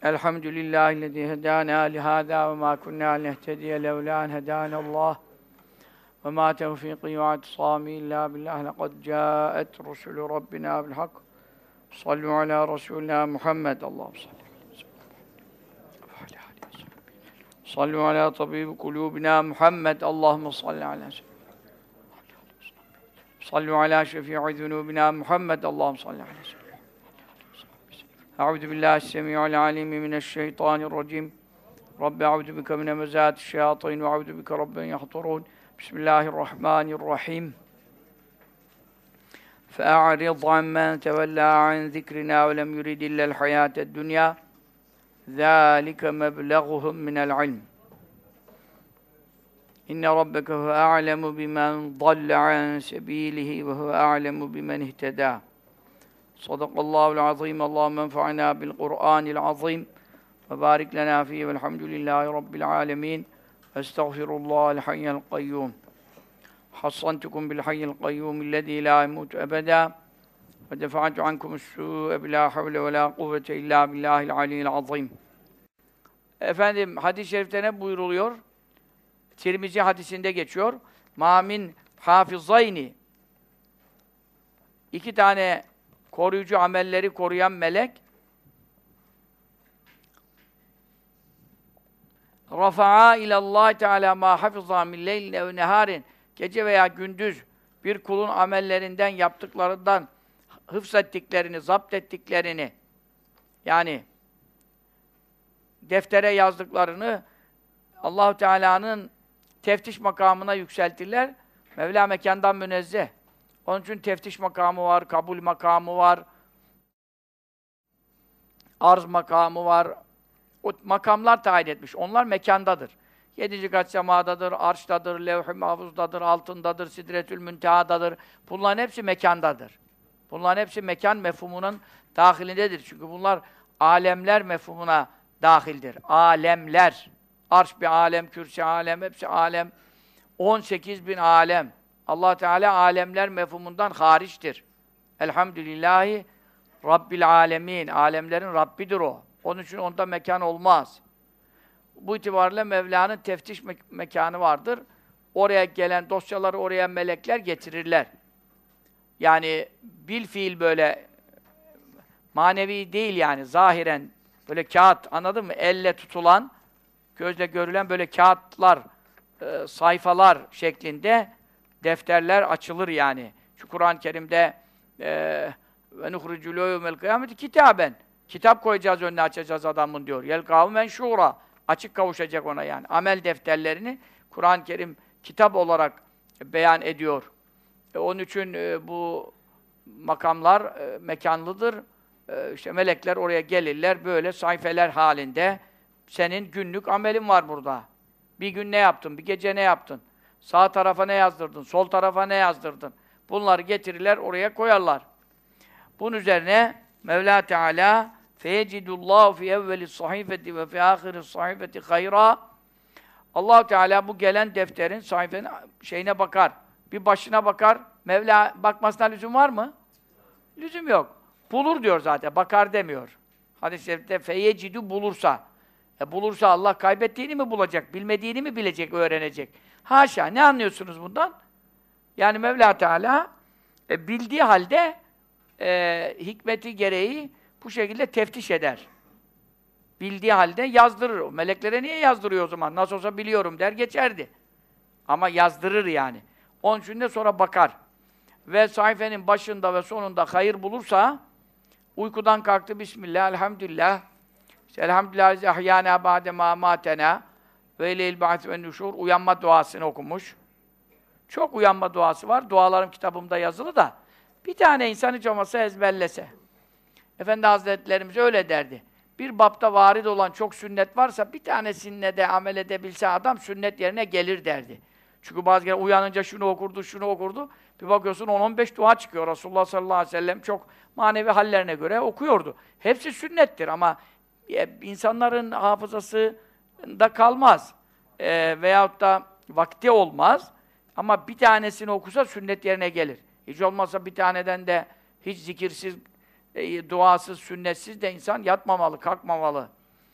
Elhamdülillahillezî hedâna lihâzâ ve mâ kunnâ linehtediye levlâ en hedânallâh ve mâ tevfîkî ve i'tisâmî illâ billâh lekad câet rusulü rabbinâ bil hak. Sallu alâ Resûlina Muhammed. Allahümme sallu alâ tabîbi kulûbina Muhammed. Allahümme salli alâ sallu alâ şefî'i zunûbina Muhammed. Allahümme salli alâ Euzu billahi es-semî'il alîm mineşşeytânirracîm. Rabbi euzu bike min hemezâti'ş-şeyâtîn ve euzu bike rabben yahturûn. Bismillahirrahmanirrahim. فَأَعْرِضْ عَمَّنْ تَوَلَّى عَنْ ذِكْرِنَا وَلَمْ يُرِدْ إِلَّا الْحَيَاةَ الدُّنْيَا ذَٰلِكَ مَبْلَغُهُمْ مِنَ الْعِلْمِ إِنَّ رَبَّكَ هُوَ أَعْلَمُ بِمَنْ ضَلَّ عَنْ سَبِيلِهِ وَهُوَ أَعْلَمُ بِمَنِ اهْتَدَى Sadakallahul azim. Allahümme enfa'na bil Kur'anil azim ve barik lena fihi velhamdülillahi rabbil alemin. Estağfirullahal hayyel kayyum. Hassantukum bil hayyil kayyum illezî la yemutu ebeda ve defa'tu ankumus sû'e bilâ havle ve lâ kuvvete illâ billâhil aliyyil azim. Efendim, hadis-i şerifte ne buyruluyor? Tirmizi hadisinde geçiyor. Mâ min hâfizayni, İki tane koruyucu amelleri koruyan melek rafa'a ilallahi teala ma hafiza min leylin ev neharin, gece veya gündüz bir kulun amellerinden, yaptıklarından hıfzettiklerini, zapt ettiklerini, yani deftere yazdıklarını Allah-u Teala'nın teftiş makamına yükseltirler. Mevla mekandan münezzeh. Onun için teftiş makamı var, kabul makamı var, arz makamı var. O makamlar tayin etmiş. Onlar mekandadır. 7. kat semadadır, arştadır, levh-i mahfuzdadır, altındadır, sidretül müntehadadır. Bunların hepsi mekandadır. Bunların hepsi mekan mefhumunun dahilindedir. Çünkü bunlar alemler mefhumuna dahildir. Alemler. Arş bir alem, kürsi alem, hepsi alem. 18.000 alem. Allah Teala alemler mefhumundan hariçtir. Elhamdülillahi Rabbil alemin. Alemlerin Rabbidir o. Onun için onda mekan olmaz. Bu itibarıyla Mevla'nın teftiş mekanı vardır. Oraya gelen dosyaları oraya melekler getirirler. Yani bil fiil böyle manevi değil yani zahiren böyle kağıt, anladın mı? Elle tutulan, gözle görülen böyle kağıtlar, sayfalar şeklinde defterler açılır yani. Şu Kur'an-ı Kerim'de ve nuhricu lehu yevmel kıyameti kitaben. Kitap koyacağız önüne, açacağız adamın diyor. Yelkâhu menşûrâ. Açık kavuşacak ona yani. Amel defterlerini Kur'an-ı Kerim kitap olarak beyan ediyor. Onun için bu makamlar mekanlıdır. İşte melekler oraya gelirler, böyle sayfeler halinde. Senin günlük amelin var burada. Bir gün ne yaptın, bir gece ne yaptın? Sağ tarafa ne yazdırdın, sol tarafa ne yazdırdın? Bunları getirirler, oraya koyarlar. Bunun üzerine Mevla Teala feyecidullahu fi evvelis sahifeti ve fi ahiris sahifeti hayra. Allah Teala bu gelen defterin, sayfenin şeyine bakar. Bir başına bakar. Mevla bakmasına lüzum var mı? Lüzum yok. Bulur diyor zaten. Bakar demiyor. Hadis-i şerifte feyecidu bulursa. Bulursa Allah kaybettiğini mi bulacak? Bilmediğini mi bilecek, öğrenecek? Haşa! Ne anlıyorsunuz bundan? Yani Mevla Teala bildiği halde hikmeti gereği bu şekilde teftiş eder. Bildiği halde yazdırır. Meleklere niye yazdırıyor o zaman? Nasıl olsa biliyorum der, geçerdi. Ama yazdırır yani. Onun için de sonra bakar. Ve sayfenin başında ve sonunda hayır bulursa uykudan kalktı. Bismillah, elhamdülillah. Elhamdülillah ahyâna ba'de mâ mâtenâ ve ileyhil ba'th ve nuşûr. Uyanma duasını okumuş. Çok uyanma duası var. Dualarım kitabımda yazılı da. Bir tane insan hiç olmazsa ezberlese. Efendi Hazretlerimiz öyle derdi. Bir bapta varid olan çok sünnet varsa bir tanesine de amel edebilse adam sünnet yerine gelir derdi. Çünkü bazı kere uyanınca şunu okurdu, şunu okurdu. Bir bakıyorsun 10-15 dua çıkıyor. Resulullah sallallahu aleyhi ve sellem çok manevi hallerine göre okuyordu. Hepsi sünnettir ama insanların hafızasında kalmaz. Veyahut da vakti olmaz. Ama bir tanesini okusa sünnet yerine gelir. Hiç olmazsa bir taneden de hiç zikirsiz, duasız, sünnetsiz de insan yatmamalı, kalkmamalı.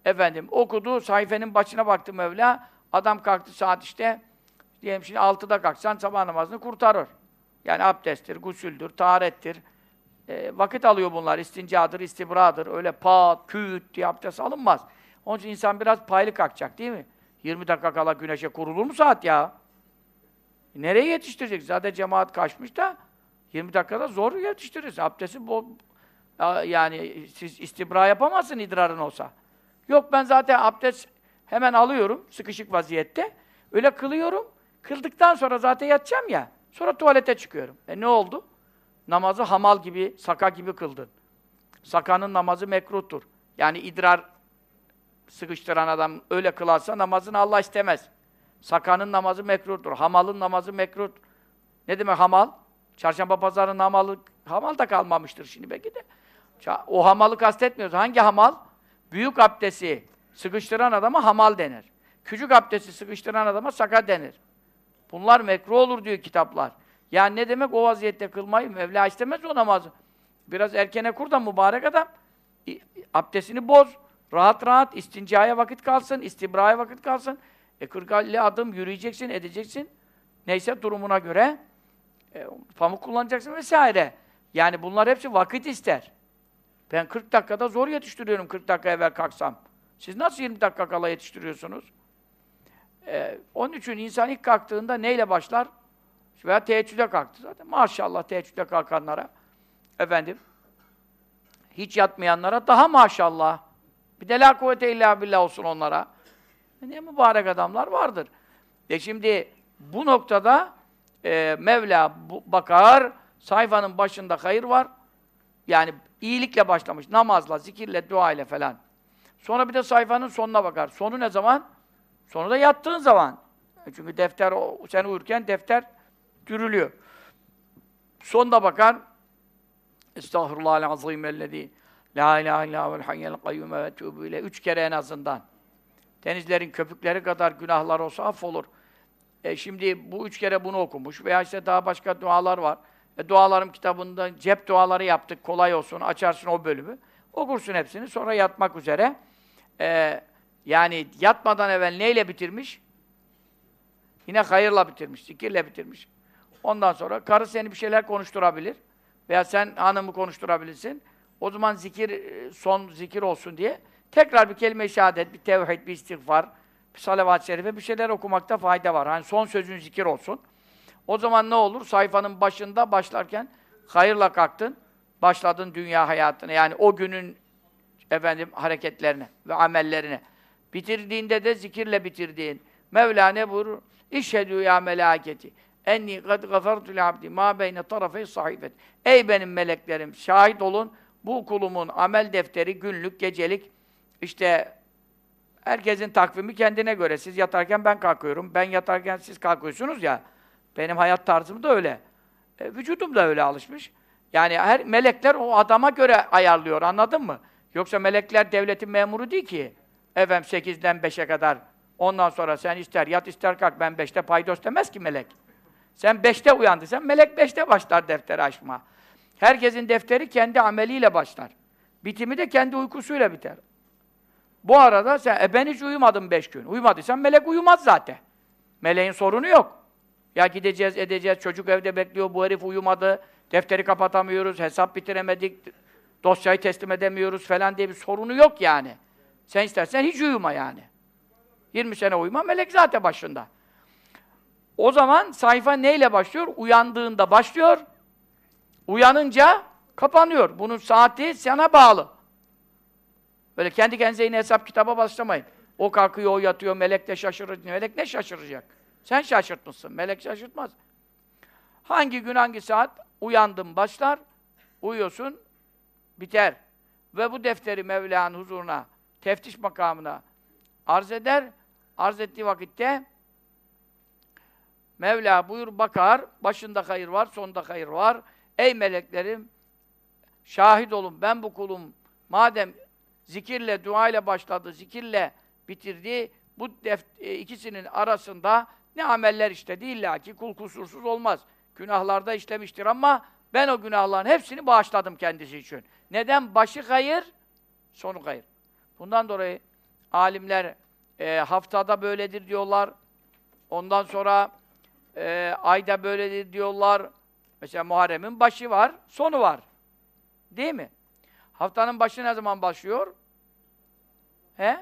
Efendim okudu, sayfenin başına baktı Mevla. Adam kalktı saat işte, diyelim şimdi 6'da kalksan sabah namazını kurtarır. Yani abdesttir, gusüldür, taharettir. Vakit alıyor bunlar. İstincadır, istibradır. Öyle pat, küt diye abdest alınmaz. Onun için insan biraz paylı kalkacak değil mi? 20 dakika kala güneşe kurulur mu saat ya? Nereye yetiştirecek? Zaten cemaat kaçmış da 20 dakikada zor yetiştirirsin. Abdesti yani siz istibra yapamazsın idrarın olsa. Yok ben zaten abdest hemen alıyorum sıkışık vaziyette. Öyle kılıyorum. Kıldıktan sonra zaten yatacağım ya. Sonra tuvalete çıkıyorum. Ne oldu? Namazı hamal gibi, saka gibi kıldın. Sakanın namazı mekruhtur. Yani idrar sıkıştıran adam öyle kılarsa namazını Allah istemez. Sakanın namazı mekruhtur. Hamalın namazı mekruhtur. Ne demek hamal? Çarşamba pazarının hamalı, hamal da kalmamıştır şimdi belki de. O hamalı kastetmiyoruz. Hangi hamal? Büyük abdesti sıkıştıran adama hamal denir. Küçük abdesti sıkıştıran adama saka denir. Bunlar mekruh olur diyor kitaplar. Yani ne demek o vaziyette kılmayı? Mevla istemez o namazı. Biraz erkene kur da mübarek adam. Abdestini boz. Rahat rahat istincaya vakit kalsın, istibraya vakit kalsın. 40-50 adım yürüyeceksin, edeceksin. Neyse durumuna göre pamuk kullanacaksın vesaire. Yani bunlar hepsi vakit ister. Ben 40 dakikada zor yetiştiriyorum 40 dakika evvel kalksam. Siz nasıl 20 dakika kala yetiştiriyorsunuz? Onun için insan ilk kalktığında neyle başlar? Veya teheccüde kalktı zaten. Maşallah teheccüde kalkanlara. Efendim, hiç yatmayanlara daha maşallah. Bir de la kuvvete illa billah olsun onlara. Ne mübarek adamlar vardır. Şimdi bu noktada Mevla bakar, sayfanın başında hayır var. Yani iyilikle başlamış. Namazla, zikirle, dua ile falan. Sonra bir de sayfanın sonuna bakar. Sonu ne zaman? Sonu da yattığın zaman. Çünkü defter, sen uyurken defter dürülüyor. Sonuna bakar. Estağfirullahal-azîmellezî la ilahe illâ vel hayyel kayyum ve etûbü ile 3 kere en azından. Denizlerin köpükleri kadar günahlar olsa affolur. Şimdi bu 3 kere bunu okumuş veya işte daha başka dualar var. Dualarım kitabında cep duaları yaptık, kolay olsun, açarsın o bölümü. Okursun hepsini, sonra yatmak üzere. Yani yatmadan evvel neyle bitirmiş? Yine hayırla bitirmiş, zikirle bitirmiş. Ondan sonra karı seni bir şeyler konuşturabilir. Veya sen hanımı konuşturabilirsin. O zaman zikir, son zikir olsun diye tekrar bir kelime-i şehadet, bir tevhid, bir istiğfar, bir salavat-ı şerife, bir şeyler okumakta fayda var. Hani son sözün zikir olsun. O zaman ne olur? Sayfanın başında başlarken hayırla kalktın, başladın dünya hayatına. Yani o günün hareketlerine ve amellerine. Bitirdiğinde de zikirle bitirdiğin. Mevla ne buyurur? İşhedû ya melâketi. Enni kad gafertu li'abdi mâ beyne tarafey sahifet. Ey benim meleklerim, şahit olun, bu kulumun amel defteri, günlük, gecelik, işte herkesin takvimi kendine göre. Siz yatarken ben kalkıyorum, ben yatarken siz kalkıyorsunuz ya. Benim hayat tarzım da öyle. Vücudum da öyle alışmış. Yani her melekler o adama göre ayarlıyor, anladın mı? Yoksa melekler devletin memuru değil ki. 8'den 5'e kadar. Ondan sonra sen ister yat ister kalk, ben 5'te paydos demez ki melek. Sen 5'te uyandıysan, melek 5'te başlar defteri açma. Herkesin defteri kendi ameliyle başlar. Bitimi de kendi uykusuyla biter. Bu arada ben hiç uyumadım 5 gün. Uyumadıysan melek uyumaz zaten. Meleğin sorunu yok. Ya gideceğiz, edeceğiz, çocuk evde bekliyor, bu herif uyumadı, defteri kapatamıyoruz, hesap bitiremedik, dosyayı teslim edemiyoruz falan diye bir sorunu yok yani. Sen istersen hiç uyuma yani. 20 sene uyuma, melek zaten başında. O zaman sayfa neyle başlıyor? Uyandığında başlıyor, uyanınca kapanıyor. Bunun saati sana bağlı. Böyle kendi kendinize yine hesap kitaba başlamayın. O kalkıyor, o yatıyor, melek de şaşırır. Melek ne şaşıracak? Sen şaşırtmışsın, melek şaşırtmaz. Hangi gün, hangi saat? Uyandın başlar, uyuyorsun, biter. Ve bu defteri Mevla'nın huzuruna, teftiş makamına arz eder. Arz ettiği vakitte Mevla buyur bakar, başında hayır var, sonunda hayır var. Ey meleklerim, şahit olun, ben bu kulum, madem zikirle, duayla başladı, zikirle bitirdi, bu ikisinin arasında ne ameller işledi, illa ki kul kusursuz olmaz. Günahlarda işlemiştir ama ben o günahların hepsini bağışladım kendisi için. Neden? Başı hayır, sonu hayır. Bundan dolayı Alimler haftada böyledir diyorlar. Ondan sonra ayda böyledir diyorlar. Mesela Muharrem'in başı var, sonu var. Değil mi? Haftanın başı ne zaman başlıyor? He?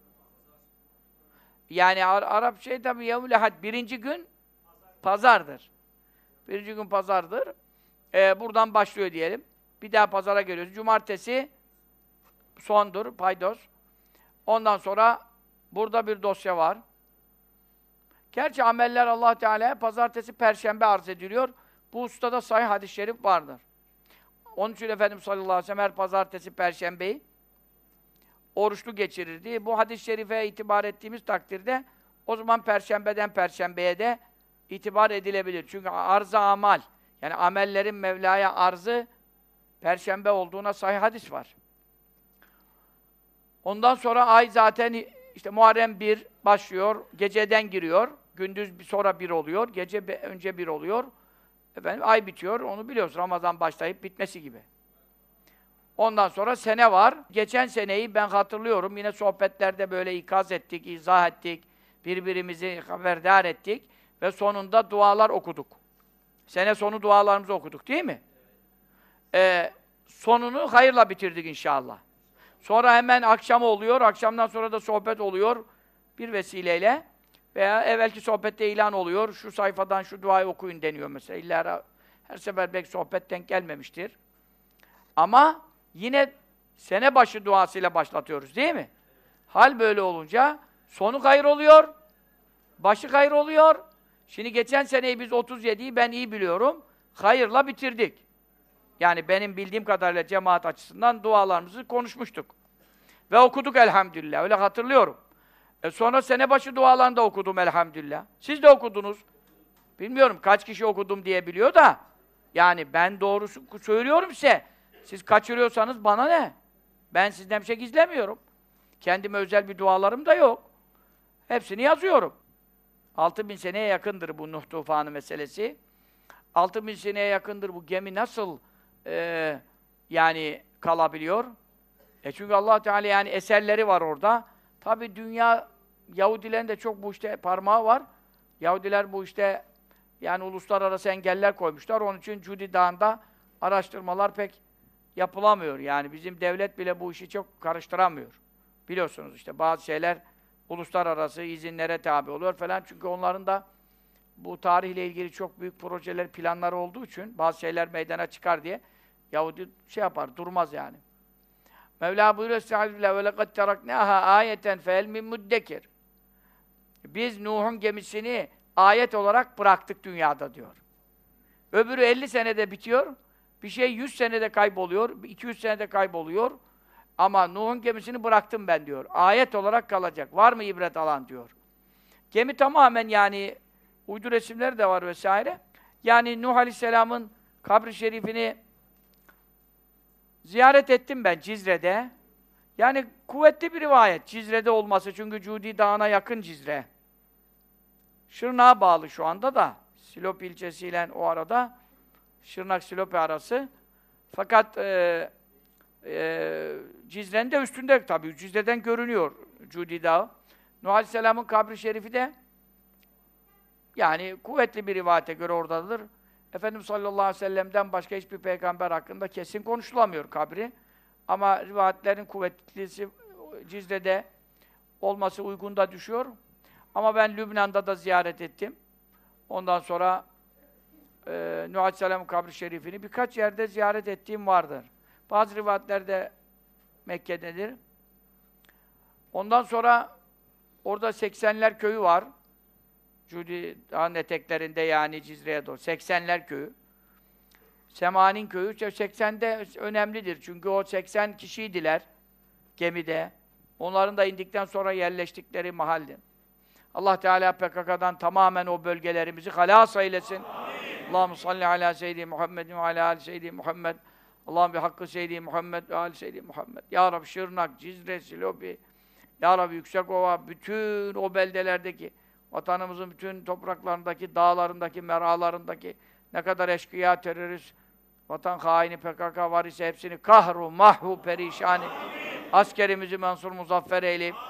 Yani Arap şey tabi yevmül ehad, birinci gün pazardır. Birinci gün pazardır. Buradan başlıyor diyelim. Bir daha pazara geliyoruz. Cumartesi sondur, paydos. Ondan sonra burada bir dosya var. Gerçi ameller Allah Teala'ya pazartesi, perşembe arz ediliyor. Bu ustada sahih hadis-i şerif vardır. Onun için Efendimiz sallallahu aleyhi ve sellem her pazartesi, perşembeyi oruçlu geçirirdi. Bu hadis-i şerife itibar ettiğimiz takdirde o zaman perşembeden perşembeye de itibar edilebilir. Çünkü arz-ı amal, yani amellerin Mevla'ya arzı perşembe olduğuna sahih hadis var. Ondan sonra ay zaten işte Muharrem 1 başlıyor, geceden giriyor. Gündüz sonra 1 oluyor, gece önce 1 oluyor. Efendim ay bitiyor, onu biliyoruz. Ramazan başlayıp bitmesi gibi. Ondan sonra sene var. Geçen seneyi ben hatırlıyorum. Yine sohbetlerde böyle ikaz ettik, izah ettik. Birbirimizi haberdar ettik. Ve sonunda dualar okuduk. Sene sonu dualarımızı okuduk değil mi? Sonunu hayırla bitirdik inşallah. Sonra hemen akşam oluyor. Akşamdan sonra da sohbet oluyor. Bir vesileyle. Veya evvelki sohbette ilan oluyor. Şu sayfadan şu duayı okuyun deniyor mesela. İlla her sefer belki sohbetten gelmemiştir. Ama yine sene başı duasıyla başlatıyoruz değil mi? Hal böyle olunca sonu hayır oluyor. Başı hayır oluyor. Şimdi geçen seneyi biz 37'yi ben iyi biliyorum. Hayırla bitirdik. Yani benim bildiğim kadarıyla cemaat açısından dualarımızı konuşmuştuk. Ve okuduk elhamdülillah. Öyle hatırlıyorum. Sonra sene başı dualarını da okudum elhamdülillah. Siz de okudunuz. Bilmiyorum kaç kişi okudum diye biliyor da. Yani ben doğrusu söylüyorum size. Siz kaçırıyorsanız bana ne? Ben sizden bir şey gizlemiyorum. Kendime özel bir dualarım da yok. Hepsini yazıyorum. 6000 seneye yakındır bu Nuh tufanı meselesi. 6000 seneye yakındır bu gemi nasıl yani kalabiliyor? Çünkü Allah Teala yani eserleri var orada. Tabi dünya, Yahudilerin de çok bu işte parmağı var. Yahudiler bu işte yani uluslararası engeller koymuşlar. Onun için Cudi Dağı'nda araştırmalar pek yapılamıyor. Yani bizim devlet bile bu işi çok karıştıramıyor. Biliyorsunuz işte bazı şeyler uluslararası izinlere tabi oluyor falan. Çünkü onların da bu tarihle ilgili çok büyük projeler, planları olduğu için bazı şeyler meydana çıkar diye Yahudi şey yapar, durmaz yani. Mevla buyuruyor Estağfirullah ve lekad teraknâhâ âyeten fehel min muddekir. Biz Nuh'un gemisini ayet olarak bıraktık dünyada diyor. Öbürü 50 senede bitiyor. Bir şey 100 senede kayboluyor, 200 senede kayboluyor. Ama Nuh'un gemisini bıraktım ben diyor. Ayet olarak kalacak. Var mı ibret alan diyor. Gemi tamamen yani uydu resimleri de var vesaire. Yani Nuh Aleyhisselam'ın kabri şerifini ziyaret ettim ben Cizre'de. Yani kuvvetli bir rivayet Cizre'de olması. Çünkü Cudi Dağı'na yakın Cizre. Şırnak'a bağlı şu anda da. Silop ilçesiyle o arada. Şırnak-Silopi arası. Fakat Cizre'nin de üstünde tabii. Cizre'den görünüyor Cudi Dağı. Nuh Aleyhisselam'ın kabri şerifi de yani kuvvetli bir rivayete göre oradadır. Efendimiz sallallahu aleyhi ve sellem'den başka hiçbir peygamber hakkında kesin konuşulamıyor kabri. Ama rivayetlerin kuvvetlisi Cizre'de olması uygun da düşüyor. Ama ben Lübnan'da da ziyaret ettim. Ondan sonra Nuh Aleyhisselam'ın kabri şerifini birkaç yerde ziyaret ettiğim vardır. Bazı rivayetlerde Mekke'dedir. Ondan sonra orada 80'ler köyü var. Cudi Dağı'nın eteklerinde yani Cizre'ye doğru. 80'ler köyü. Semanin köyü 80'de önemlidir. Çünkü o 80 kişiydiler gemide. Onların da indikten sonra yerleştikleri mahaldi. Allah Teala PKK'dan tamamen o bölgelerimizi halas eylesin. Allahumme salli ala seyyidi Muhammedin ve ala ali seyyidi Muhammed. Allah'ım bi hakkı seyyidi Muhammed ve ali seyyidi Muhammed. Ya Rabbi Şırnak, Cizre, Silopi, Ya Rabbi Yüksekova, bütün o beldelerdeki, vatanımızın bütün topraklarındaki, dağlarındaki, meralarındaki ne kadar eşkıya, terörist, vatan haini, PKK var ise hepsini kahru, mahvu, perişani, askerimizi mensur, muzaffer eyleyip,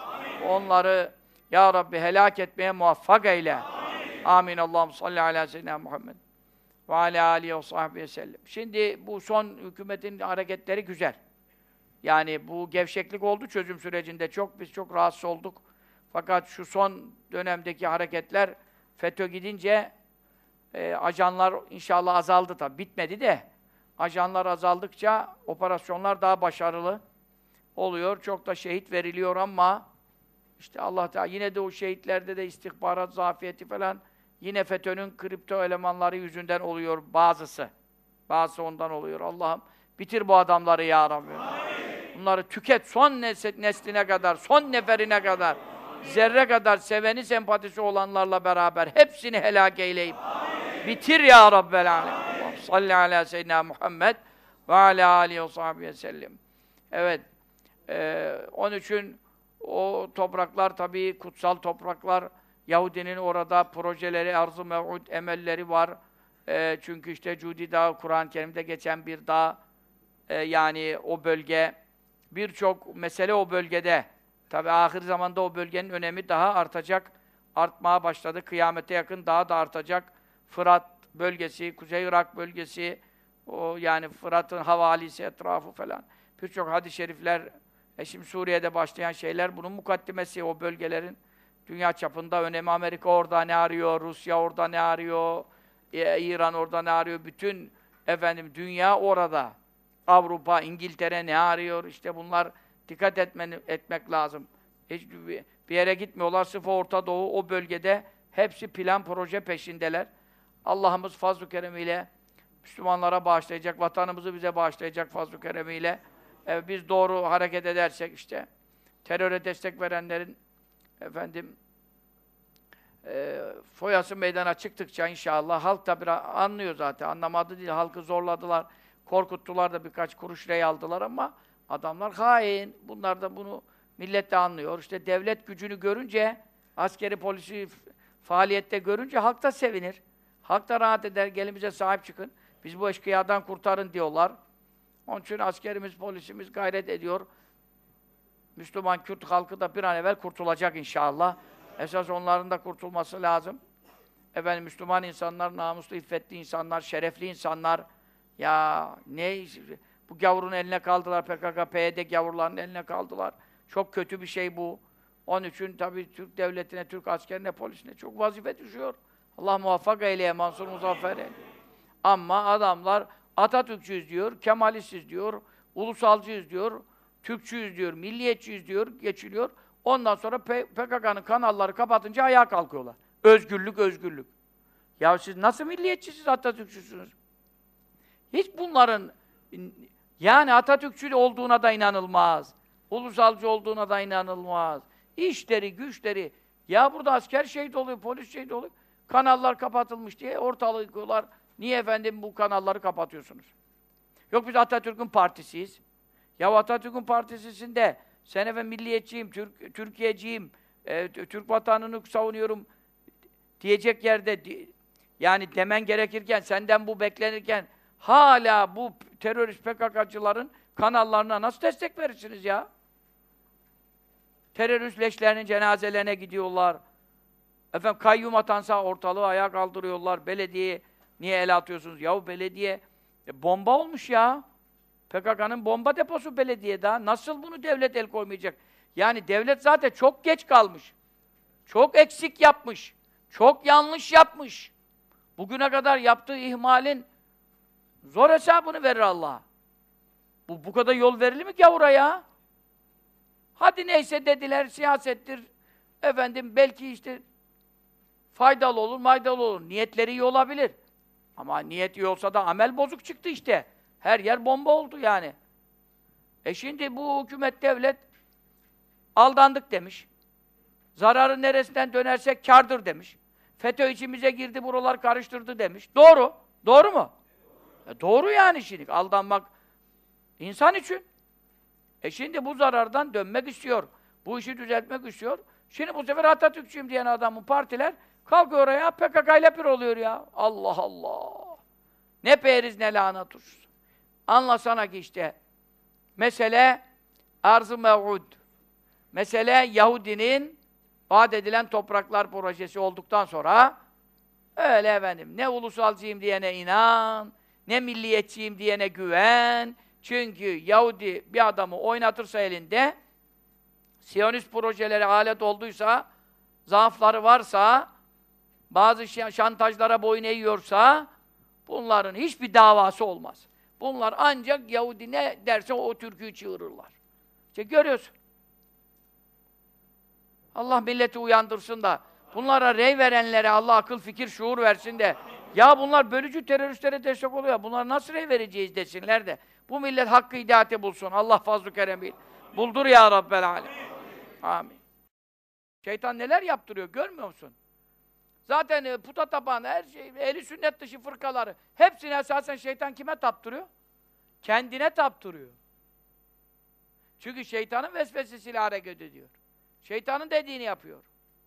Onları ya Rabbi helak etmeye muvaffak eyle. Amin. Allah'ım salli ala seyyidina Muhammed ve ala alihi ve sahbihi sellem. Şimdi bu son hükümetin hareketleri güzel. Yani bu gevşeklik oldu çözüm sürecinde biz çok rahatsız olduk. Fakat şu son dönemdeki hareketler FETÖ gidince ajanlar inşallah azaldı tabi. Bitmedi de ajanlar azaldıkça operasyonlar daha başarılı oluyor. Çok da şehit veriliyor ama işte Allah Teala yine de o şehitlerde de istihbarat zafiyeti falan yine FETÖ'nün kripto elemanları yüzünden oluyor bazısı. Bazısı ondan oluyor. Allah'ım bitir bu adamları ya Rabbi. Bunları tüket son nesline kadar, son neferine kadar, zerre kadar seveni sempatisi olanlarla beraber hepsini helak eyleyip bitir ya Rabbel Alemin. Salli ala seyyidina Muhammed ve ala alihi ve sahbihi sellem. Evet. Onun için o topraklar tabii kutsal topraklar. Yahudinin orada projeleri, arz-ı mev'ud emelleri var. Çünkü işte Cudi Dağı, Kur'an-ı Kerim'de geçen bir dağ. Yani o bölge, birçok mesele o bölgede. Tabii ahir zamanda o bölgenin önemi daha artacak. Artmaya başladı. Kıyamete yakın daha da artacak. Fırat bölgesi, Kuzey Irak bölgesi, o yani Fırat'ın havalisi etrafı falan. Birçok hadis-i şerifler, şimdi Suriye'de başlayan şeyler bunun mukaddimesi, o bölgelerin dünya çapında önemi. Amerika orada ne arıyor, Rusya orada ne arıyor, İran orada ne arıyor, bütün dünya orada. Avrupa, İngiltere ne arıyor, işte bunlar dikkat etmek lazım. Hiç bir yere gitmiyorlar, sırf Orta Doğu, o bölgede hepsi plan, proje peşindeler. Allah'ımız fazl-ı keremiyle Müslümanlara bağışlayacak, vatanımızı bize bağışlayacak fazl-ı keremiyle. Biz doğru hareket edersek işte, teröre destek verenlerin foyası meydana çıktıkça inşallah, halk da biraz anlıyor zaten, anlamadı değil, halkı zorladılar, korkuttular da birkaç kuruş rey aldılar ama adamlar hain, bunlar da bunu millet de anlıyor. İşte devlet gücünü görünce, askeri polisi faaliyette görünce halk da sevinir. Halk da rahat eder, gelin bize sahip çıkın, biz bu eşkıyadan kurtarın diyorlar. Onun için askerimiz, polisimiz gayret ediyor. Müslüman Kürt halkı da bir an evvel kurtulacak inşallah. Esas onların da kurtulması lazım. Müslüman insanlar, namuslu, iffetli insanlar, şerefli insanlar. Ya ne, bu gavurun eline kaldılar, PKK, PYD gavurların eline kaldılar. Çok kötü bir şey bu. Onun için tabii Türk devletine, Türk askerine, polisine çok vazife düşüyor. Allah muvaffak eyleye, Mansur Muzaffer eyle. Ama adamlar Atatürkçüyüz diyor, Kemalistiz diyor, ulusalcıyız diyor, Türkçüyüz diyor, milliyetçiyiz diyor, geçiliyor. Ondan sonra PKK'nın kanalları kapatınca ayağa kalkıyorlar. Özgürlük, özgürlük. Ya siz nasıl milliyetçisiniz, Atatürkçüsünüz? Hiç bunların, yani Atatürkçü olduğuna da inanılmaz. Ulusalcı olduğuna da inanılmaz. İşleri, güçleri. Ya burada asker şehit oluyor, polis şehit oluyor. Kanallar kapatılmış diye ortalığı yıkıyorlar. Niye bu kanalları kapatıyorsunuz? Yok biz Atatürk'ün partisiyiz. Ya Atatürk'ün partisisinde sen milliyetçiyim, Türkiye'ciyim, Türk vatanını savunuyorum diyecek yerde, yani demen gerekirken, senden bu beklenirken hala bu terörist PKK'cıların kanallarına nasıl destek verirsiniz ya? Terörist leşlerinin cenazelerine gidiyorlar. Kayyum atansa ortalığı ayağa kaldırıyorlar. Belediye niye el atıyorsunuz? Yahu belediye bomba olmuş ya. PKK'nın bomba deposu belediye daha. Nasıl bunu devlet el koymayacak? Yani devlet zaten çok geç kalmış. Çok eksik yapmış. Çok yanlış yapmış. Bugüne kadar yaptığı ihmalin zor hesabını verir Allah. Bu kadar yol verilir mi gavura ya? Hadi neyse dediler, siyasettir. Belki işte faydalı olur, maydalı olur. Niyetleri iyi olabilir. Ama niyet iyi olsa da amel bozuk çıktı işte. Her yer bomba oldu yani. Şimdi bu hükümet, devlet aldandık demiş. Zararı neresinden dönersek kârdır demiş. FETÖ içimize girdi, buralar karıştırdı demiş. Doğru. Doğru mu? Doğru yani şimdi. Aldanmak insan için. Şimdi bu zarardan dönmek istiyor. Bu işi düzeltmek istiyor. Şimdi bu sefer Atatürkçüyüm diyen adamın partiler kalkıyor oraya, PKK ile bir oluyor ya. Allah Allah! Ne periz ne lanet olsun. Anlasana ki işte mesele arz-ı mev'ud. Mesele Yahudinin vaat edilen topraklar projesi olduktan sonra öyle efendim, ne ulusalcıyım diyene inan, ne milliyetçiyim diyene güven. Çünkü Yahudi bir adamı oynatırsa elinde, Siyonist projeleri alet olduysa, zaafları varsa, bazı şantajlara boyun eğiyorsa, bunların hiçbir davası olmaz. Bunlar ancak Yahudi ne derse o türküyü çığırırlar. İşte görüyorsun. Allah milleti uyandırsın da, bunlara rey verenlere Allah akıl, fikir, şuur versin de, ya bunlar bölücü teröristlere destek oluyor, bunlar nasıl rey vereceğiz desinler de, bu millet hakkı hidayeti bulsun. Allah fazl-ı keremiyle. Buldur ya Rabbel alem. Amin. Şeytan neler yaptırıyor, görmüyor musun? Zaten puta tapan, her şey, ehli sünnet dışı fırkaları, hepsine esasen şeytan kime taptırıyor? Kendine taptırıyor. Çünkü şeytanın vesvesesiyle hareket ediyor. Şeytanın dediğini yapıyor.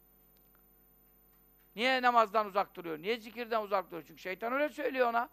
Niye namazdan uzak duruyor? Niye zikirden uzak duruyor? Çünkü şeytan öyle söylüyor ona.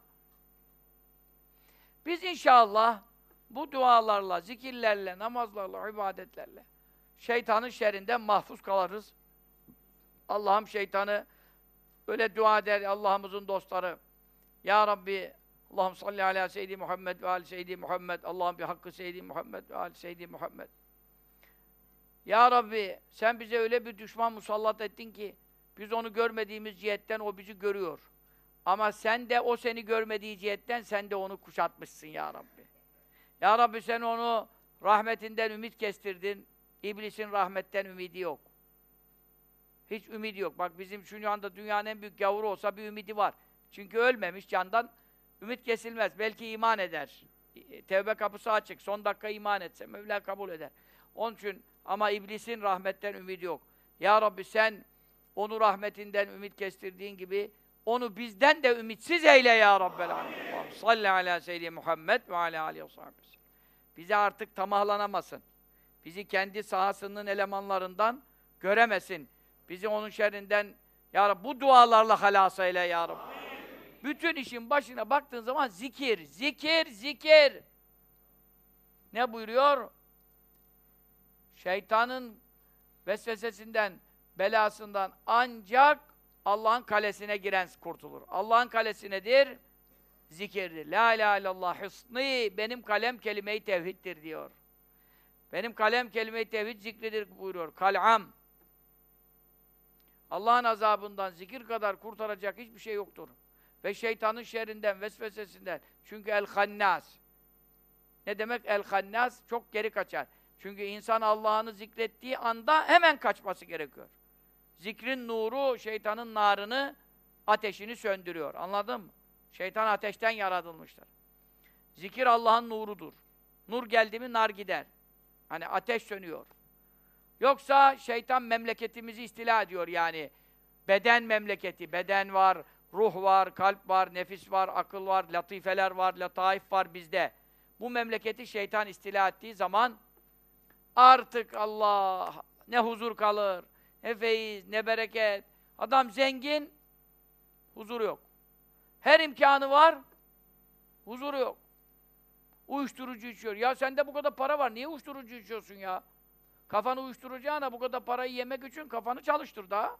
Biz inşallah bu dualarla, zikirlerle, namazlarla, ibadetlerle şeytanın şerrinden mahfuz kalırız. Allah'ım şeytanı öyle dua eder Allah'ımızın dostları. Ya Rabbi, Allah'ım salli ala seyyidi Muhammed ve ali seyyidi Muhammed. Allah'ım bir hakkı seyyidi Muhammed ve ali seyyidi Muhammed. Ya Rabbi, sen bize öyle bir düşman musallat ettin ki biz onu görmediğimiz cihetten o bizi görüyor. Ama sen de o seni görmediği cihetten sen de onu kuşatmışsın ya Rabbi. Ya Rabbi sen onu rahmetinden ümit kestirdin. İblisin rahmetten ümidi yok. Hiç ümidi yok. Bak bizim şu anda dünyanın en büyük gavuru olsa bir ümidi var. Çünkü ölmemiş, candan ümit kesilmez. Belki iman eder. Tevbe kapısı açık. Son dakika iman etse Mevla kabul eder. Onun için ama iblisin rahmetten ümidi yok. Ya Rabbi sen onu rahmetinden ümit kestirdiğin gibi onu bizden de ümitsiz eyle ya Rabbel alemin. Salli ala seyyidi Muhammed ve ala aleyhi ve sellem. Bize artık tamahlanamasın. Bizi kendi sahasının elemanlarından göremesin. Bizi onun şerrinden ya Rabbi bu dualarla halas eyle ya Rabbi. Amin. Bütün işin başına baktığın zaman zikir, zikir, zikir. Ne buyuruyor? Şeytanın vesvesesinden, belasından ancak Allah'ın kalesine giren kurtulur. Allah'ın kalesi nedir? Zikirdir. La ilahe illallah hısni, benim kalem kelime-i tevhiddir diyor. Benim kalem kelime-i tevhid zikridir buyuruyor. Kal'am. Allah'ın azabından zikir kadar kurtaracak hiçbir şey yoktur. Ve şeytanın şerrinden, vesvesesinden. Çünkü el-hannas. Ne demek el-hannas? Çok geri kaçar. Çünkü insan Allah'ını zikrettiği anda hemen kaçması gerekiyor. Zikrin nuru, şeytanın narını, ateşini söndürüyor. Anladın mı? Şeytan ateşten yaratılmıştır. Zikir Allah'ın nurudur. Nur geldi mi nar gider. Hani ateş sönüyor. Yoksa şeytan memleketimizi istila ediyor yani. Beden memleketi, beden var, ruh var, kalp var, nefis var, akıl var, latifeler var, lataif var bizde. Bu memleketi şeytan istila ettiği zaman artık Allah ne huzur kalır, ne feyiz, ne bereket. Adam zengin, huzuru yok. Her imkanı var, huzuru yok. Uyuşturucu içiyor. Ya sende bu kadar para var, niye uyuşturucu içiyorsun ya? Kafanı uyuşturacağına bu kadar parayı yemek için kafanı çalıştır daha.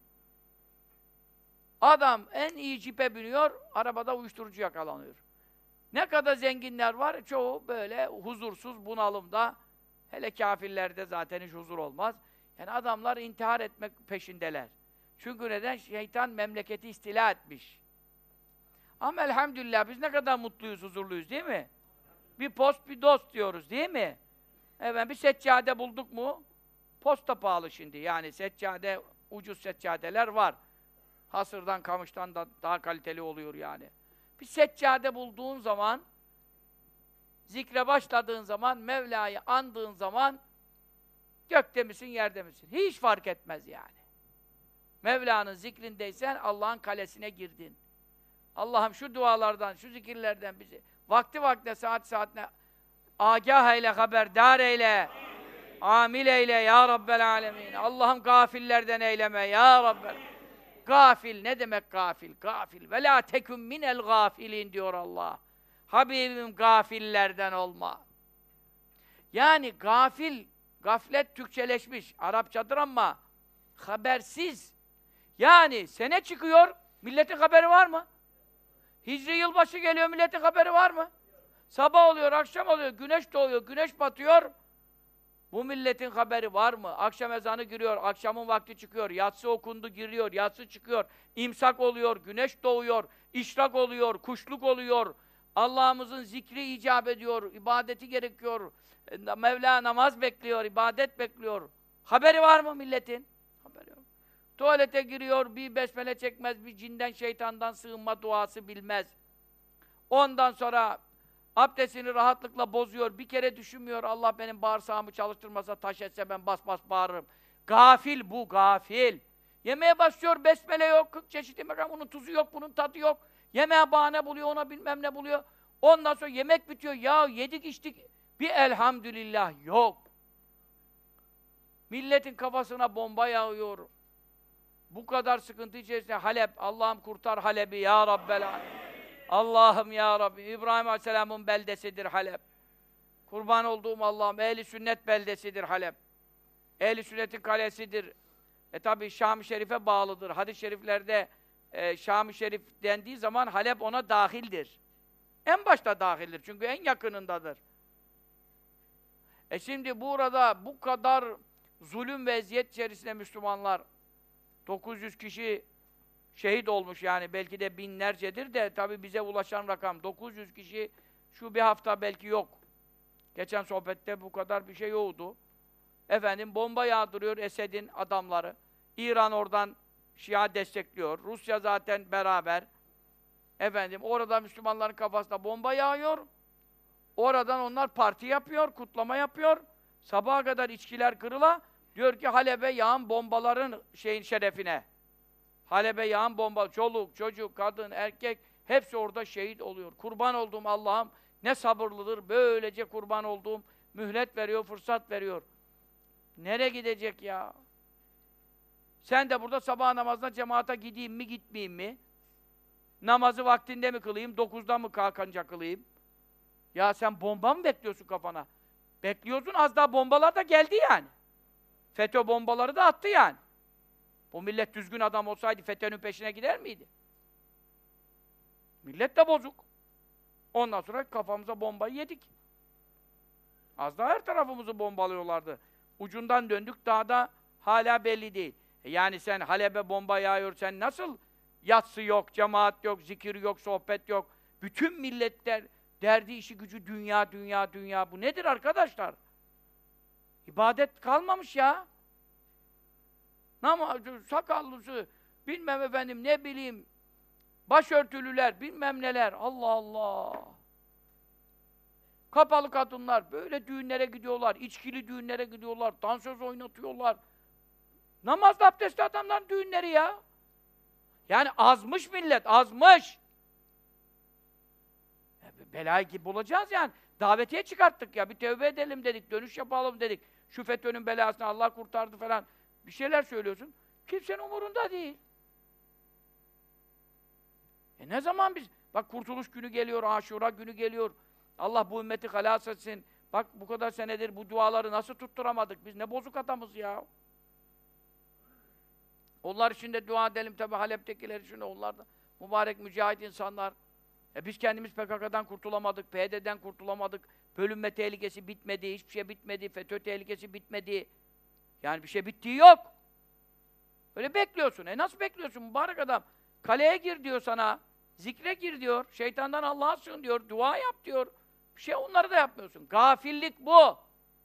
Adam en iyi cipe biniyor, arabada uyuşturucu yakalanıyor. Ne kadar zenginler var, çoğu böyle huzursuz, bunalımda. Hele kâfirlerde zaten hiç huzur olmaz. Yani adamlar intihar etmek peşindeler. Çünkü neden? Şeytan memleketi istila etmiş. Ama elhamdülillah biz ne kadar mutluyuz, huzurluyuz değil mi? Bir post, bir dost diyoruz değil mi? Evet, bir seccade bulduk mu? Posta pahalı şimdi. Yani seccade, ucuz seccadeler var. Hasırdan, kamıştan da daha kaliteli oluyor yani. Bir seccade bulduğun zaman, zikre başladığın zaman, Mevla'yı andığın zaman, gökte misin, yerde misin? Hiç fark etmez yani. Mevla'nın zikrindeysen Allah'ın kalesine girdin. Allah'ım şu dualardan, şu zikirlerden bizi vakti vaktine, saat saatine agah eyle, haberdar eyle, amil eyle ya Rabbel alemin. Allah'ım gafillerden eyleme ya Rabbel. Gafil ne demek gafil? Gafil. Ve la tekun minel gafilin diyor Allah. Habibim gafillerden olma. Yani gafil Gaflet Türkçeleşmiş. Arapçadır ama habersiz. Yani sene çıkıyor, milletin haberi var mı? Hicri yılbaşı geliyor, milletin haberi var mı? Sabah oluyor, akşam oluyor, güneş doğuyor, güneş batıyor. Bu milletin haberi var mı? Akşam ezanı giriyor, akşamın vakti çıkıyor, yatsı okundu giriyor, yatsı çıkıyor, imsak oluyor, güneş doğuyor, işrak oluyor, kuşluk oluyor. Allah'ımızın zikri icap ediyor, ibadeti gerekiyor. Mevla namaz bekliyor, ibadet bekliyor. Haberi var mı milletin? Haberi yok. Tuvalete giriyor, bir besmele çekmez, bir cinden şeytandan sığınma duası bilmez. Ondan sonra abdestini rahatlıkla bozuyor, bir kere düşünmüyor, Allah benim bağırsağımı çalıştırmasa, taş etse ben bas bas bağırırım. Gafil bu, gafil. Yemeğe başlıyor, besmele yok, 40 çeşit yemek ama bunun tuzu yok, bunun tadı yok. Yemeğe bahane buluyor, ona bilmem ne buluyor. Ondan sonra yemek bitiyor, ya yedik içtik, bir elhamdülillah yok. Milletin kafasına bomba yağıyor. Bu kadar sıkıntı içerisinde Halep, Allah'ım kurtar Halep'i ya Rabbel Alemin. Allah'ım ya Rabbi, İbrahim Aleyhisselam'ın beldesidir Halep. Kurban olduğum Allah'ım, ehl-i sünnet beldesidir Halep. Ehl-i sünnetin kalesidir. Tabi Şam-ı Şerif'e bağlıdır. Hadis-i şeriflerde Şam-ı Şerif dendiği zaman Halep ona dahildir. En başta dahildir çünkü en yakınındadır. Şimdi burada bu kadar zulüm ve eziyet içerisinde Müslümanlar, 900 kişi şehit olmuş yani, belki de binlercedir de tabi bize ulaşan rakam 900 kişi, şu bir hafta belki yok. Geçen sohbette bu kadar bir şey yoktu. Efendim bomba yağdırıyor Esed'in adamları. İran oradan Şia destekliyor. Rusya zaten beraber. Efendim orada Müslümanların kafasına bomba yağıyor. Oradan onlar parti yapıyor, kutlama yapıyor. Sabaha kadar içkiler kırıla. Diyor ki Halep'e yağan bombaların şerefine. Halep'e yağan bomba, çoluk, çocuk, kadın, erkek hepsi orada şehit oluyor. Kurban olduğum Allah'ım ne sabırlıdır. Böylece kurban olduğum mühlet veriyor, fırsat veriyor. Nereye gidecek ya? Sen de burada sabah namazına cemaate gideyim mi, gitmeyeyim mi? Namazı vaktinde mi kılayım, 9'da mı kalkınca kılayım? Ya sen bomba mı bekliyorsun kafana? Bekliyorsun, az daha bombalar da geldi yani. FETÖ bombaları da attı yani. Bu millet düzgün adam olsaydı FETÖ'nün peşine gider miydi? Millet de bozuk. Ondan sonra kafamıza bombayı yedik. Az daha her tarafımızı bombalıyorlardı. Ucundan döndük, daha da hala belli değil. Yani sen Halep'e bomba yağıyor, sen nasıl yatsı yok, cemaat yok, zikir yok, sohbet yok. Bütün milletler derdi, işi, gücü dünya, dünya, dünya. Bu nedir arkadaşlar? İbadet kalmamış ya. Namazı, sakallısı, bilmem efendim ne bileyim, başörtülüler, bilmem neler. Allah Allah! Kapalı kadınlar böyle düğünlere gidiyorlar, içkili düğünlere gidiyorlar, dansöz oynatıyorlar. Namazlı abdestli adamların düğünleri ya. Yani azmış millet, azmış. Belayı gibi bulacağız yani. Davetiye çıkarttık ya, bir tövbe edelim dedik, dönüş yapalım dedik. Şu FETÖ'nün belasını Allah kurtardı falan. Bir şeyler söylüyorsun, kimsenin umurunda değil. Ne zaman biz, bak Kurtuluş günü geliyor, Aşura günü geliyor. Allah bu ümmeti halas etsin. Bak bu kadar senedir bu duaları nasıl tutturamadık? Biz ne bozuk adamız ya. Onlar için de dua edelim tabi, Halep'tekiler için de, onlar da mübarek mücahit insanlar. Biz kendimiz PKK'dan kurtulamadık, PYD'den kurtulamadık. Bölünme tehlikesi bitmedi, hiçbir şey bitmedi, FETÖ tehlikesi bitmedi. Yani bir şey bittiği yok. Öyle bekliyorsun. Nasıl bekliyorsun mübarek adam? Kaleye gir diyor sana, zikre gir diyor, şeytandan Allah'a sığın diyor, dua yap diyor. Bir şey onları da yapmıyorsun. Gafillik bu.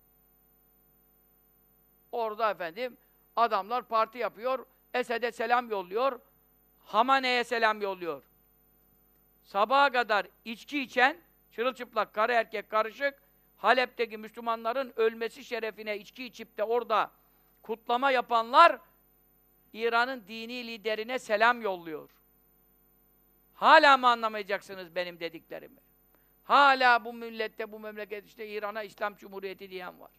Orada efendim adamlar parti yapıyor, Esed'e selam yolluyor, Hamane'ye selam yolluyor. Sabaha kadar içki içen, çırılçıplak, karı erkek karışık, Halep'teki Müslümanların ölmesi şerefine içki içip de orada kutlama yapanlar, İran'ın dini liderine selam yolluyor. Hala mı anlamayacaksınız benim dediklerimi? Hala bu millette, bu memleket işte İran'a İslam Cumhuriyeti diyen var.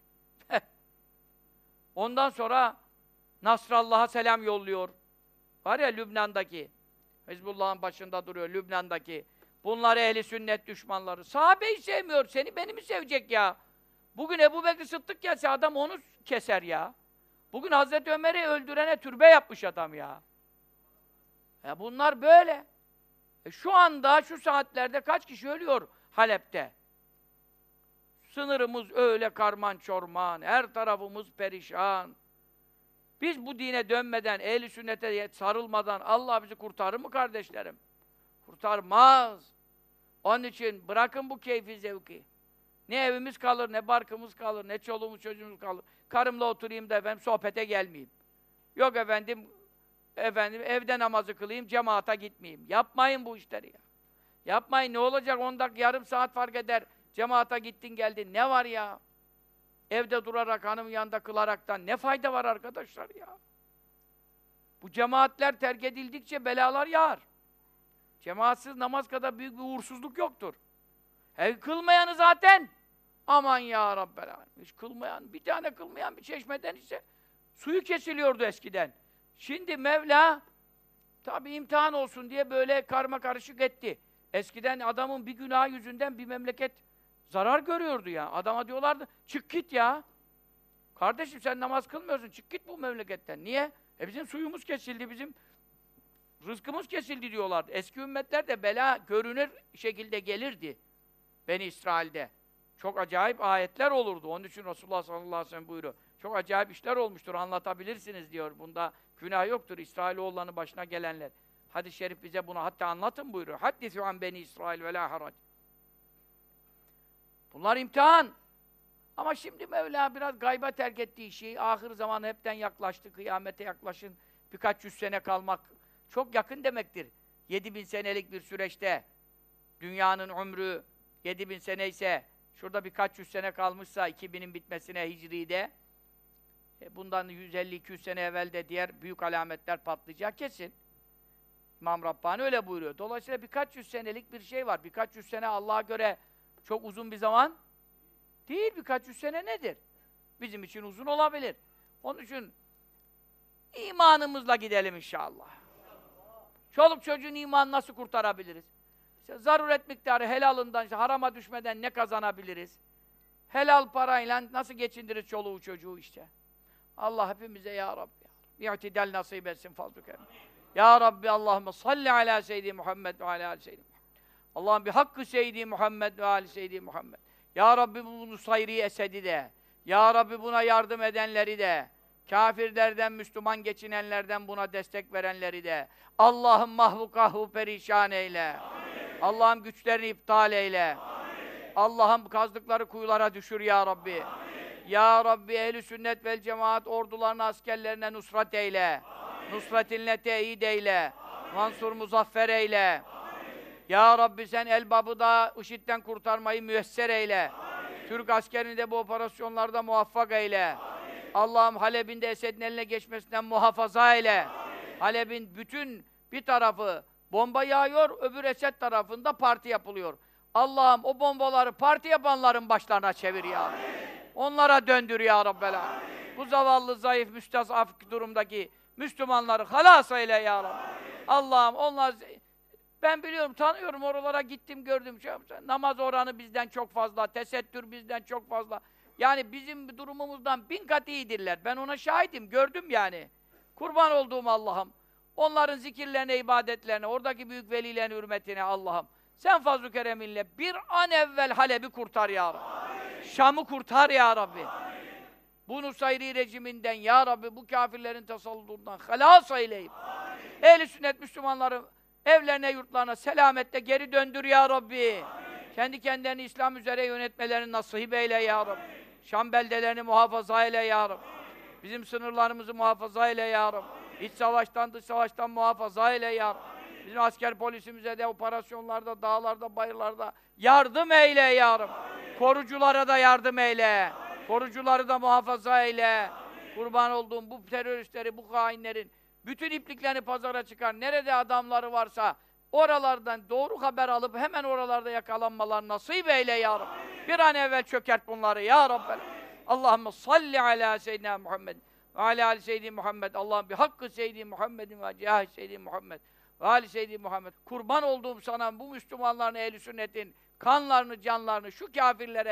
Ondan sonra Nasrallah'a selam yolluyor. Var ya Lübnan'daki, Hizbullah'ın başında duruyor Lübnan'daki. Bunlar ehli sünnet düşmanları. Sahabeyi sevmiyor, seni beni mi sevecek ya? Bugün Ebu Bekir Sıddık gelse adam onu keser ya. Bugün Hazreti Ömer'i öldürene türbe yapmış adam ya. Bunlar böyle. Şu anda, şu saatlerde kaç kişi ölüyor Halep'te? Sınırımız öyle karman çorman, her tarafımız perişan. Biz bu dine dönmeden, ehl-i sünnete sarılmadan Allah bizi kurtarır mı kardeşlerim? Kurtarmaz. Onun için bırakın bu keyfi zevki. Ne evimiz kalır, ne barkımız kalır, ne çoluğumuz çocuğumuz kalır. Karımla oturayım da efendim sohbete gelmeyeyim. Yok efendim evde namazı kılayım, cemaata gitmeyeyim. Yapmayın bu işleri ya. Yapmayın, ne olacak 10 dakika, yarım saat fark eder. Cemaata gittin geldin, ne var ya? Evde durarak, hanım yanında kılaraktan ne fayda var arkadaşlar ya? Bu cemaatler terk edildikçe belalar yağar. Cemaatsiz namaz kadar büyük bir uğursuzluk yoktur. Kılmayanı zaten, aman ya Rabbel Alemin. Hiç kılmayan, bir tane kılmayan bir çeşmeden ise suyu kesiliyordu eskiden. Şimdi Mevla, tabi imtihan olsun diye böyle karma karışık etti. Eskiden adamın bir günah yüzünden bir memleket zarar görüyordu ya. Adama diyorlardı, çık git ya. Kardeşim sen namaz kılmıyorsun, çık git bu memleketten. Niye? Bizim suyumuz kesildi, bizim rızkımız kesildi diyorlardı. Eski ümmetler de bela görünür şekilde gelirdi. Beni İsrail'de. Çok acayip ayetler olurdu. Onun için Resulullah sallallahu aleyhi ve sellem buyuruyor. Çok acayip işler olmuştur, anlatabilirsiniz diyor. Bunda günah yoktur, İsrailoğullarının başına gelenler. Hadis-i şerif bize bunu hatta anlatın buyuruyor. Haddisû an beni İsrail ve lâ harac. Bunlar imtihan. Ama şimdi Mevla biraz gayba terk ettiği şeyi, ahir zamanı hepten yaklaştı, kıyamete yaklaşın, birkaç yüz sene kalmak çok yakın demektir. 7000 senelik bir süreçte, dünyanın ömrü 7000 sene ise, şurada birkaç yüz sene kalmışsa 2000'in bitmesine Hicri'de, bundan 150-200 sene evvel de diğer büyük alametler patlayacak kesin. İmam Rabbani öyle buyuruyor. Dolayısıyla birkaç yüz senelik bir şey var. Birkaç yüz sene Allah'a göre çok uzun bir zaman değil. Birkaç yüz sene nedir? Bizim için uzun olabilir. Onun için imanımızla gidelim inşallah. Çoluk çocuğun imanını nasıl kurtarabiliriz? İşte zaruret miktarı helalından, işte harama düşmeden ne kazanabiliriz? Helal parayla nasıl geçindiririz çoluğu çocuğu işte? Allah hepimize ya Rabbi, i'tidal nasip etsin fazl-ı kerim. Ya Rabbi Allahümme salli ala seyyidi Muhammed ve ala seyyidi Muhammed. Allah'ım bir hakkı seyyidi Muhammed ve ala seyyidi Muhammed. Ya Rabbi bu Nusayri Esed'i de, Ya Rabbi buna yardım edenleri de, kâfirlerden, Müslüman geçinenlerden buna destek verenleri de, Allah'ım mahvukahu perişan eyle. Allah'ım güçlerini iptal eyle. Allah'ım kazdıkları kuyulara düşür ya Rabbi. Amin. Ya Rabbi ehl-i sünnet vel cemaat ordularına, askerlerine nusrat eyle. Nusratinle teyit eyle. Mansur muzaffer eyle. Ya Rabbi sen Elbab'ı da IŞİD'den kurtarmayı müyesser eyle. Türk askerini de bu operasyonlarda muvaffak eyle. Allah'ım Halep'in de Esed'in eline geçmesinden muhafaza eyle. Halep'in bütün bir tarafı bomba yağıyor, öbür Esed tarafında parti yapılıyor. Allah'ım o bombaları parti yapanların başlarına çevir ya Rabbi. Onlara döndür ya Rabbel Alemin. Bu zavallı, zayıf, müstazaf durumdaki Müslümanları halas eyle ya Rabbi. Allah'ım onlar, ben biliyorum, tanıyorum, oralara gittim, gördüm. Namaz oranı bizden çok fazla, tesettür bizden çok fazla. Yani bizim durumumuzdan 1000 kat iyidirler. Ben ona şahidim, gördüm yani. Kurban olduğum Allah'ım. Onların zikirlerine, ibadetlerine, oradaki büyük velilerin hürmetine Allah'ım. Sen fazl-ı kereminle bir an evvel Halep'i kurtar ya Rabbi. Şam'ı kurtar ya Rabbi. Bu Nusayri rejiminden ya Rabbi, bu kafirlerin tasalludundan halas eyleyip ehl-i sünnet Müslümanları evlerine, yurtlarına selametle geri döndür ya Rabbi. Kendi kendilerini İslam üzere yönetmelerini nasip eyle ya Rabbi. Şam beldelerini muhafaza eyle ya Rabbi. Bizim sınırlarımızı muhafaza eyle ya Rabbi. İç savaştan, dış savaştan muhafaza eyle ya Rabbi. Bizim asker polisimize de operasyonlarda, dağlarda, bayırlarda yardım eyle ya Rabbi. Koruculara da yardım eyle. Korucuları da muhafaza eyle. Kurban olduğum bu teröristleri, bu hainlerin bütün ipliklerini pazara çıkar. Nerede adamları varsa oralardan doğru haber alıp hemen oralarda yakalanmalarını nasip eyle ya Rabbi. Bir an evvel çökert bunları ya Rabbi. Allahümme salli ala seyyidina Muhammed ve ala ali seyyidi Muhammed. Allah'ım bir hakkı seyyidi Muhammedin ve cihâhi seyyidi Muhammed ve ali seyyidi Muhammed. Kurban olduğum sana bu Müslümanların, ehl-i sünnetin kanlarını, canlarını şu kafirlere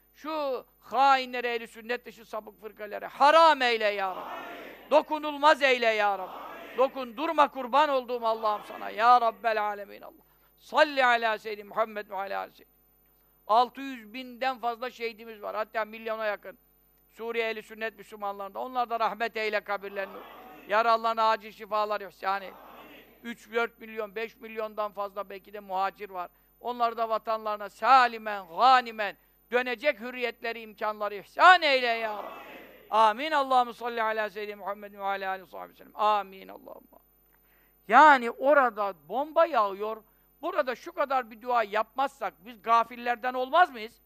Şu hainleri, ehli sünnet dışı sapık fırkaları haram eyle ya Rabbi. Dokunulmaz eyle ya Rabbi. Dokundurma kurban olduğum Allah'ım sana ya Rabbel alemin Allah. Salli ala seyyidi Muhammed ve ala seyyidi. 600 binden fazla şehidimiz var. Hatta milyona yakın. Suriye ehli sünnet Müslümanlarında. Onlar da rahmet eyle kabirlerini. Yaralılarına acil şifalar ihsan eyle. 3-4 milyon, 5 milyondan fazla belki de muhacir var. Onlar da vatanlarına salimen, ganimen dönecek hürriyetleri, imkanları ihsan eyle ya Rabbi. Amin. Allahumme salli ala seyyidi Muhammed ve ala alihi ve sellem. Amin. Allahümme. Yani orada bomba yağıyor. Burada şu kadar bir dua yapmazsak biz gafillerden olmaz mıyız?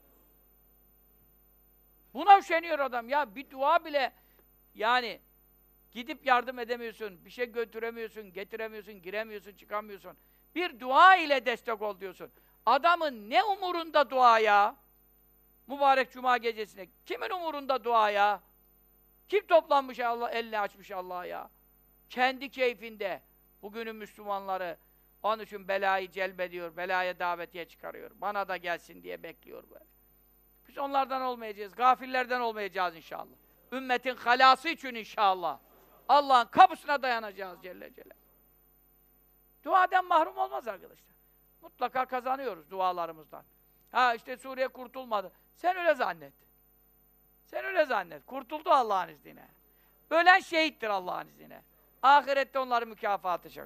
Buna üşeniyor adam ya. Bir dua bile yani gidip yardım edemiyorsun, bir şey götüremiyorsun, getiremiyorsun, giremiyorsun, çıkamıyorsun. Bir dua ile destek ol diyorsun. Adamın ne umurunda dua ya? Mübarek Cuma gecesine. Kimin umurunda dua ya? Kim toplanmış Allah, elini açmış Allah'a ya? Kendi keyfinde. Bugünün Müslümanları onun için belayı celbediyor, belaya davetiye çıkarıyor. Bana da gelsin diye bekliyor böyle. Biz onlardan olmayacağız, gafillerden olmayacağız inşallah. Ümmetin halası için inşallah. Allah'ın kapısına dayanacağız Celle Celaluhu. Duadan mahrum olmaz arkadaşlar. Mutlaka kazanıyoruz dualarımızdan. Ha işte Suriye kurtulmadı. Sen öyle zannet. Sen öyle zannet. Kurtuldu Allah'ın izniyle. Ölen şehittir Allah'ın izniyle. Ahirette onların mükafatı çok.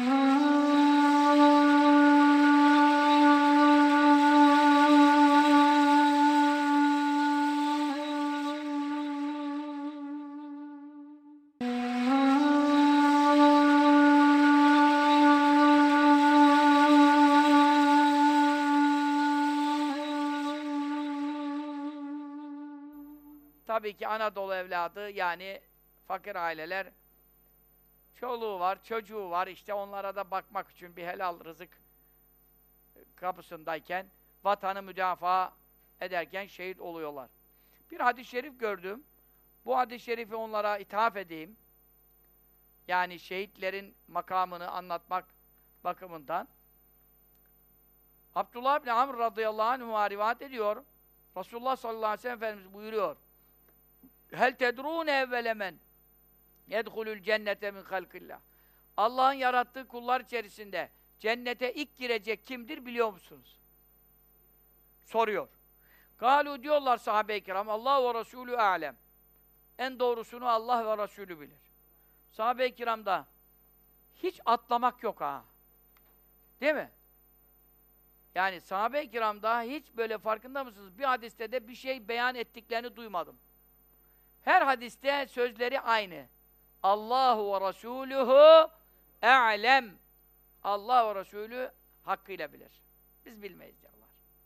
Tabii ki Anadolu evladı, yani fakir aileler, çoluğu var, çocuğu var, işte onlara da bakmak için bir helal rızık kapısındayken, vatanı müdafaa ederken şehit oluyorlar. Bir hadis-i şerif gördüm. Bu hadis-i şerifi onlara ithaf edeyim. Yani şehitlerin makamını anlatmak bakımından. Abdullah bin Amr radıyallahu anh'a rivayet ediyor. Resulullah sallallahu aleyhi ve sellem Efendimiz buyuruyor. Hel tedrûne evvele men yedhulul cennete min halkillah. Allah'ın yarattığı kullar içerisinde cennete ilk girecek kimdir biliyor musunuz? Soruyor. Kâlû diyorlar sahabe-i kiram, Allah ve Resulü alem. En doğrusunu Allah ve Resulü bilir. Sahabe-i kiramda hiç atlamak yok ha. Değil mi? Yani sahabe-i kiramda hiç böyle, farkında mısınız? Bir hadiste de bir şey beyan ettiklerini duymadım. Her hadiste sözleri aynı. Allahu ve Resuluhu e'lem. Allah ve Resulü hakkıyla bilir. Biz bilmeyiz diyorlar.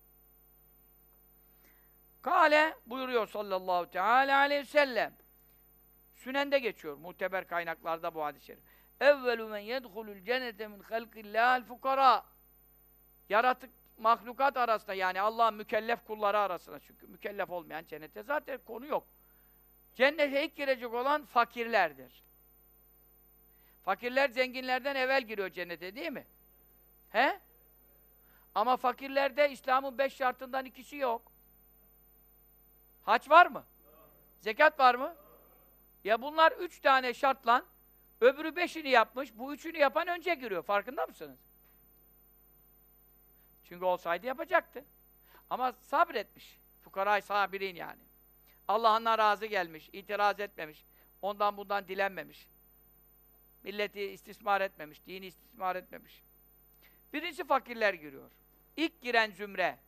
Kale buyuruyor sallallahu teala aleyhi ve sellem. Sünende geçiyor. Muteber kaynaklarda bu hadis-i şerif. Evvelu men yedhulul cennete min halkillâhel fukara. Yaratık mahlukat arasında, yani Allah'ın mükellef kulları arasında, çünkü mükellef olmayan cennete zaten konu yok. Cennete ilk girecek olan fakirlerdir. Fakirler zenginlerden evvel giriyor cennete, değil mi? He? Ama fakirlerde İslam'ın 5 şartından ikisi yok. Hac var mı? Zekat var mı? Ya bunlar 3 tane şartla, öbürü 5'ini yapmış, bu 3'ünü yapan önce giriyor. Farkında mısınız? Çünkü olsaydı yapacaktı. Ama sabretmiş. Fukara-i sabirin yani. Allah'ından razı gelmiş, itiraz etmemiş, ondan bundan dilenmemiş. Milleti istismar etmemiş, dini istismar etmemiş. Birincisi fakirler giriyor. İlk giren zümre.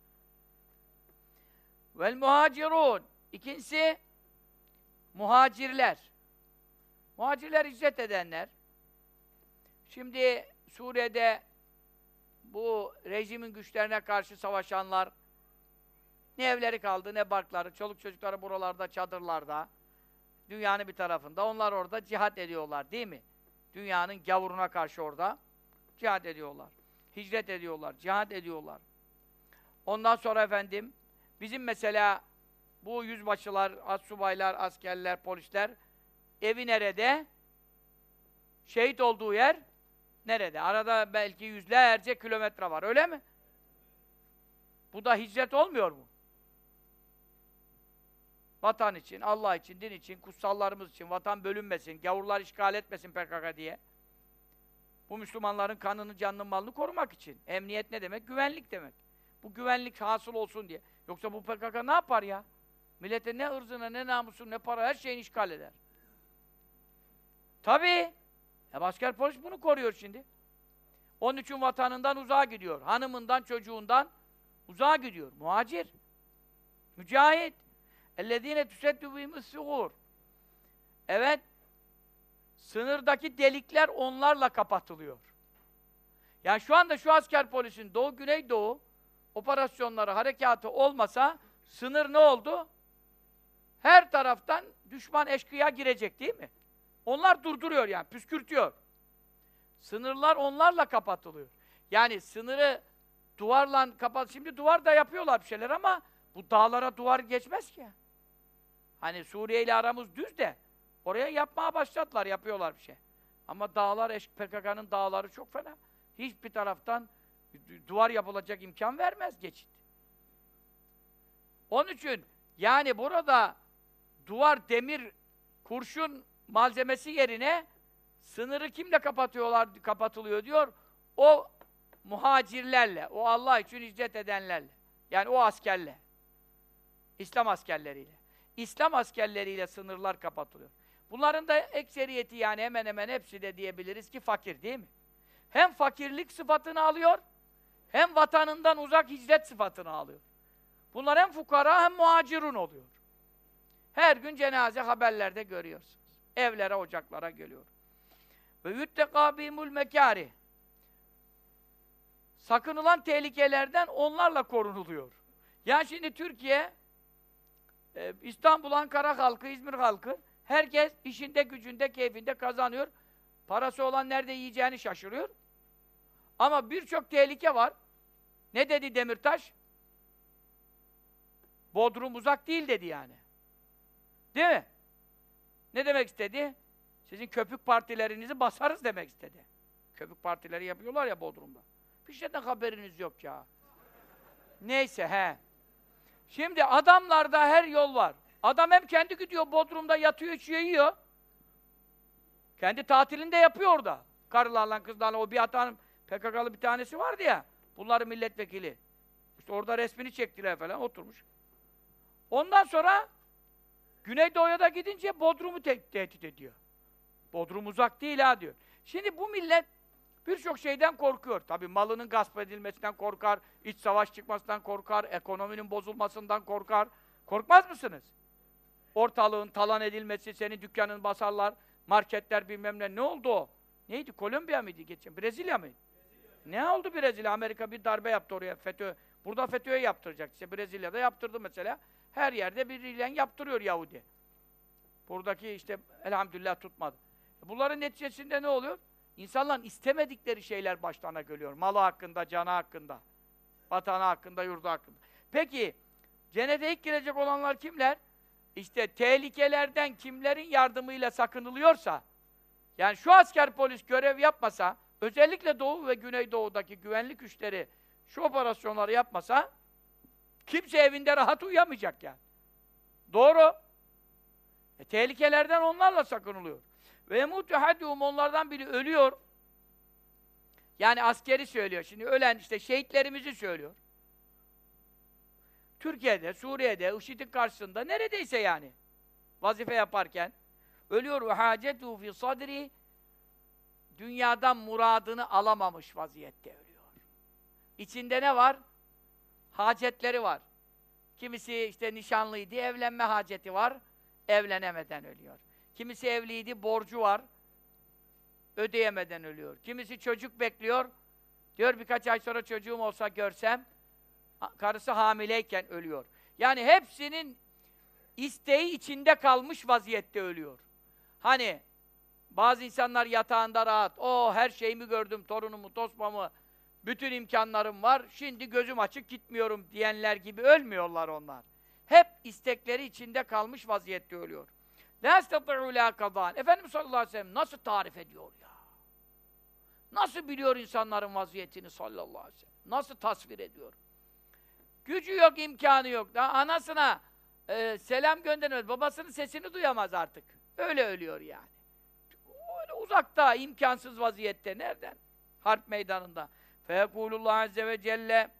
Vel muhacirun. İkincisi muhacirler. Muhacirler hicret edenler. Şimdi Suriye'de bu rejimin güçlerine karşı savaşanlar, ne evleri kaldı, ne barkları, çoluk çocukları buralarda, çadırlarda, dünyanın bir tarafında. Onlar orada cihat ediyorlar, değil mi? Dünyanın gavuruna karşı orada cihat ediyorlar. Hicret ediyorlar, cihat ediyorlar. Ondan sonra efendim, bizim mesela bu yüzbaşılar, astsubaylar, askerler, polisler, evi nerede? Şehit olduğu yer nerede? Arada belki yüzlerce kilometre var, öyle mi? Bu da hicret olmuyor mu? Vatan için, Allah için, din için, kutsallarımız için, vatan bölünmesin, gavurlar işgal etmesin PKK diye. Bu Müslümanların kanını, canını, malını korumak için. Emniyet ne demek? Güvenlik demek. Bu güvenlik hasıl olsun diye. Yoksa bu PKK ne yapar ya? Millete ne ırzına, ne namusuna, ne para, her şeyini işgal eder. Tabii. Asker polis bunu koruyor şimdi. Onun için vatanından uzağa gidiyor. Hanımından, çocuğundan uzağa gidiyor. Muhacir. Mücahit. اَلَّذ۪ينَ تُسَدُّ بِهِمُ السُّغُورِ. Evet. Sınırdaki delikler onlarla kapatılıyor. Yani şu anda şu asker polisin Doğu Güneydoğu operasyonları, harekatı olmasa sınır ne oldu? Her taraftan düşman eşkıya girecek değil mi? Onlar durduruyor yani, püskürtüyor. Sınırlar onlarla kapatılıyor. Yani sınırı duvarla kapat. Şimdi duvar da yapıyorlar bir şeyler ama bu dağlara duvar geçmez ki. Hani Suriye ile aramız düz de oraya yapmaya başladılar, yapıyorlar bir şey. Ama dağlar, PKK'nın dağları çok fena. Hiçbir taraftan duvar yapılacak imkan vermez geçit. Onun için yani burada duvar, demir, kurşun malzemesi yerine sınırı kimle kapatılıyor diyor? O muhacirlerle, o Allah için hicret edenlerle. Yani o askerle. İslam askerleriyle. İslam askerleriyle sınırlar kapatılıyor. Bunların da ekseriyeti yani hemen hemen hepsi de diyebiliriz ki fakir değil mi? Hem fakirlik sıfatını alıyor, hem vatanından uzak hicret sıfatını alıyor. Bunlar hem fukara hem muhacirun oluyor. Her gün cenaze haberlerde görüyorsunuz. Evlere, ocaklara geliyor. Ve yuttekâ bihimul mekârih. Sakınılan tehlikelerden onlarla korunuluyor. Yani şimdi Türkiye, İstanbul, Ankara halkı, İzmir halkı, herkes işinde, gücünde, keyfinde kazanıyor. Parası olan nerede yiyeceğini şaşırıyor. Ama birçok tehlike var. Ne dedi Demirtaş? Bodrum uzak değil dedi yani. Değil mi? Ne demek istedi? Sizin köpük partilerinizi basarız demek istedi. Köpük partileri yapıyorlar ya Bodrum'da. Bir şeyden haberiniz yok ya. Neyse he. Şimdi adamlarda her yol var. Adam hem kendi gidiyor Bodrum'da yatıyor, içiyor, yiyor. Kendi tatilinde yapıyor orada. Karılarla, kızlarla, o bir hatanın PKK'lı bir tanesi vardı ya. Bunların milletvekili. İşte orada resmini çektiler falan, oturmuş. Ondan sonra Güneydoğu'ya da gidince Bodrum'u tehdit ediyor. Bodrum uzak değil ha diyor. Şimdi bu millet birçok şeyden korkuyor. Tabii malının gasp edilmesinden korkar, iç savaş çıkmasından korkar, ekonominin bozulmasından korkar. Korkmaz mısınız? Ortalığın talan edilmesi, senin dükkanını basarlar, marketler bilmem ne. Ne oldu o? Neydi? Kolombiya mıydı geçen? Brezilya mıydı? Ne oldu Brezilya? Amerika bir darbe yaptı oraya, FETÖ. Burada FETÖ'ye yaptıracak. İşte Brezilya'da yaptırdı mesela. Her yerde biriyle yaptırıyor Yahudi. Buradaki işte elhamdülillah tutmadı. Bunların neticesinde ne oluyor? İnsanların istemedikleri şeyler başlarına geliyor. Malı hakkında, canı hakkında, vatanı hakkında, yurdu hakkında. Peki, cennete ilk girecek olanlar kimler? İşte tehlikelerden kimlerin yardımıyla sakınılıyorsa, yani şu asker polis görev yapmasa, özellikle Doğu ve Güneydoğu'daki güvenlik güçleri şu operasyonları yapmasa, kimse evinde rahat uyuyamayacak yani. Doğru. Tehlikelerden onlarla sakınılıyor. Ve yemutu haduhum, onlardan biri ölüyor. Yani askeri söylüyor. Şimdi ölen işte şehitlerimizi söylüyor. Türkiye'de, Suriye'de, IŞİD'in karşısında neredeyse yani vazife yaparken ölüyor ve hacetu fi sadri, dünyadan muradını alamamış vaziyette ölüyor. İçinde ne var? Hacetleri var. Kimisi işte nişanlıydı, evlenme haceti var, evlenemeden ölüyor. Kimisi evliydi, borcu var, ödeyemeden ölüyor. Kimisi çocuk bekliyor, diyor birkaç ay sonra çocuğum olsa görsem, karısı hamileyken ölüyor. Yani hepsinin isteği içinde kalmış vaziyette ölüyor. Hani bazı insanlar yatağında rahat, her şeyimi gördüm, torunumu, tosbamı, bütün imkanlarım var, şimdi gözüm açık gitmiyorum diyenler gibi ölmüyorlar onlar. Hep istekleri içinde kalmış vaziyette ölüyor. لَا اسْتَطِعُوا لَا قَضَانِ Efendimiz sallallahu aleyhi ve sellem nasıl tarif ediyor ya? Nasıl biliyor insanların vaziyetini sallallahu aleyhi ve sellem? Nasıl tasvir ediyor? Gücü yok, imkanı yok. Daha anasına selam gönderemez. Babasının sesini duyamaz artık. Öyle ölüyor yani. Öyle uzakta, imkansız vaziyette. Nereden? Harp meydanında. Feyekulullah azze ve celle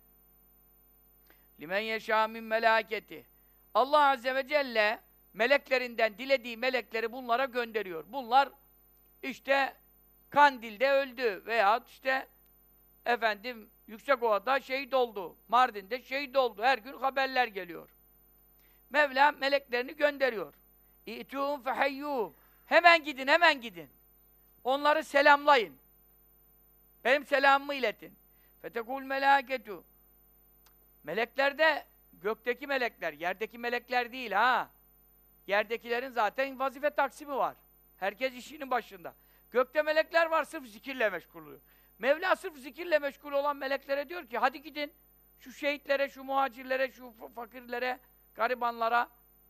limen yeşâ min melâketi. Allah azze ve celle meleklerinden dilediği melekleri bunlara gönderiyor. Bunlar işte Kandil'de öldü veya işte efendim Yüksekova'da şehit oldu. Mardin'de şehit oldu. Her gün haberler geliyor. Mevla meleklerini gönderiyor. İ'tûhum fehayyûhum. Hemen gidin, hemen gidin. Onları selamlayın. Benim selamımı iletin. Fetekul melâketu. Melekler de gökteki melekler, yerdeki melekler değil ha. Yerdekilerin zaten vazife taksimi var. Herkes işinin başında. Gökte melekler var, sırf zikirle meşgul oluyor. Mevla sırf zikirle meşgul olan meleklere diyor ki, hadi gidin, şu şehitlere, şu muhacirlere, şu fakirlere, garibanlara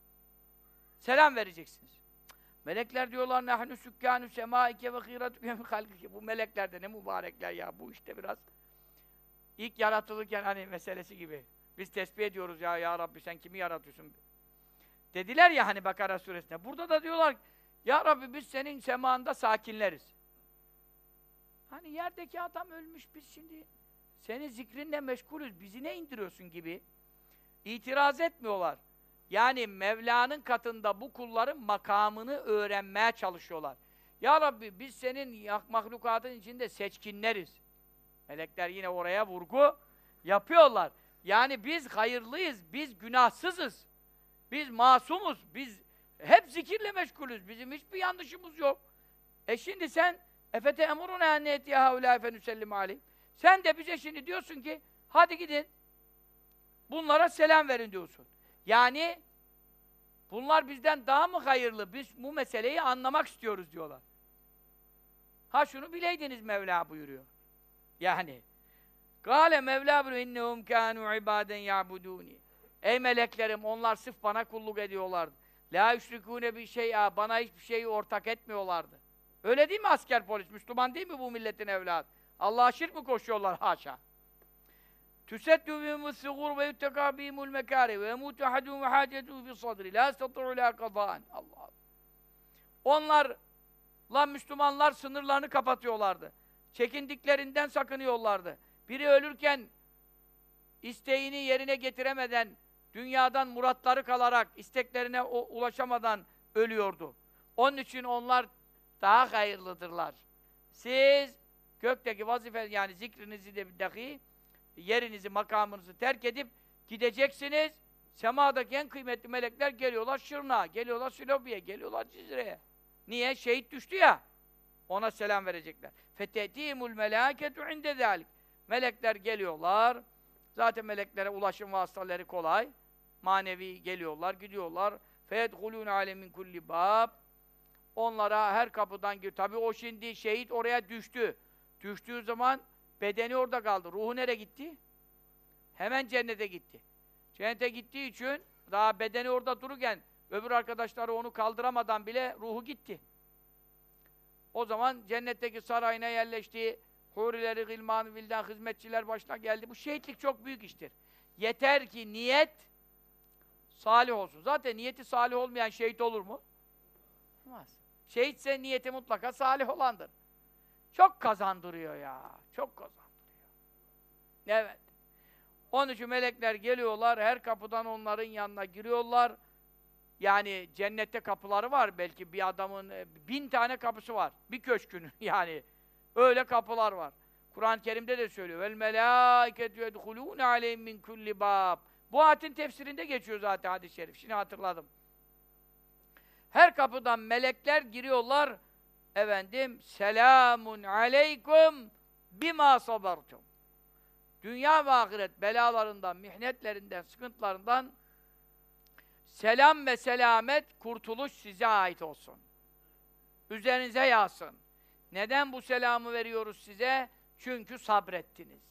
selam vereceksiniz. Melekler diyorlar, nahnu sükkânü semâike ve hîretüke min halkike. Bu melekler de ne mübarekler ya, bu işte biraz. İlk yaratılırken hani meselesi gibi. Biz tesbih ediyoruz ya Rabbi sen kimi yaratıyorsun? Dediler ya hani Bakara suresinde. Burada da diyorlar, ya Rabbi biz senin semanda sakinleriz. Hani yerdeki adam ölmüş, biz şimdi senin zikrinle meşgulüz, bizi ne indiriyorsun gibi itiraz etmiyorlar. Yani Mevla'nın katında bu kulların makamını öğrenmeye çalışıyorlar. Ya Rabbi biz senin mahlukatın içinde seçkinleriz. Melekler yine oraya vurgu yapıyorlar. Yani biz hayırlıyız, biz günahsızız, biz masumuz, biz hep zikirle meşgulüz, bizim hiçbir yanlışımız yok. Şimdi sen efete emuruna enniyeti haulâ fenüsellim aleyhim. Sen de bize şimdi diyorsun ki hadi gidin bunlara selam verin diyorsun. Yani bunlar bizden daha mı hayırlı? Biz bu meseleyi anlamak istiyoruz diyorlar. Ha şunu bileydiniz Mevla buyuruyor. Yani Kâle Mevla buyuruyor innehum kânû ibâden ya'budûni. Ey meleklerim onlar sırf bana kulluk ediyorlardı. Lâ yüşrikûne bir şey'a bana hiçbir şeyi ortak etmiyorlardı. Öyle değil mi asker polis? Müslüman değil mi bu milletin evladı? Allah'a şirk mi koşuyorlar? Haşa. Tüseddü bihimûs sigûr ve yuttekâ bihimul mekâri ve yemûtu ahadûn ve hâcetû fi sadri. Lâ estatû'u lâ kadâ'n. Allah. Onlarla Müslümanlar sınırlarını kapatıyorlardı. Çekindiklerinden sakınıyorlardı. Biri ölürken isteğini yerine getiremeden, dünyadan muratları kalarak, isteklerine ulaşamadan ölüyordu. Onun için onlar daha hayırlıdırlar. Siz gökteki vazife yani zikrinizi de dahi yerinizi, makamınızı terk edip gideceksiniz. Semadaki en kıymetli melekler geliyorlar Şırnak'a, geliyorlar Silopi'ye, geliyorlar Cizre'ye. Niye? Şehit düştü ya. Ona selam verecekler. فَتَتِيمُ الْمَلَاكَةُ عِنْدَ ذَٰلِكَ. Melekler geliyorlar. Zaten meleklere ulaşım vasıtaları kolay. Manevi geliyorlar, gidiyorlar. فَيَدْخُلُونَ عَلَيْهِمْ مِنْ كُلِّ بَابٍ. Onlara her kapıdan giriyor. Tabii o şimdi şehit oraya düştü. Düştüğü zaman bedeni orada kaldı. Ruhu nereye gitti? Hemen cennete gitti. Cennete gittiği için daha bedeni orada dururken öbür arkadaşları onu kaldıramadan bile ruhu gitti. O zaman cennetteki sarayına yerleşti. Hurileri, gılman, vildan, hizmetçiler başına geldi. Bu şehitlik çok büyük iştir. Yeter ki niyet salih olsun. Zaten niyeti salih olmayan şehit olur mu? Olmaz. Şehitse niyeti mutlaka salih olandır. Çok kazandırıyor ya. Çok kazandırıyor. Evet. Onun için melekler geliyorlar, her kapıdan onların yanına giriyorlar. Yani cennette kapıları var. Belki bir adamın 1000 tane kapısı var. Bir köşkün yani. Öyle kapılar var. Kur'an-ı Kerim'de de söylüyor. Vel melâiketu yedhulûne aleyhim min kulli bâb. Bu ayetin tefsirinde geçiyor zaten hadis-i şerif. Şimdi hatırladım. Her kapıdan melekler giriyorlar. Efendim, selamun aleykum bima sabartum. Dünya ve ahiret belalarından, mihnetlerinden, sıkıntılarından selam ve selamet, kurtuluş size ait olsun. Üzerinize yağsın. Neden bu selamı veriyoruz size? Çünkü sabrettiniz.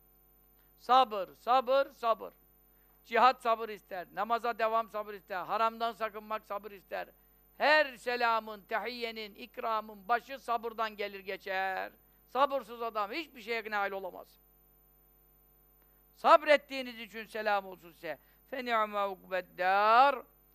Sabır, sabır, sabır. Cihat sabır ister, namaza devam sabır ister, haramdan sakınmak sabır ister. Her selamın, tehiyyenin, ikramın başı sabırdan gelir geçer. Sabırsız adam hiçbir şeye nail olamaz. Sabrettiğiniz için selam olsun size. فَنِعْمَ عُقْبَ الدَّارِ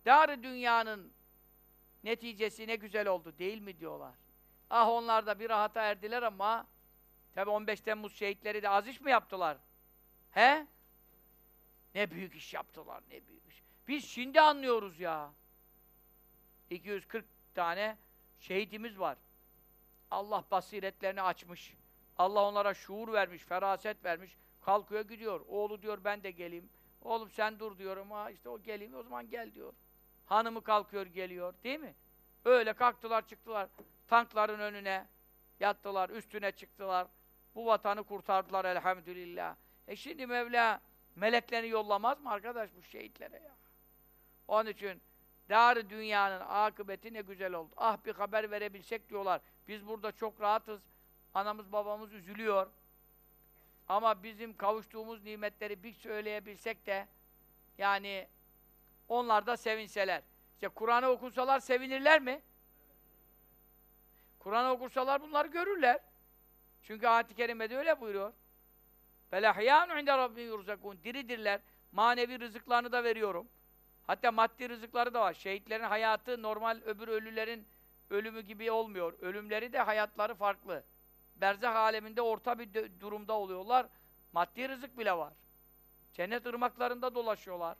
Dar-ı dünyanın neticesi ne güzel oldu değil mi diyorlar. Ah onlar da bir rahata erdiler ama tabi 15 Temmuz şehitleri de az iş mi yaptılar? He? Ne büyük iş yaptılar, ne büyük iş. Biz şimdi anlıyoruz ya. 240 tane şehidimiz var. Allah basiretlerini açmış. Allah onlara şuur vermiş, feraset vermiş. Kalkıyor gidiyor. Oğlu diyor ben de geleyim. Oğlum sen dur diyor ama işte o geleyim o zaman gel diyor. Hanımı kalkıyor geliyor değil mi? Öyle kalktılar çıktılar. Tankların önüne yattılar, üstüne çıktılar. Bu vatanı kurtardılar elhamdülillah. Şimdi Mevla meleklerini yollamaz mı arkadaş bu şehitlere ya? Onun için dar dünyanın akıbeti ne güzel oldu. Ah bir haber verebilsek diyorlar. Biz burada çok rahatız. Anamız babamız üzülüyor. Ama bizim kavuştuğumuz nimetleri bir söyleyebilsek de yani onlar da sevinseler. İşte Kur'an'ı okunsalar sevinirler mi? Kur'an'ı okursalar bunları görürler. Çünkü ayet-i kerimede öyle buyuruyor. فَلَحْيَانُ عِنْدَ رَبِّهِمْ يُرْزَقُونَ Diridirler. Manevi rızıklarını da veriyorum. Hatta maddi rızıkları da var. Şehitlerin hayatı normal öbür ölülerin ölümü gibi olmuyor. Ölümleri de hayatları farklı. Berzah aleminde orta bir durumda oluyorlar. Maddi rızık bile var. Cennet ırmaklarında dolaşıyorlar.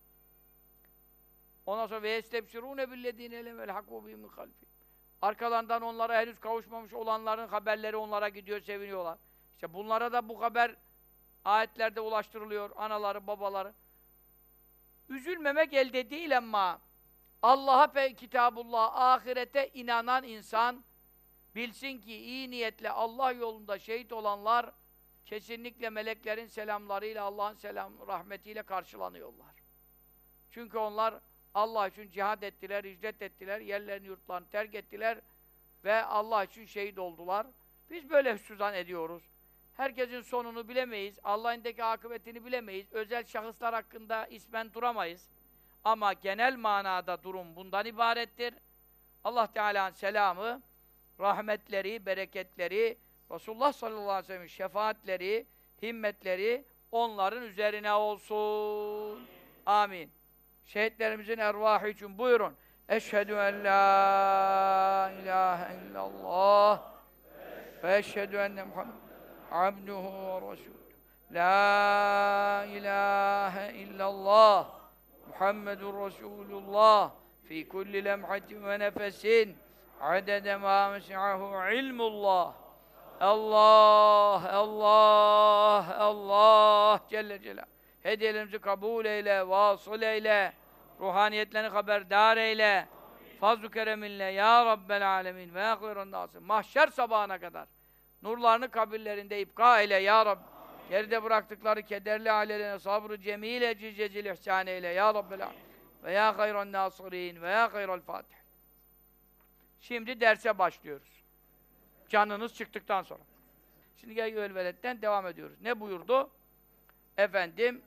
Ondan sonra وَيَسْتَبْشِرُونَ بِالَّذ۪ينَ لَمْ يَلْحَقُوا بِهِمْ مِنْ خَلْفِهِمْ Arkalarından onlara henüz kavuşmamış olanların haberleri onlara gidiyor, seviniyorlar. İşte bunlara da bu haber ayetlerde ulaştırılıyor, anaları, babaları. Üzülmemek elde değil ama Allah'a ve Kitabullah, ahirete inanan insan bilsin ki iyi niyetle Allah yolunda şehit olanlar kesinlikle meleklerin selamlarıyla, Allah'ın rahmetiyle karşılanıyorlar. Çünkü onlar Allah için cihad ettiler, hicret ettiler, yerlerini, yurtlarını terk ettiler ve Allah için şehit oldular. Biz böyle hüsnüzan ediyoruz. Herkesin sonunu bilemeyiz, Allah'ındaki akıbetini bilemeyiz, özel şahıslar hakkında ismen duramayız. Ama genel manada durum bundan ibarettir. Allah Teala'nın selamı, rahmetleri, bereketleri, Resulullah sallallahu aleyhi ve sellem'in şefaatleri, himmetleri onların üzerine olsun. Amin. Şehitlerimizin ervahı için buyurun. Eşhedü en la ilahe illallah ve eşhedü enne Muhammed abduhu ve resulü. La ilahe illallah Muhammedun Resulullah fi kulli lemhatin ve nefesin adede ma mes'ahu ilmullah. Allah, Allah, Allah Celle Celaluhu. Hediyelerimizi kabul eyle, vasıl eyle, ruhaniyetlerini haberdar eyle. Fazl-ı kereminle ya Rabbel alemin ve ahirun nasım. Mahşer sabahına kadar nurlarını kabirlerinde ipka eyle ya Rabbi. Geride bıraktıkları kederli ailelerine sabrı cemile cizcezil ihsan eyle ya Rabbel alemin. Ve ya hayran nasirin ve ya hayral fatih. Şimdi derse başlıyoruz. Canınız çıktıktan sonra. Şimdi gel veletten devam ediyoruz. Ne buyurdu? Efendim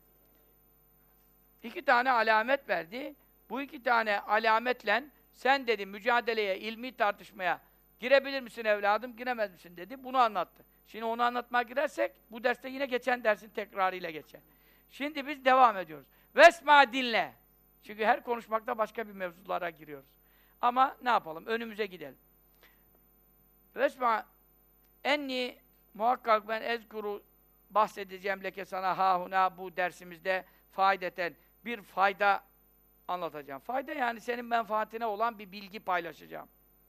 2 tane alamet verdi. Bu 2 tane alametle sen dedi mücadeleye, ilmi tartışmaya girebilir misin evladım, giremez misin dedi. Bunu anlattı. Şimdi onu anlatmaya girersek bu derste yine geçen dersin tekrarıyla geçer. Şimdi biz devam ediyoruz. Vesma dinle. Çünkü her konuşmakta başka bir mevzulara giriyoruz. Ama ne yapalım? Önümüze gidelim. Vesma enni muhakkak ben ezkuru bahsedeceğim leke sana hahuna bu dersimizde faydeten bir fayda anlatacağım. Fayda yani senin menfaatine olan bir bilgi paylaşacağım.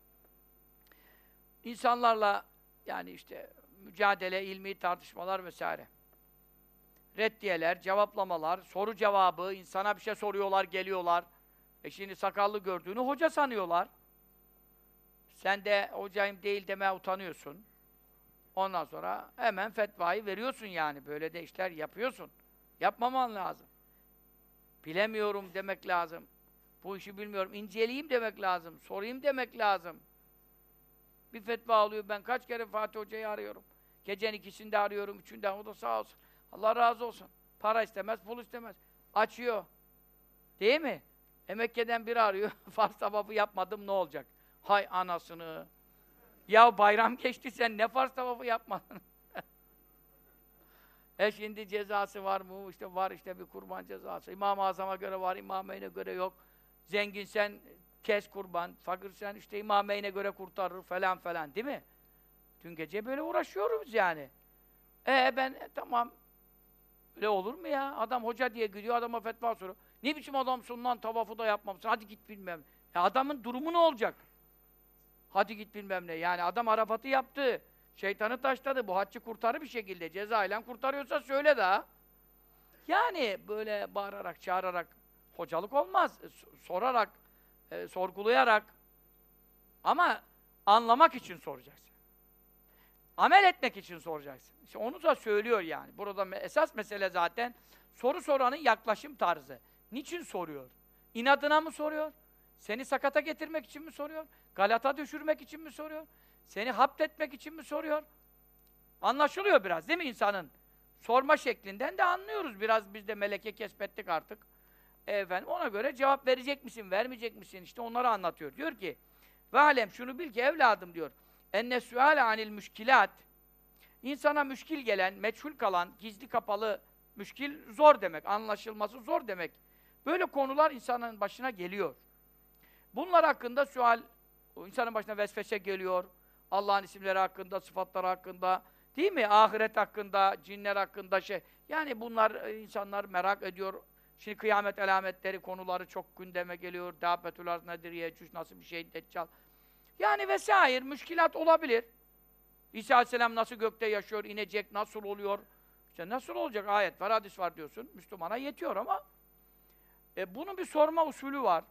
İnsanlarla yani işte mücadele, ilmi tartışmalar vesaire. Reddiyeler, cevaplamalar, soru cevabı, insana bir şey soruyorlar, geliyorlar. Şimdi sakallı gördüğünü hoca sanıyorlar. Sen de hocayım değil demeye utanıyorsun. Ondan sonra hemen fetvayı veriyorsun yani. Böyle de işler yapıyorsun. Yapmaman lazım. Bilemiyorum demek lazım. Bu işi bilmiyorum. İnceleyeyim demek lazım. Sorayım demek lazım. Bir fetva alıyor. Ben kaç kere Fatih Hoca'yı arıyorum. Gecenin 2'sinde arıyorum, 3'ünde. O da sağ olsun. Allah razı olsun. Para istemez, pul istemez. Açıyor. Değil mi? Mekke'den biri arıyor. Farz tavafı yapmadım ne olacak? Hay anasını. Ya bayram geçti sen ne farz tavafı yapmadın? Şimdi cezası var mı? İşte var işte bir kurban cezası. İmam-ı Azam'a göre var, İmameyn'e göre yok. Zenginsen kes kurban, fakirsen işte imameyne göre kurtarır falan falan, değil mi? Dün gece böyle uğraşıyoruz yani. Tamam, öyle olur mu ya? Adam hoca diye gidiyor, adama fetva soruyor. Ne biçim adamsın lan, tavafı da yapmamışsın, hadi git bilmem. Ya adamın durumu ne olacak? Hadi git bilmem ne. Yani adam Arafat'ı yaptı, şeytanı taşladı, bu haccı kurtarır bir şekilde. Cezayla kurtarıyorsa söyle daha. Yani böyle bağırarak, çağırarak hocalık olmaz. Sorarak, sorgulayarak ama anlamak için soracaksın. Amel etmek için soracaksın. İşte onu da söylüyor yani. Burada esas mesele zaten soru soranın yaklaşım tarzı. Niçin soruyor? İnadına mı soruyor? Seni sakata getirmek için mi soruyor? Galata düşürmek için mi soruyor? Seni haptetmek için mi soruyor? Anlaşılıyor biraz değil mi insanın? Sorma şeklinden de anlıyoruz. Biraz biz de meleke kesbettik artık. Efendim ona göre cevap verecek misin, vermeyecek misin? İşte onları anlatıyor. Diyor ki ve alem şunu bil ki evladım diyor. Enne suale anil müşkilat. İnsana müşkil gelen, meçhul kalan, gizli kapalı müşkil zor demek. Anlaşılması zor demek. Böyle konular insanın başına geliyor. Bunlar hakkında sual, insanın başına vesvese geliyor. Allah'ın isimleri hakkında, sıfatları hakkında, değil mi? Ahiret hakkında, cinler hakkında Yani bunlar insanlar merak ediyor. Şimdi kıyamet alametleri konuları çok gündeme geliyor. Dâbetül arz nedir, Yecüc nasıl bir şey, Deccal. Yani vesaire, müşkilat olabilir. İsa Aleyhisselam nasıl gökte yaşıyor, inecek, nasıl oluyor? İşte nasıl olacak? Ayet var, hadis var diyorsun. Müslümana yetiyor ama bunun bir sorma usulü var.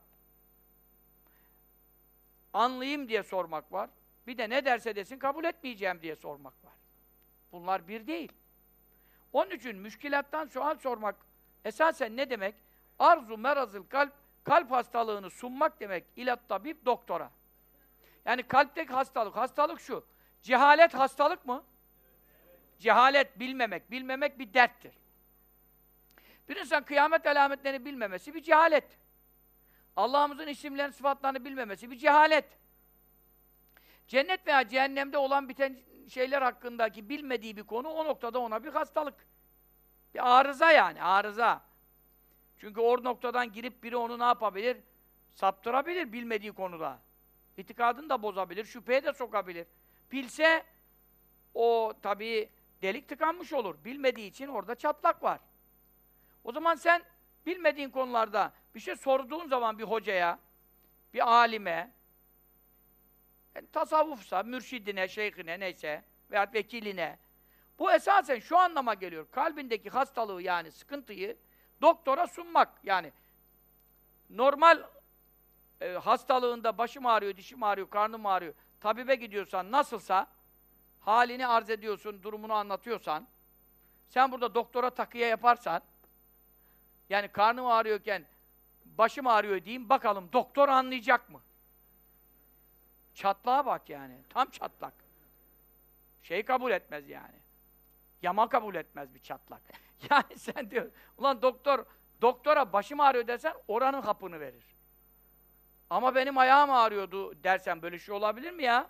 Anlayayım diye sormak var. Bir de ne derse desin kabul etmeyeceğim diye sormak var. Bunlar bir değil. Onun için müşkilattan sual sormak esasen ne demek? Arzu merazıl kalp hastalığını sunmak demek. İlat tabip doktora. Yani kalpteki hastalık şu. Cehalet hastalık mı? Cehalet, bilmemek. Bilmemek bir derttir. Bir insan kıyamet alametlerini bilmemesi bir cehalet. Allah'ımızın isimlerini, sıfatlarını bilmemesi bir cehalet. Cennet veya cehennemde olan biten şeyler hakkındaki bilmediği bir konu o noktada ona bir hastalık. Bir arıza yani, arıza. Çünkü o noktadan girip biri onu ne yapabilir? Saptırabilir bilmediği konuda. İtikadını da bozabilir, şüpheye de sokabilir. Bilse o tabii delik tıkanmış olur. Bilmediği için orada çatlak var. O zaman sen bilmediğin konularda bir şey sorduğun zaman bir hocaya, bir alime, yani tasavvufsa, mürşidine, şeyhine neyse veya vekiline, bu esasen şu anlama geliyor. Kalbindeki hastalığı yani sıkıntıyı doktora sunmak. Yani normal hastalığında başım ağrıyor, dişim ağrıyor, karnım ağrıyor. Tabibe gidiyorsan nasılsa halini arz ediyorsun, durumunu anlatıyorsan sen burada doktora takıya yaparsan yani karnım ağrıyorken başım ağrıyor diyeyim bakalım doktor anlayacak mı? Çatlağa bak yani. Tam çatlak. Şey kabul etmez yani. Yama kabul etmez bir çatlak. Yani sen diyor, ulan doktora başım ağrıyor dersen oranın hapını verir. Ama benim ayağım ağrıyordu dersen böyle şey olabilir mi ya?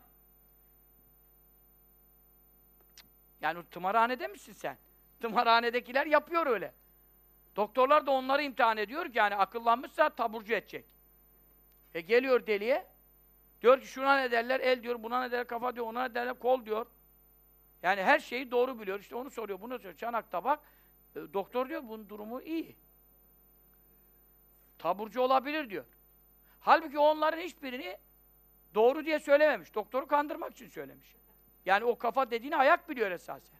Yani tımarhanede misin sen? Tımarhanedekiler yapıyor öyle. Doktorlar da onları imtihan ediyor ki yani akıllanmışsa taburcu edecek. Geliyor deliye, diyor ki şuna ne derler, el diyor, buna ne derler, kafa diyor, ona ne derler, kol diyor. Yani her şeyi doğru biliyor. İşte onu soruyor, bunu soruyor. Çanak tabak. Doktor diyor, bunun durumu iyi. Taburcu olabilir diyor. Halbuki onların hiçbirini doğru diye söylememiş. Doktoru kandırmak için söylemiş. Yani o kafa dediğini ayak biliyor esasen.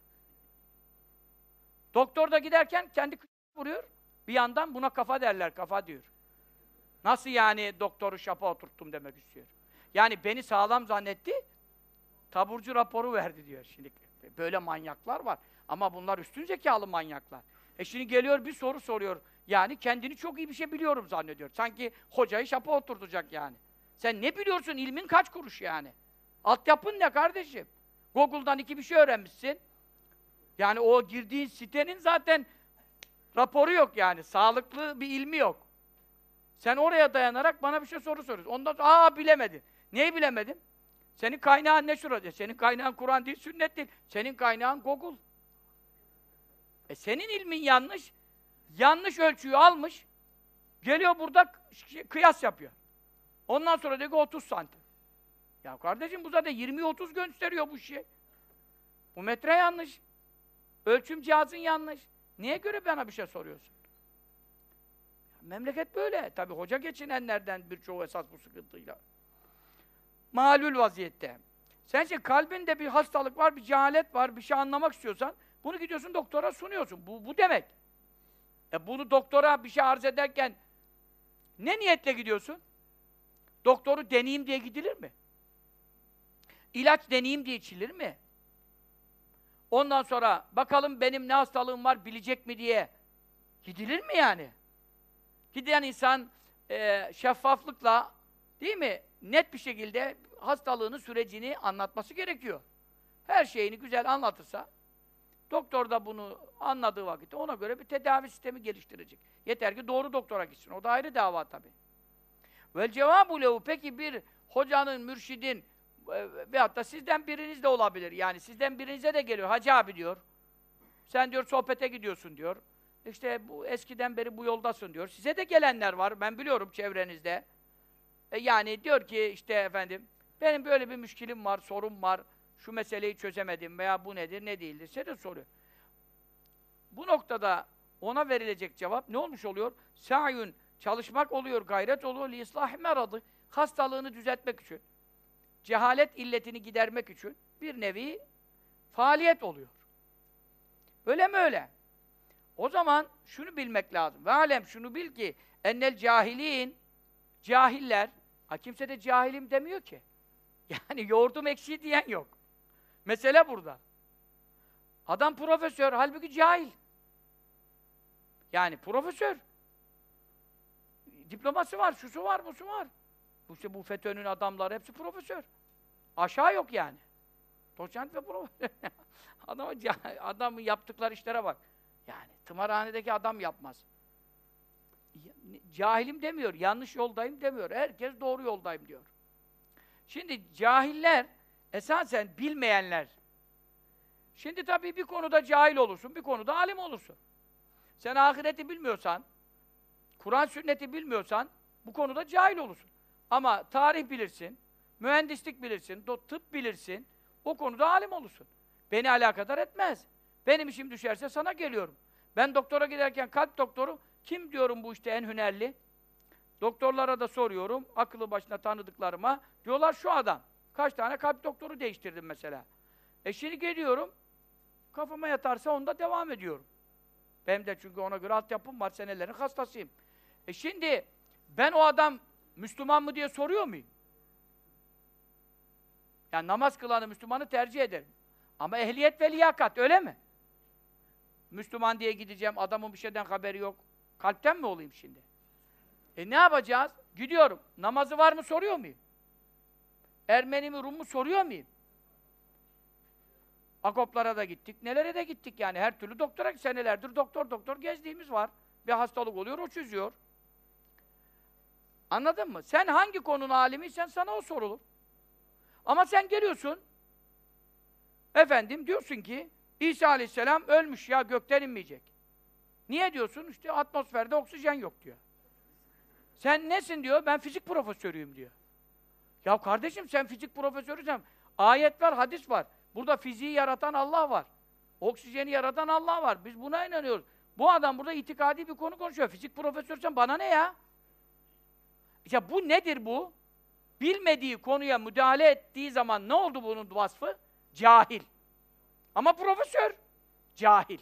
Doktor da giderken kendi vuruyor. Bir yandan buna kafa derler, kafa diyor. Nasıl yani doktoru şapa oturttum demek istiyor. Yani beni sağlam zannetti, taburcu raporu verdi diyor şimdi. Böyle manyaklar var. Ama bunlar üstün zekalı manyaklar. Şimdi geliyor bir soru soruyor. Yani kendini çok iyi bir şey biliyorum zannediyor. Sanki hocayı şapa oturtacak yani. Sen ne biliyorsun? İlmin kaç kuruş yani? Altyapın ne kardeşim? Google'dan bir şey öğrenmişsin. Yani o girdiğin sitenin zaten raporu yok yani. Sağlıklı bir ilmi yok. Sen oraya dayanarak bana bir şey soruyorsun. Ondan sonra bilemedin. Neyi bilemedin? Senin kaynağın ne şurada? Senin kaynağın Kur'an değil, sünnet değil. Senin kaynağın Google. Senin ilmin yanlış. Yanlış ölçüyü almış. Geliyor burada kıyas yapıyor. Ondan sonra diyor ki 30 santim. Ya kardeşim bu zaten 20-30 gösteriyor bu şey. Bu metre yanlış. Ölçüm cihazın yanlış. Niye göre bana bir şey soruyorsun? Memleket böyle. Tabii hoca geçinenlerden birçoğu esas bu sıkıntıyla. Malul vaziyette. Sen şimdi kalbinde bir hastalık var, bir cehalet var, bir şey anlamak istiyorsan bunu gidiyorsun doktora sunuyorsun. Bu demek. Bunu doktora bir şey arz ederken ne niyetle gidiyorsun? Doktoru deneyeyim diye gidilir mi? İlaç deneyeyim diye içilir mi? Ondan sonra bakalım benim ne hastalığım var bilecek mi diye gidilir mi yani? Giden insan şeffaflıkla, değil mi? Net bir şekilde hastalığını, sürecini anlatması gerekiyor. Her şeyini güzel anlatırsa, doktor da bunu anladığı vakitte ona göre bir tedavi sistemi geliştirecek. Yeter ki doğru doktora gitsin. O da ayrı dava tabii. Vel cevabu lehu, peki bir hocanın, mürşidin veyahut da sizden biriniz de olabilir. Yani sizden birinize de geliyor. Hacı abi diyor. Sen diyor sohbete gidiyorsun diyor. İşte bu eskiden beri bu yoldasın diyor. Size de gelenler var. Ben biliyorum çevrenizde. Yani diyor ki işte efendim benim böyle bir müşkilim var, sorum var. Şu meseleyi çözemedim veya bu nedir, ne değildir. Size de soruyor. Bu noktada ona verilecek cevap ne olmuş oluyor? Sa'yun, çalışmak oluyor, gayret oluyor. Li-islâhi meradı, hastalığını düzeltmek için. Cehalet illetini gidermek için bir nevi faaliyet oluyor. Öyle mi öyle? O zaman şunu bilmek lazım. Ve alem şunu bil ki ennel cahilin, cahiller, kimse de cahilim demiyor ki. Yani yoğurdum eksiği diyen yok. Mesele burada. Adam profesör, halbuki cahil. Yani profesör. Diploması var, şusu var, busu var. İşte bu FETÖ'nün adamları hepsi profesör. Aşağı yok yani. Doçent ve profesör. Adamın yaptıkları işlere bak. Yani tımarhanedeki adam yapmaz. Cahilim demiyor, yanlış yoldayım demiyor. Herkes doğru yoldayım diyor. Şimdi cahiller, esasen bilmeyenler. Şimdi tabii bir konuda cahil olursun, bir konuda alim olursun. Sen ahireti bilmiyorsan, Kur'an sünneti bilmiyorsan, bu konuda cahil olursun. Ama tarih bilirsin, mühendislik bilirsin, tıp bilirsin, o konuda alim olursun. Beni alakadar etmez. Benim işim düşerse sana geliyorum. Ben doktora giderken kalp doktoru, kim diyorum bu işte en hünerli? Doktorlara da soruyorum, akıllı başına tanıdıklarıma, diyorlar şu adam. Kaç tane kalp doktoru değiştirdim mesela. Şimdi geliyorum, kafama yatarsa onda devam ediyorum. Benim de çünkü ona göre altyapım var, senelerin hastasıyım. Şimdi ben o adam Müslüman mı diye soruyor muyum? Yani namaz kılanı, Müslümanı tercih ederim. Ama ehliyet ve liyakat, öyle mi? Müslüman diye gideceğim, adamın bir şeyden haberi yok. Kalpten mi olayım şimdi? Ne yapacağız? Gidiyorum. Namazı var mı soruyor muyum? Ermeni mi, Rum mu soruyor muyum? Akoplara da gittik, nelere de gittik yani. Her türlü doktora, senelerdir doktor gezdiğimiz var. Bir hastalık oluyor, o çözüyor. Anladın mı? Sen hangi konunun alimiysen sana o sorulur. Ama sen geliyorsun, efendim diyorsun ki, İsa Aleyhisselam ölmüş ya, gökten inmeyecek. Niye diyorsun? İşte atmosferde oksijen yok diyor. Sen nesin diyor, ben fizik profesörüyüm diyor. Ya kardeşim sen fizik profesörüsen, ayet var, hadis var. Burada fiziği yaratan Allah var. Oksijeni yaratan Allah var. Biz buna inanıyoruz. Bu adam burada itikadi bir konu konuşuyor. Fizik profesörsen bana ne ya? Ya bu nedir bu? Bilmediği konuya müdahale ettiği zaman ne oldu bunun vasfı? Cahil. Ama profesör. Cahil.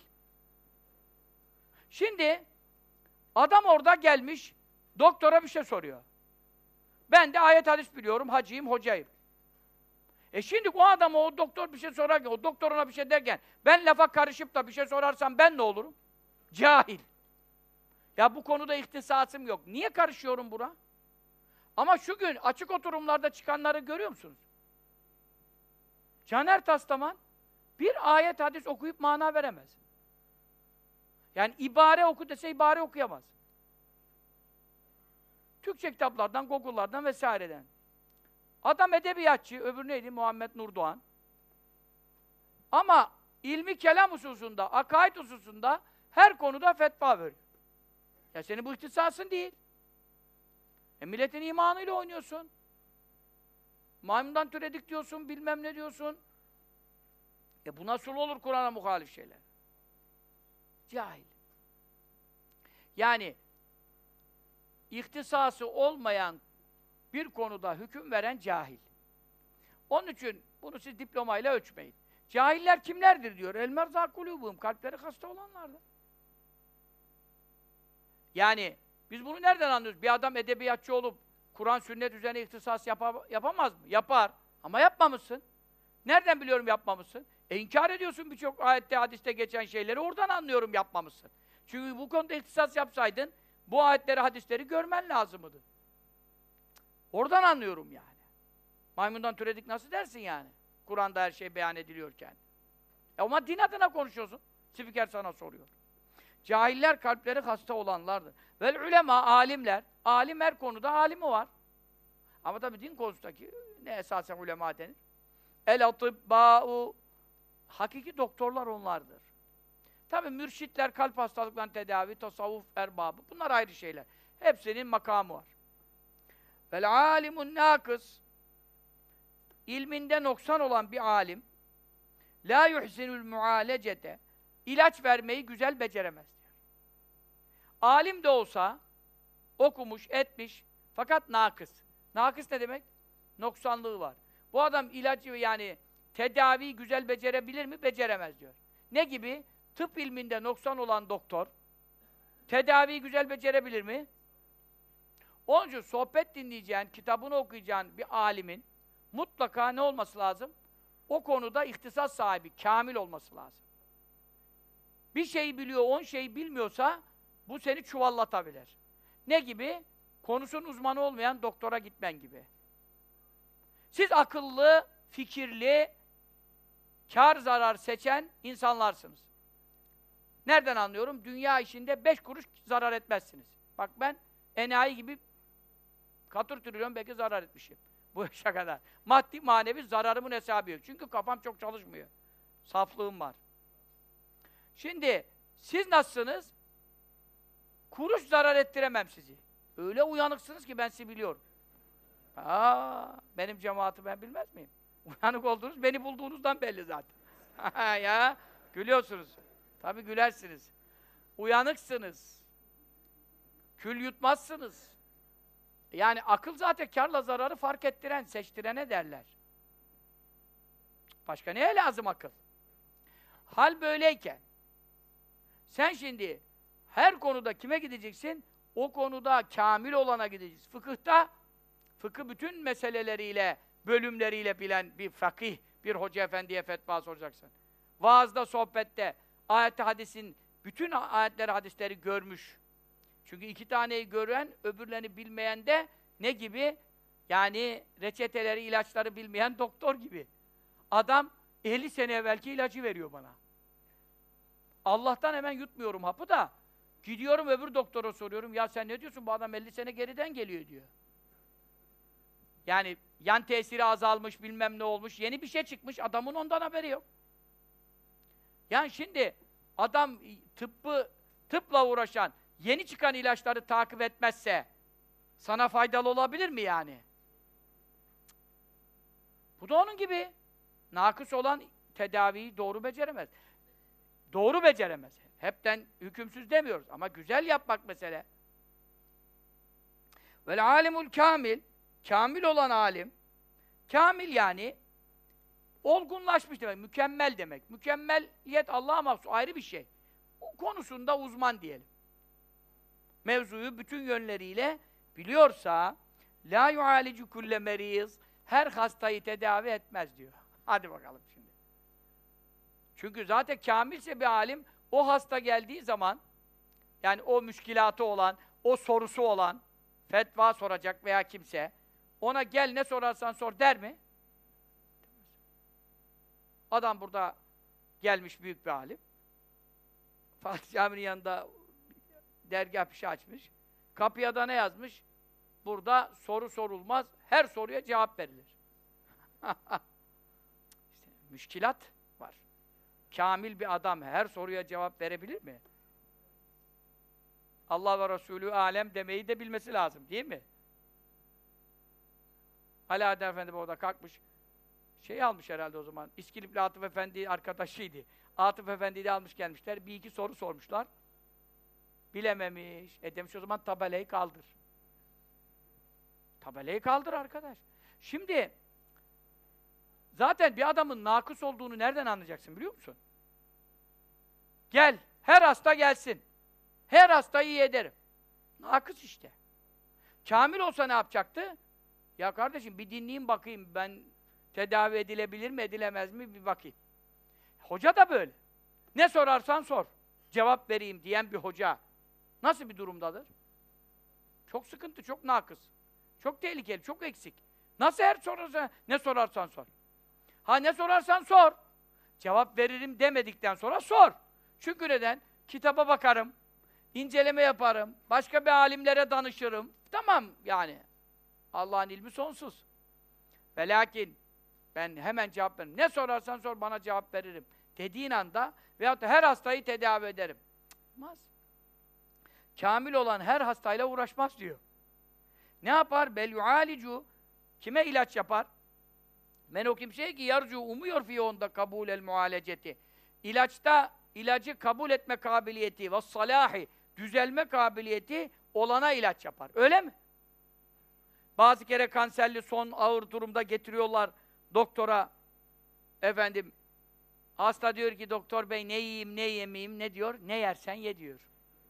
Şimdi adam orada gelmiş, doktora bir şey soruyor. Ben de ayet hadis biliyorum, hacıyım, hocayım. Şimdi o adama o doktor bir şey sorarken, o doktor ona bir şey derken, ben lafa karışıp da bir şey sorarsam ben ne olurum? Cahil. Ya bu konuda ihtisasım yok. Niye karışıyorum buna? Ama şu gün açık oturumlarda çıkanları görüyor musunuz? Caner Taslaman bir ayet hadis okuyup mana veremez. Yani ibare oku dese ibare okuyamaz. Türkçe kitaplardan, Google'lardan vesaireden. Adam edebiyatçı, öbürü neydi? Muhammed Nurdoğan. Ama ilmi kelam hususunda, akaid hususunda her konuda fetva veriyor. Ya senin bu ihtisasın değil. Milletin imanıyla oynuyorsun. Maymundan türedik diyorsun, bilmem ne diyorsun. Bu nasıl olur Kur'an'a muhalif şeyler? Cahil. Yani ihtisası olmayan bir konuda hüküm veren cahil. Onun için bunu siz diplomayla ölçmeyin. Cahiller kimlerdir diyor. El merzâ kulûbuhum. Kalpleri hasta olanlardır. Yani biz bunu nereden anlıyoruz? Bir adam edebiyatçı olup Kur'an, sünnet üzerine ihtisas yapamaz mı? Yapar. Ama yapmamışsın. Nereden biliyorum yapmamışsın? İnkar ediyorsun birçok ayette, hadiste geçen şeyleri. Oradan anlıyorum yapmamışsın. Çünkü bu konuda ihtisas yapsaydın, bu ayetleri, hadisleri görmen lazımdı. Oradan anlıyorum yani. Maymundan türedik nasıl dersin yani? Kur'an'da her şey beyan ediliyorken. Ama din adına konuşuyorsun. Spiker sana soruyor. Cahiller kalpleri hasta olanlardır. Vel ulema, alimler. Alim her konuda alimi var. Ama tabii din konusundaki ne esasen ulema denir? El atibbâ'u, hakiki doktorlar onlardır. Tabii mürşitler, kalp hastalıklarının tedavi, tasavvuf erbabı, bunlar ayrı şeyler. Hepsinin makamı var. Vel alimun nâkıs, ilminde noksan olan bir alim, la yuhsinul mualecete, ilaç vermeyi güzel beceremez diyor. Alim de olsa, okumuş, etmiş, fakat nakıs. Nakıs ne demek? Noksanlığı var. Bu adam ilacı, yani tedaviyi güzel becerebilir mi? Beceremez diyor. Ne gibi? Tıp ilminde noksan olan doktor, tedaviyi güzel becerebilir mi? Onun için sohbet dinleyeceğin, kitabını okuyacağın bir alimin mutlaka ne olması lazım? O konuda ihtisas sahibi, kamil olması lazım. Bir şeyi biliyor, 10 şeyi bilmiyorsa bu seni çuvallatabilir. Ne gibi? Konusunun uzmanı olmayan doktora gitmen gibi. Siz akıllı, fikirli, kar zarar seçen insanlarsınız. Nereden anlıyorum? Dünya işinde 5 kuruş zarar etmezsiniz. Bak ben enayi gibi katır trilyon belki zarar etmişim. Bu yaşa kadar. Maddi manevi zararımın hesabı yok. Çünkü kafam çok çalışmıyor. Saflığım var. Şimdi siz nasılsınız? Kuruş zarar ettiremem sizi. Öyle uyanıksınız ki ben sizi biliyorum. Benim cemaati ben bilmez miyim? Uyanık olduğunuz, beni bulduğunuzdan belli zaten. Ya, gülüyorsunuz. Tabii gülersiniz. Uyanıksınız. Kül yutmazsınız. Yani akıl zaten kârla zararı fark ettiren, seçtirene derler. Başka neye lazım akıl? Hal böyleyken, sen şimdi her konuda kime gideceksin? O konuda kamil olana gideceksin. Fıkıhta, fıkıh bütün meseleleriyle, bölümleriyle bilen bir fakih, bir hoca efendiye fetva soracaksın. Vaazda, sohbette, ayet-i hadisin, bütün ayetleri, hadisleri görmüş. Çünkü 2 taneyi gören, öbürlerini bilmeyen de ne gibi? Yani reçeteleri, ilaçları bilmeyen doktor gibi. Adam 50 sene evvelki ilacı veriyor bana. Allah'tan hemen yutmuyorum hapı da, gidiyorum öbür doktora soruyorum, ya sen ne diyorsun, bu adam 50 sene geriden geliyor diyor. Yani yan tesiri azalmış, bilmem ne olmuş, yeni bir şey çıkmış, adamın ondan haberi yok. Yani şimdi adam tıpla uğraşan, yeni çıkan ilaçları takip etmezse sana faydalı olabilir mi yani? Bu da onun gibi. Nakıs olan tedaviyi doğru beceremez. Doğru beceremez. Hepten hükümsüz demiyoruz ama güzel yapmak mesele. Vel alimul kamil, kamil olan alim, kamil yani olgunlaşmış demek, mükemmel demek. Mükemmelliyet Allah'a mahsus, ayrı bir şey. O konusunda uzman diyelim. Mevzuyu bütün yönleriyle biliyorsa la yualicu kulle meriz, her hastayı tedavi etmez diyor. Hadi bakalım şimdi. Çünkü zaten kamilse bir alim, o hasta geldiği zaman, yani o müşkilatı olan, o sorusu olan, fetva soracak veya kimse, ona gel ne sorarsan sor der mi? Adam burada gelmiş büyük bir alim. Fatih Camii'nin yanında dergah bir şey açmış. Kapıya da ne yazmış? Burada soru sorulmaz, her soruya cevap verilir. İşte, müşkilat var. Kamil bir adam her soruya cevap verebilir mi? Allah ve Resulü alem demeyi de bilmesi lazım, değil mi? Alaaddin Efendi orada kalkmış. Şey almış herhalde o zaman. İskilipli Atıf Efendi arkadaşıydı. Atıf Efendi'yi de almış gelmişler. Bir iki soru sormuşlar. Bilememiş. Demiş o zaman tabelayı kaldır. Tabelayı kaldır arkadaş. Şimdi zaten bir adamın nakıs olduğunu nereden anlayacaksın biliyor musun? Gel. Her hasta gelsin. Her hastayı iyi ederim. Nakıs işte. Kamil olsa ne yapacaktı? Ya kardeşim bir dinleyeyim bakayım ben tedavi edilebilir mi edilemez mi bir bakayım. Hoca da böyle. Ne sorarsan sor. Cevap vereyim diyen bir hoca. Nasıl bir durumdadır? Çok sıkıntı, çok nakıs. Çok tehlikeli, çok eksik. Nasıl her sorarsan, ne sorarsan sor. Ha ne sorarsan sor. Cevap veririm demedikten sonra sor. Çünkü neden? Kitaba bakarım, inceleme yaparım, başka bir alimlere danışırım. Tamam yani. Allah'ın ilmi sonsuz. Ve lakin ben hemen cevap veririm. Ne sorarsan sor bana cevap veririm. Dediğin anda veyahut da her hastayı tedavi ederim. Olmaz. Kamil olan her hastayla uğraşmaz diyor. Ne yapar? Bel yualicu. Kime ilaç yapar? Men o kimseye ki yarcu umuyor fi onda kabulel mualeceti. İlaçta ilacı kabul etme kabiliyeti ve salahi düzelme kabiliyeti olana ilaç yapar. Öyle mi? Bazı kere kanserli son ağır durumda getiriyorlar doktora. Efendim hasta diyor ki doktor bey ne yiyeyim ne yemeyeyim ne diyor? Ne yersen ye diyor.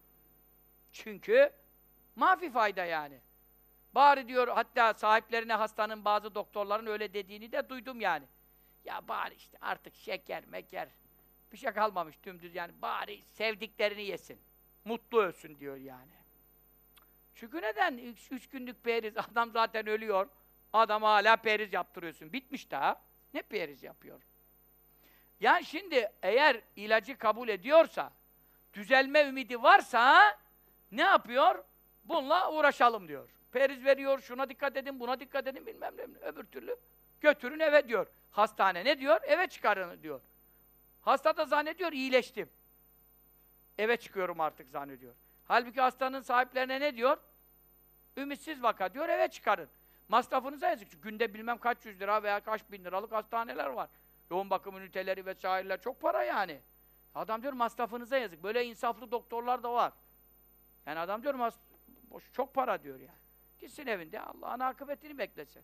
Çünkü mafi fayda yani. Bari diyor hatta sahiplerine hastanın bazı doktorların öyle dediğini de duydum yani. Ya bari işte artık şeker meker bir şey kalmamış dümdüz yani bari sevdiklerini yesin. Mutlu ölsün diyor yani. Çünkü neden? Üç günlük periz. Adam zaten ölüyor. Adam hala periz yaptırıyorsun. Bitmiş daha. Ne periz yapıyor? Yani şimdi eğer ilacı kabul ediyorsa, düzelme ümidi varsa ne yapıyor? Bununla uğraşalım diyor. Periz veriyor, şuna dikkat edin, buna dikkat edin, bilmem ne. Öbür türlü götürün eve diyor. Hastane ne diyor? Eve çıkarın diyor. Hasta da zannediyor, iyileştim. Eve çıkıyorum artık zannediyor. Halbuki hastanın sahiplerine ne diyor? Ümitsiz vaka diyor, eve çıkarın. Masrafınıza yazık. Çünkü günde bilmem kaç yüz lira veya kaç bin liralık hastaneler var. Yoğun bakım üniteleri vesaireler çok para yani. Adam diyor masrafınıza yazık. Böyle insaflı doktorlar da var. Yani adam diyor çok para diyor yani. Gitsin evinde Allah'ın akıbetini beklesin.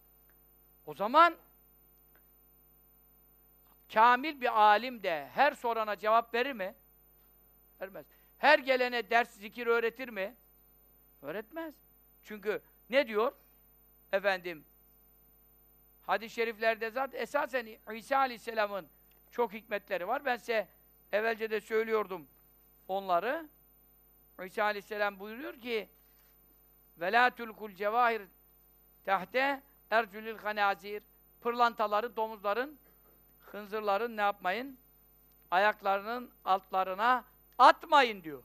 O zaman kamil bir alim de her sorana cevap verir mi? Vermez. Her gelene ders, zikir öğretir mi? Öğretmez. Çünkü ne diyor? Efendim, hadis-i şeriflerde zaten esasen İsa Aleyhisselam'ın çok hikmetleri var. Ben size evvelce de söylüyordum onları. İsa Aleyhisselam buyuruyor ki وَلَا تُلْكُ الْجَوَاهِرْ tahte ercülül hanazir. Pırlantaları, domuzların, hınzırların ne yapmayın? Ayaklarının altlarına atmayın diyor.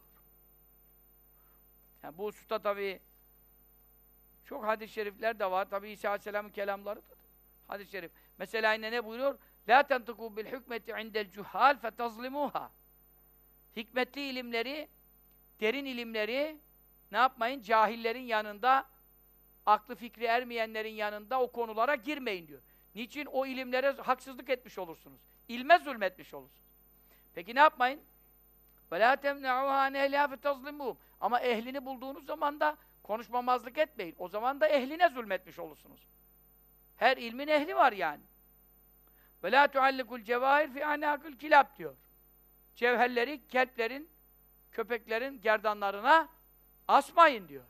Yani bu hususta tabii çok hadis-i şerifler de var. Tabii İsa Aleyhisselam'ın kelamları da hadis-i şerif. Mesela yine ne buyuruyor? لَا تَنْتِقُوا بِالْحُكْمَةِ عِنْدَ الْجُحَّالِ فَتَظْلِمُوهَا. Hikmetli ilimleri, derin ilimleri ne yapmayın? Cahillerin yanında, aklı fikri ermeyenlerin yanında o konulara girmeyin diyor. Niçin? O ilimlere haksızlık etmiş olursunuz. İlme zulmetmiş olursunuz. Peki ne yapmayın? وَلَا تَمْنَعُوهَا نَهْلِهَا فَتَظْلِمُوهُمْ. Ama ehlini bulduğunuz zaman da konuşmamazlık etmeyin. O zaman da ehline zulmetmiş olursunuz. Her ilmin ehli var yani. وَلَا تُعَلِّقُ الْجَوَاهِرْ فِي عَنَاقِ الْكِلَابِ diyor. Cevherleri, kelplerin, köpeklerin gerdanlarına asmayın diyor.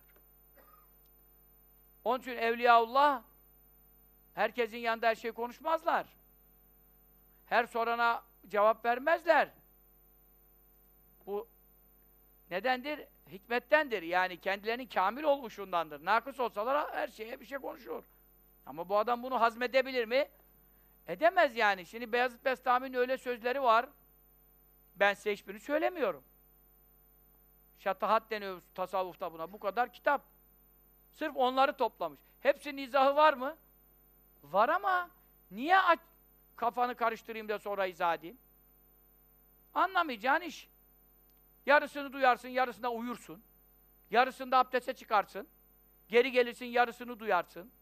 Onun için Evliyaullah herkesin yanında her şey konuşmazlar. Her sorana cevap vermezler. Bu nedendir? Hikmettendir. Yani kendilerinin kamil olmuşundandır. Nakıs olsalar her şeye bir şey konuşur. Ama bu adam bunu hazmedebilir mi? Edemez yani. Şimdi Beyazıt Bestami'nin öyle sözleri var. Ben size hiçbirini söylemiyorum. Şatahat deniyor tasavvufta buna. Bu kadar kitap. Sırf onları toplamış. Hepsinin izahı var mı? Var ama niye kafanı karıştırayım da sonra izah edeyim? Anlamayacağın iş. Yarısını duyarsın, yarısında uyursun. Yarısında abdeste çıkarsın. Geri gelirsin, yarısını duyarsın.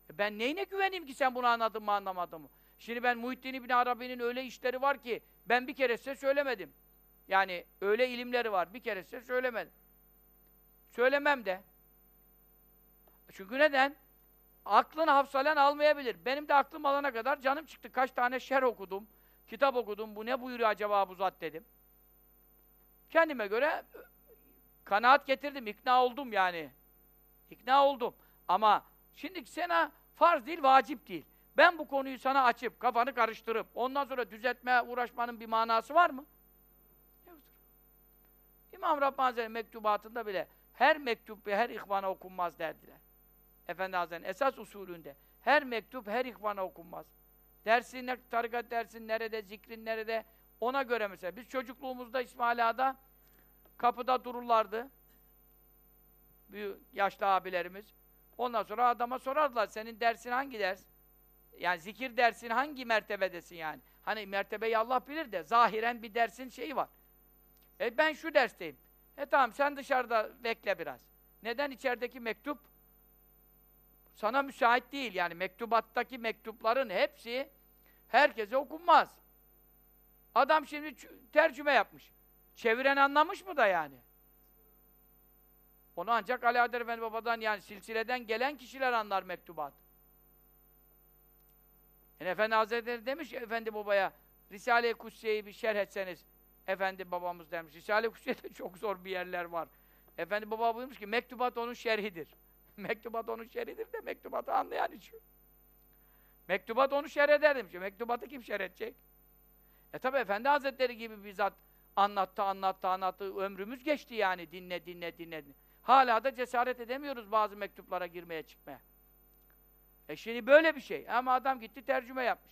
Ben neyine güveneyim ki sen bunu anladın mı anlamadın mı? Şimdi ben Muhittin İbn Arabi'nin öyle işleri var ki ben bir kere size söylemedim. Yani öyle ilimleri var. Bir kere size söylemedim. Söylemem de. Çünkü neden? Aklını hafsalen almayabilir. Benim de aklım alana kadar canım çıktı. Kaç tane şerh okudum, kitap okudum. Bu ne buyuruyor acaba bu zat dedim. Kendime göre kanaat getirdim, ikna oldum yani. İkna oldum. Ama şimdi sana farz değil, vacip değil. Ben bu konuyu sana açıp, kafanı karıştırıp, ondan sonra düzeltmeye uğraşmanın bir manası var mı? Yoktur. İmam Rabbani Hazretleri mektubatında bile her mektup ve her ihvana okunmaz derdiler. Efendi Hazretleri'nin esas usulünde her mektup her ihvana okunmaz. Dersin, tarikat dersin nerede, zikrin nerede, ona göre mesela. Biz çocukluğumuzda İsmail Ağa'da kapıda dururlardı. Büyük yaşlı abilerimiz. Ondan sonra adama sorardılar, senin dersin hangi ders? Yani zikir dersin hangi mertebedesin yani? Hani mertebeyi Allah bilir de, zahiren bir dersin şeyi var. Ben şu dersteyim. Tamam, sen dışarıda bekle biraz. Neden? İçerideki mektup sana müsait değil. Yani mektubattaki mektupların hepsi herkese okunmaz. Adam şimdi tercüme yapmış. Çeviren anlamış mı da yani? Onu ancak Ali Adel Efendi Baba'dan yani silsileden gelen kişiler anlar mektubat. Yani Efendi Hazretleri demiş Efendi Baba'ya Risale-i Kutsiye'yi bir şerh etseniz Efendi Babamız demiş. Risale-i Kutsiye'de çok zor bir yerler var. Efendi Baba buyurmuş ki mektubat onun şerhidir. Mektubat onun şerhidir de mektubatı anlayan için. Mektubat onu şerh eder demiş. Mektubatı kim şerh edecek? Tabi Efendi Hazretleri gibi bir zat anlattı. Ömrümüz geçti yani dinle. Hala da cesaret edemiyoruz bazı mektuplara girmeye çıkmaya. Şimdi böyle bir şey. Ama adam gitti tercüme yapmış.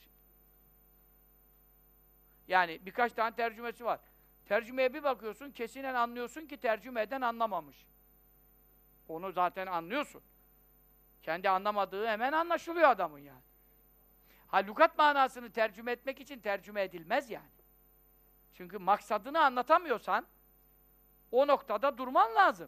Yani birkaç tane tercümesi var. Tercümeye bir bakıyorsun, kesinen anlıyorsun ki tercüme eden anlamamış. Onu zaten anlıyorsun. Kendi anlamadığı hemen anlaşılıyor adamın yani. Lügat manasını tercüme etmek için tercüme edilmez yani. Çünkü maksadını anlatamıyorsan o noktada durman lazım.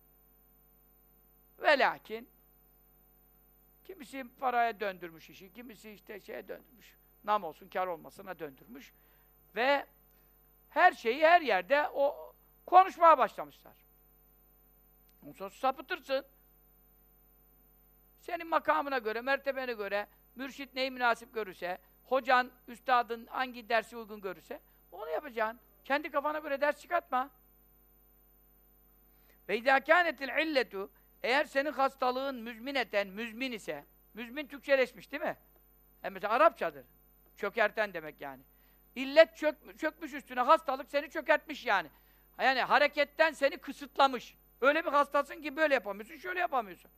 Ve lakin kimisi paraya döndürmüş işi, kimisi işte şeye döndürmüş. Nam olsun, kar olmasına döndürmüş. Ve her şeyi her yerde o konuşmaya başlamışlar. Ondan sonra sapıtırsın. Senin makamına göre, mertebene göre, mürşit neyi münasip görürse, hocan, üstadın hangi dersi uygun görürse, onu yapacaksın. Kendi kafana göre ders çıkartma. Ve izâ kânetil illetu, eğer senin hastalığın müzmin ise, müzmin Türkçeleşmiş değil mi? Mesela Arapçadır. Çökerten demek yani. İllet çökmüş üstüne, hastalık seni çökertmiş yani. Yani hareketten seni kısıtlamış. Öyle bir hastasın ki böyle yapamıyorsun, şöyle yapamıyorsun.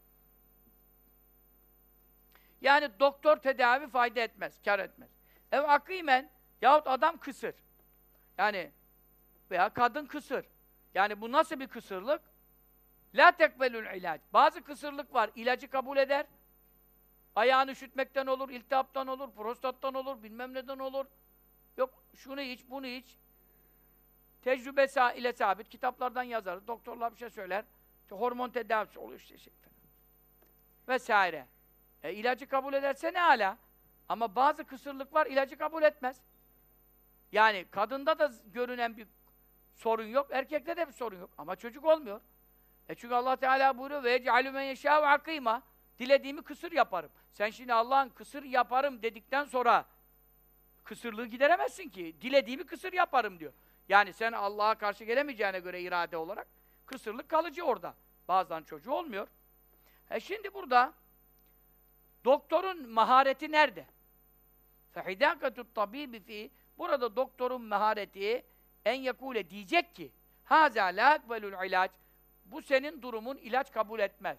Yani doktor tedavi fayda etmez, kar etmez. Akîmen yahut adam kısır. Yani veya kadın kısır. Yani bu nasıl bir kısırlık? La tekbelül ilaç. Bazı kısırlık var, ilacı kabul eder. Ayağını üşütmekten olur, iltihaptan olur, prostattan olur, bilmem neden olur. Yok şunu iç, bunu iç. Tecrübe ile sabit, kitaplardan yazarız, doktorlar bir şey söyler. İşte hormon tedavisi oluyor işte şey falan. Vesaire. İlacı kabul ederse ne âlâ? Ama bazı kısırlık var, ilacı kabul etmez. Yani kadında da görünen bir sorun yok, erkekte de bir sorun yok. Ama çocuk olmuyor. Çünkü Allah Teala buyuruyor ve yec'alü men yeşâ'u akîmâ. Dilediğimi kısır yaparım. Sen şimdi Allah'ın kısır yaparım dedikten sonra kısırlığı gideremezsin ki. Dilediğimi kısır yaparım diyor. Yani sen Allah'a karşı gelemeyeceğine göre irade olarak kısırlık kalıcı orada. Bazen çocuğu olmuyor. Şimdi doktorun mahareti nerede? فَحِدَاكَةُ الطَّب۪يبِ ف۪ي Burada doktorun mahareti en yakule diyecek ki هَذَا لَا اَقْبَلُ ilaç. Bu senin durumun ilaç kabul etmez.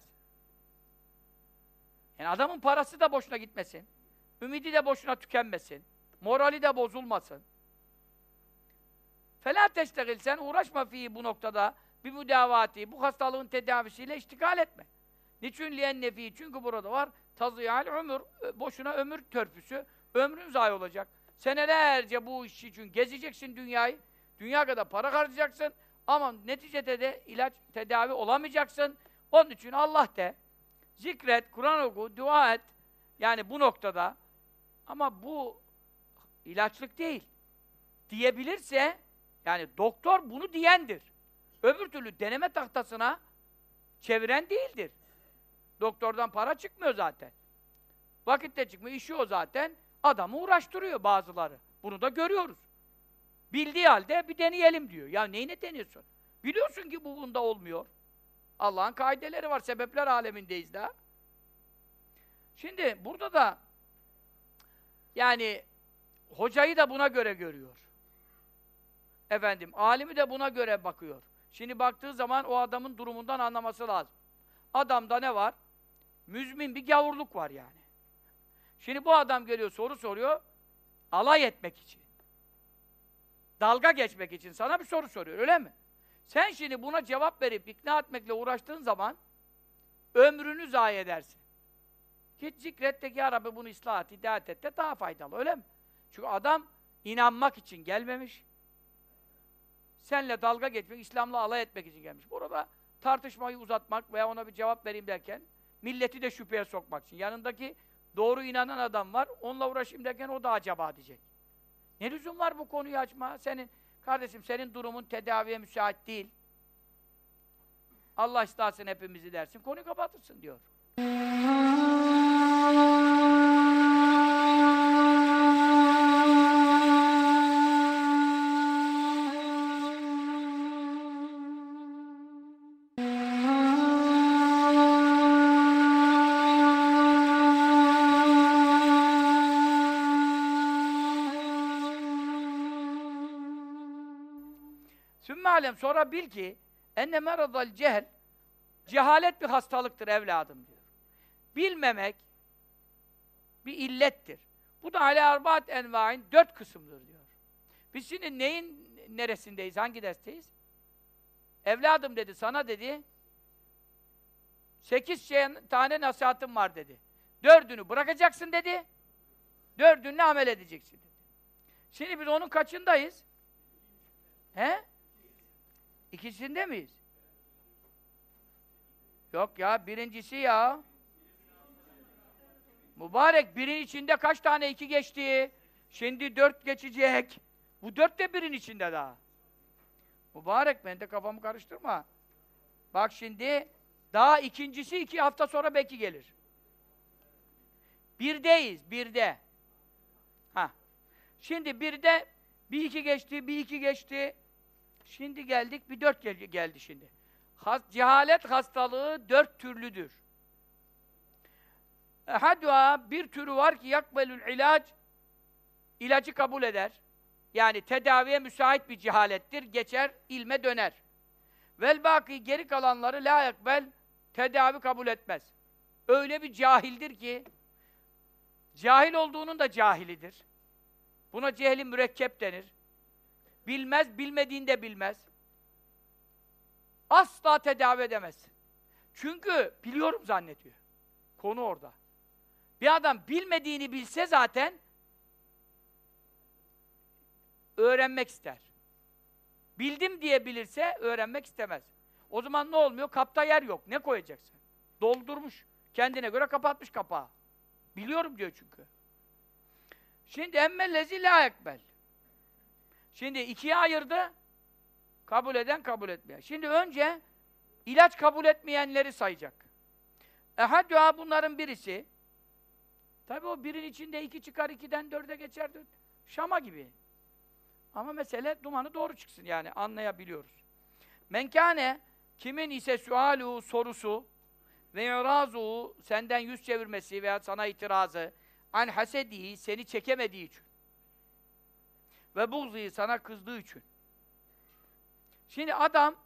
Yani adamın parası da boşuna gitmesin. Ümidi de boşuna tükenmesin. Morali de bozulmasın. فَلَا تَشْتَغِلْ Sen uğraşma fihi bu noktada bir müdavati, bu hastalığın tedavisiyle iştigal etme. Niçin liyen nefi? Çünkü burada var tazıyal ömür, boşuna ömür törpüsü, ömrün zayi olacak. Senelerce bu iş için gezeceksin dünyayı, dünya kadar para harcayacaksın ama neticede de ilaç, tedavi olamayacaksın. Onun için Allah de, Zikret, Kur'an oku, dua et. Yani bu noktada. Ama bu ilaçlık değil. Diyebilirse, yani doktor bunu diyendir. Öbür türlü deneme tahtasına çeviren değildir. Doktordan para çıkmıyor zaten. Vakit de çıkmıyor, işi o zaten. Adamı uğraştırıyor bazıları. Bunu da görüyoruz. Bildiği halde bir deneyelim diyor. Ya neyine deniyorsun? Biliyorsun ki bu bunda olmuyor. Allah'ın kaideleri var, sebepler alemindeyiz daha. Şimdi burada da yani hocayı da buna göre görüyor. Efendim, alimi de buna göre bakıyor. Şimdi baktığı zaman o adamın durumundan anlaması lazım. Adamda ne var? Müzmin bir gavurluk var yani. Şimdi bu adam geliyor, soru soruyor, alay etmek için. Dalga geçmek için sana bir soru soruyor, öyle mi? Sen şimdi buna cevap verip ikna etmekle uğraştığın zaman ömrünü zayi edersin. Git zikret de ki ya Rabbi bunu ıslah et, hidayet et de daha faydalı, öyle mi? Çünkü adam inanmak için gelmemiş. Seninle dalga geçmek, İslam'la alay etmek için gelmiş. Burada tartışmayı uzatmak veya ona bir cevap vereyim derken milleti de şüpheye sokmak için. Yanındaki doğru inanan adam var, onunla uğraşayım derken o da acaba diyecek. Ne lüzum var bu konuyu açma? Kardeşim senin durumun tedaviye müsait değil. Allah ıslahsın hepimizi dersin, konuyu kapatırsın diyor. Sümme alem, sonra bil ki enne meradal cehl, cehalet bir hastalıktır evladım diyor. Bilmemek bir illettir. Bu da ale arbaat envain 4 kısımdır diyor. Biz şimdi neyin neresindeyiz, hangi dersteyiz? Evladım dedi, sana dedi 8 tane nasihatım var dedi. 4'ünü bırakacaksın dedi. 4'ünle amel edeceksin dedi. Şimdi biz onun kaçındayız? He? İkisinde miyiz? Yok ya, birincisi ya. Mübarek, birin içinde kaç tane 2 geçti? Şimdi 4 geçecek. Bu 4 de birin içinde daha. Mübarek, ben de kafamı karıştırma. Bak şimdi, daha ikincisi 2 hafta sonra belki gelir. Birdeyiz, birde. Ha. Şimdi birde bir 2 geçti, bir 2 geçti. Şimdi geldik, bir 4 geldi şimdi. Cehalet hastalığı 4 türlüdür. Ehadûhâ, bir türü var ki yakbelül ilaç, ilacı kabul eder. Yani tedaviye müsait bir cehalettir, geçer, ilme döner. Vel bâkî, geri kalanları lâ yakbel, tedavi kabul etmez. Öyle bir cahildir ki, cahil olduğunun da cahilidir. Buna cehli mürekkep denir. Bilmez, bilmediğini de bilmez. Asla tedavi edemez. Çünkü biliyorum zannediyor. Konu orada. Bir adam bilmediğini bilse zaten öğrenmek ister. Bildim diye bilirse öğrenmek istemez. O zaman ne olmuyor? Kapta yer yok. Ne koyacaksın? Doldurmuş. Kendine göre kapatmış kapağı. Biliyorum diyor çünkü. Şimdi emmellezi la ekbel. Şimdi 2'ye ayırdı. Kabul eden, kabul etmeyen. Şimdi önce ilaç kabul etmeyenleri sayacak. Ehadûhâ, bunların birisi. Tabii o birin içinde 2 çıkar, 2'den 4'e geçer. Şama gibi. Ama mesele dumanı doğru çıksın yani, anlayabiliyoruz. Menkâne, kimin ise suâlû, sorusu ve irâzû, senden yüz çevirmesi veya sana itirazı, an hasedî, seni çekemediği için ve buğzî, sana kızdığı için. Şimdi adam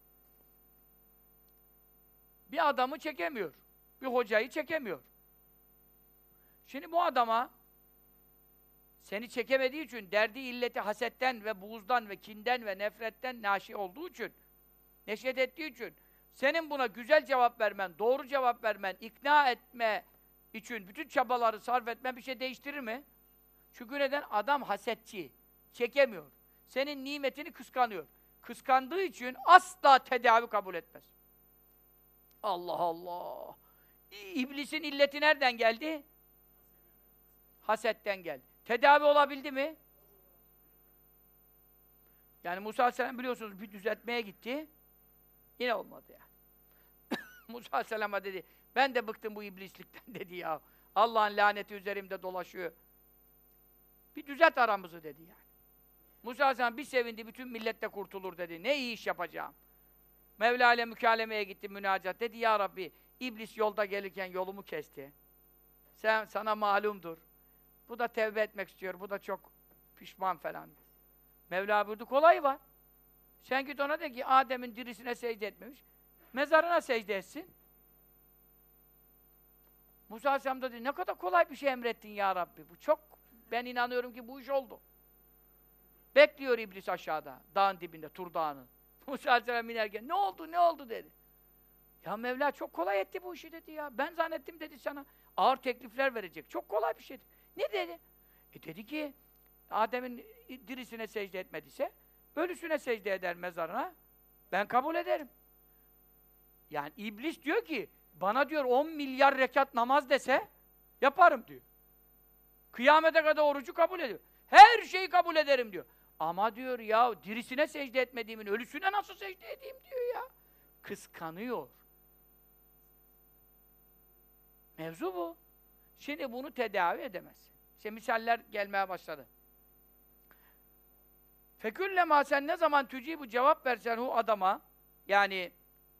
bir adamı çekemiyor. Bir hocayı çekemiyor. Şimdi bu adama seni çekemediği için, derdi illeti hasetten ve buğzdan ve kinden ve nefretten naşi olduğu için, neşet ettiği için, senin buna güzel cevap vermen, doğru cevap vermen, ikna etme için bütün çabaları sarf etmen bir şey değiştirir mi? Çünkü neden? Adam hasetçi, çekemiyor. Senin nimetini kıskanıyor. Kıskandığı için asla tedavi kabul etmez. Allah Allah! İblisin illeti nereden geldi? Hasetten geldi. Tedavi olabildi mi? Yani Musa Aleyhisselam biliyorsunuz bir düzeltmeye gitti. Yine olmadı yani. Musa Aleyhisselam'a dedi, ben de bıktım bu iblislikten dedi ya. Allah'ın laneti üzerimde dolaşıyor. Bir düzelt aramızı dedi yani. Musa Aleyhisselam bir sevindi, bütün millet de kurtulur dedi. Ne iyi iş yapacağım. Mevla ile mükalemeye gitti, münacat. Dedi, ya Rabbi, iblis yolda gelirken yolumu kesti. Sana malumdur. Bu da tevbe etmek istiyor, bu da çok pişman falan. Mevla buyurdu, kolay var. Sen git ona de ki, Adem'in dirisine secde etmemiş, mezarına secde etsin. Musa Aleyhisselam da dedi, ne kadar kolay bir şey emrettin ya Rabbi. Bu çok, ben inanıyorum ki bu iş oldu. Bekliyor iblis aşağıda, dağın dibinde, Tur Dağı'nın. Musa Aleyhisselam inerken, ne oldu, ne oldu dedi. Ya Mevla çok kolay etti bu işi dedi ya. Ben zannettim dedi sana, ağır teklifler verecek. Çok kolay bir şeydi. Ne dedi? Dedi ki, Adem'in dirisine secde etmediyse, ölüsüne secde eder mezarına, ben kabul ederim. Yani iblis diyor ki, bana diyor 10 milyar rekat namaz dese, yaparım diyor. Kıyamete kadar orucu kabul ediyor. Her şeyi kabul ederim diyor. Ama diyor ya, dirisine secde etmediğimin, ölüsüne nasıl secde edeyim diyor ya. Kıskanıyor. Mevzu bu. Şimdi bunu tedavi edemez. İşte misaller gelmeye başladı. Feküllema sen ne zaman bu cevap versen o adama, yani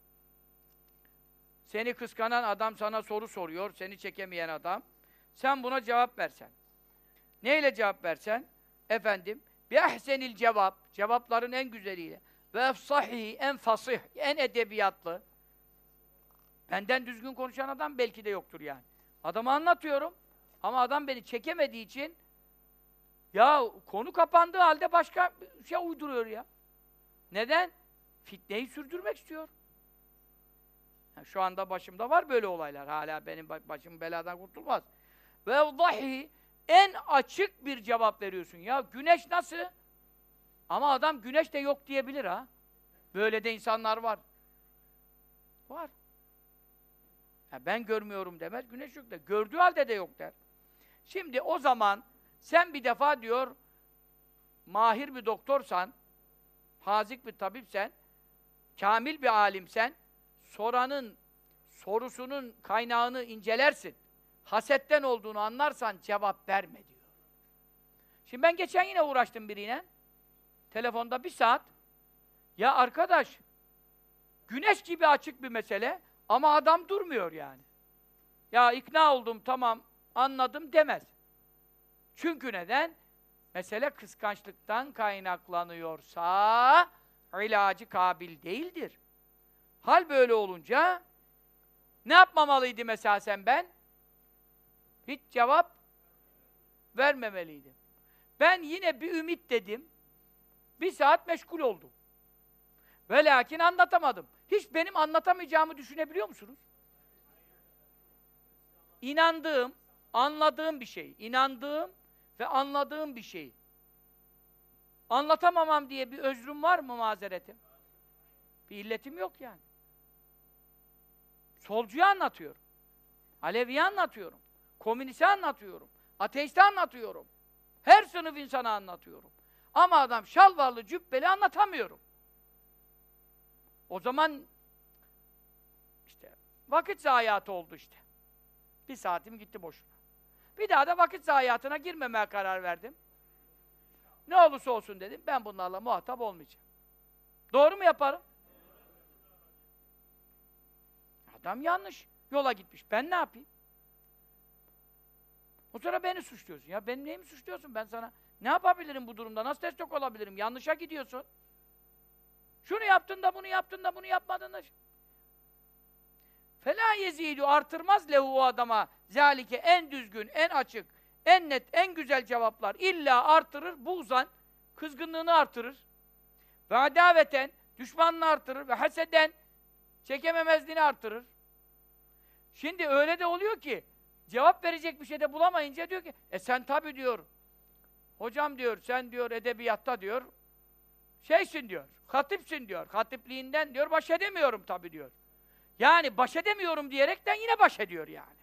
seni kıskanan adam sana soru soruyor, seni çekemeyen adam, sen buna cevap versen. Neyle cevap versen? Efendim, bi ehsenil cevap, cevapların en güzeliyle, ve efsahih, en fasih, en edebiyatlı. Benden düzgün konuşan adam belki de yoktur yani. Adamı anlatıyorum ama adam beni çekemediği için ya konu kapandığı halde başka bir şey uyduruyor ya. Neden? Fitneyi sürdürmek istiyor. Yani şu anda başımda var böyle olaylar. Hala benim başım beladan kurtulmaz. Ve vahiy, en açık bir cevap veriyorsun. Ya güneş nasıl? Ama adam güneş de yok diyebilir ha. Böyle de insanlar var. Var. Ya ben görmüyorum demez, güneş yok der. Gördüğü halde de yok der. Şimdi o zaman sen bir defa diyor, mahir bir doktorsan, hazik bir tabipsen, kamil bir alimsen, soranın sorusunun kaynağını incelersin. Hasetten olduğunu anlarsan cevap verme diyor. Şimdi ben geçen yine uğraştım biriyle. Telefonda 1 saat. Ya arkadaş, güneş gibi açık bir mesele ama adam durmuyor yani. Ya ikna oldum, tamam, anladım demez. Çünkü neden? Mesele kıskançlıktan kaynaklanıyorsa ilacı kabil değildir. Hal böyle olunca ne yapmamalıydı mesela ben? Hiç cevap vermemeliydim. Ben yine bir ümit dedim. 1 saat meşgul oldum. Ve lakin anlatamadım. Hiç benim anlatamayacağımı düşünebiliyor musunuz? İnandığım, anladığım bir şey. İnandığım ve anladığım bir şey. Anlatamamam diye bir özrüm var mı, mazeretim? Bir illetim yok yani. Solcuyu anlatıyorum. Alevi'yi anlatıyorum. Komünist'i anlatıyorum. Ateist'i anlatıyorum. Her sınıf insana anlatıyorum. Ama adam şalvarlı, cübbeli anlatamıyorum. O zaman işte vakit zayiatı oldu işte. 1 saatim gitti boşuna. Bir daha da vakit zayiatına girmemeye karar verdim. Ne olursa olsun dedim, ben bunlarla muhatap olmayacağım. Doğru mu yaparım? Adam yanlış yola gitmiş. Ben ne yapayım? O sonra beni suçluyorsun. Ya benim neyimi suçluyorsun? Ben sana ne yapabilirim bu durumda? Nasıl destek olabilirim? Yanlışa gidiyorsun. Şunu yaptın da bunu yaptın da bunu yapmadın da. Fela yezidu, artırmaz lehu o adama zalike, en düzgün, en açık, en net, en güzel cevaplar. İlla artırır, buğzan, kızgınlığını artırır. Ve adaveten, düşmanlığı artırır. Ve haseden, çekememezliğini artırır. Şimdi öyle de oluyor ki, cevap verecek bir şey de bulamayınca diyor ki, sen tabii diyor, hocam diyor, sen diyor edebiyatta diyor, şeysin diyor, hatipsin diyor, hatipliğinden diyor, baş edemiyorum tabii diyor. Yani baş edemiyorum diyerekten yine baş ediyor yani.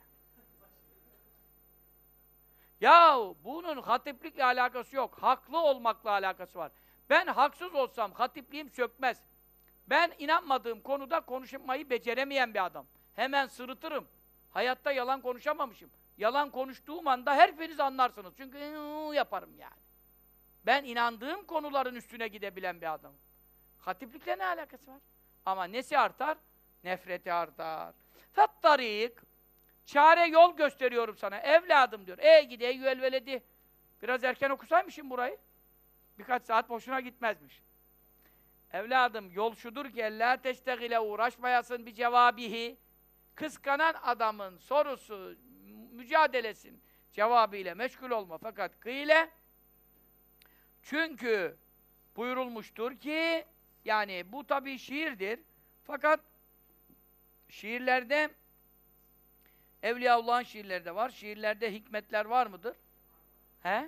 Yahu bunun hatiplikle alakası yok. Haklı olmakla alakası var. Ben haksız olsam hatipliğim çökmez. Ben inanmadığım konuda konuşmayı beceremeyen bir adam. Hemen sırıtırım. Hayatta yalan konuşamamışım. Yalan konuştuğum anda hepiniz anlarsınız. Çünkü yaparım yani. Ben inandığım konuların üstüne gidebilen bir adamım. Hatiplikle ne alakası var? Ama nesi artar? Nefreti artar. Fettarik. Çare yol gösteriyorum sana. Evladım diyor. Gide yüelveledi. Biraz erken okusaymışım burayı. Birkaç saat boşuna gitmezmiş. Evladım yol şudur ki ellâ teştegile uğraşmayasın bir cevabihi. Kıskanan adamın sorusu, mücadelesin cevabıyla meşgul olma. Fakat kıyle çünkü buyurulmuştur ki yani bu tabii şiirdir. Fakat şiirlerde Evliyaullah'ın şiirleri de var. Şiirlerde hikmetler var mıdır? He?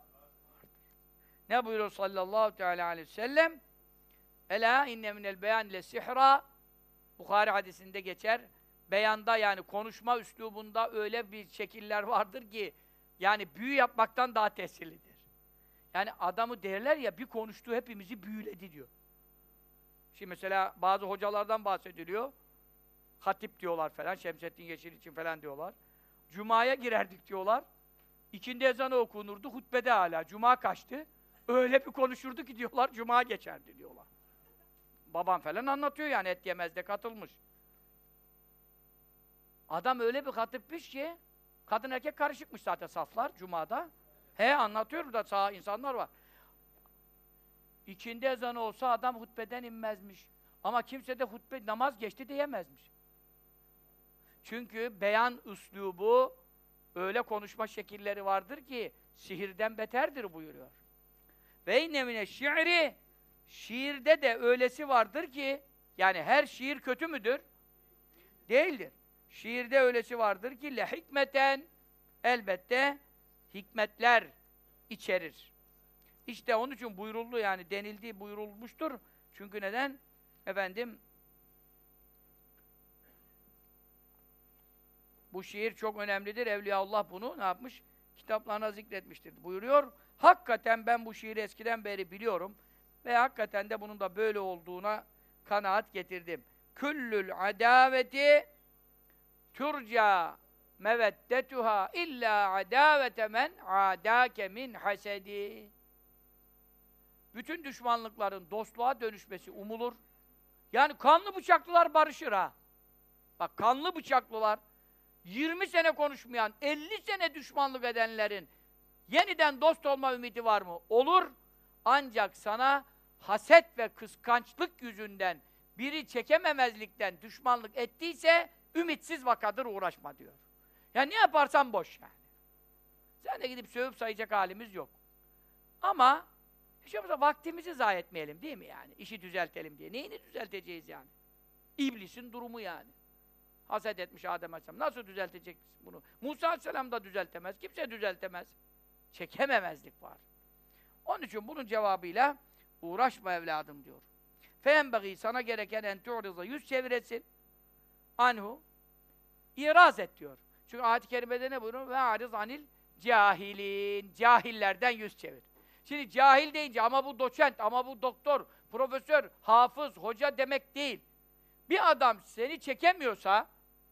Ne buyuruyor sallallahu teala aleyhi ve sellem? Ela inne minel beyan ile sihra. Bukhari hadisinde geçer. Beyanda yani konuşma üslubunda öyle bir şekiller vardır ki yani büyü yapmaktan daha tesirlidir. Yani adamı derler ya bir konuştu hepimizi büyüledi diyor. Şimdi mesela bazı hocalardan bahsediliyor. Hatip diyorlar falan, Şemsettin Yeşil için falan diyorlar. Cuma'ya girerdik diyorlar. İkindi ezanı okunurdu, hutbede hala. Cuma kaçtı. Öyle bir konuşurdu ki diyorlar, Cuma geçerdi diyorlar. Babam falan anlatıyor yani, et yemezde katılmış. Adam öyle bir hatipmiş ki, kadın erkek karışıkmış zaten saflar Cuma'da. Anlatıyor da sağ insanlar var. İkindi ezanı olsa adam hutbeden inmezmiş. Ama kimse de hutbe namaz geçti diyemezmiş. Çünkü beyan üslubu, öyle konuşma şekilleri vardır ki sihirden beterdir buyuruyor. Ve innemine şiiri, şiirde de öylesi vardır ki, yani her şiir kötü müdür? Değildir. Şiirde öylesi vardır ki le hikmeten, elbette hikmetler içerir. İşte onun için buyuruldu yani denildiği buyurulmuştur. Çünkü neden? Efendim bu şiir çok önemlidir. Evliyaullah bunu ne yapmış? Kitaplarına zikretmiştir. Buyuruyor. Hakikaten ben bu şiiri eskiden beri biliyorum. Ve hakikaten de bunun da böyle olduğuna kanaat getirdim. Küllül adaveti turca meveddetuha illa adavete men adake min hasedi. Bütün düşmanlıkların dostluğa dönüşmesi umulur. Yani kanlı bıçaklılar barışır ha. Bak kanlı bıçaklılar 20 sene konuşmayan, 50 sene düşmanlık edenlerin yeniden dost olma ümidi var mı? Olur. Ancak sana haset ve kıskançlık yüzünden biri çekememezlikten düşmanlık ettiyse ümitsiz vakadır, uğraşma diyor. Yani ne yaparsan boş yani. Sen de gidip sövüp sayacak halimiz yok. Ama hiç olmazsa vaktimizi zayi etmeyelim değil mi yani? İşi düzeltelim diye. Neyini düzelteceğiz yani? İblisin durumu yani. Haset etmiş Adem Aleyhisselam. Nasıl düzeltecek bunu? Musa Aleyhisselam da düzeltemez. Kimse düzeltemez. Çekememezlik var. Onun için bunun cevabıyla uğraşma evladım diyor. Feenbeğî sana gereken en tu'riza yüz çeviresin. Anhu. İraz et diyor. Çünkü ayet-i kerimede ne buyuruyor? Ve ariz anil cahilin. Cahillerden yüz çevir. Şimdi cahil deyince ama bu doçent, ama bu doktor, profesör, hafız, hoca demek değil. Bir adam seni çekemiyorsa,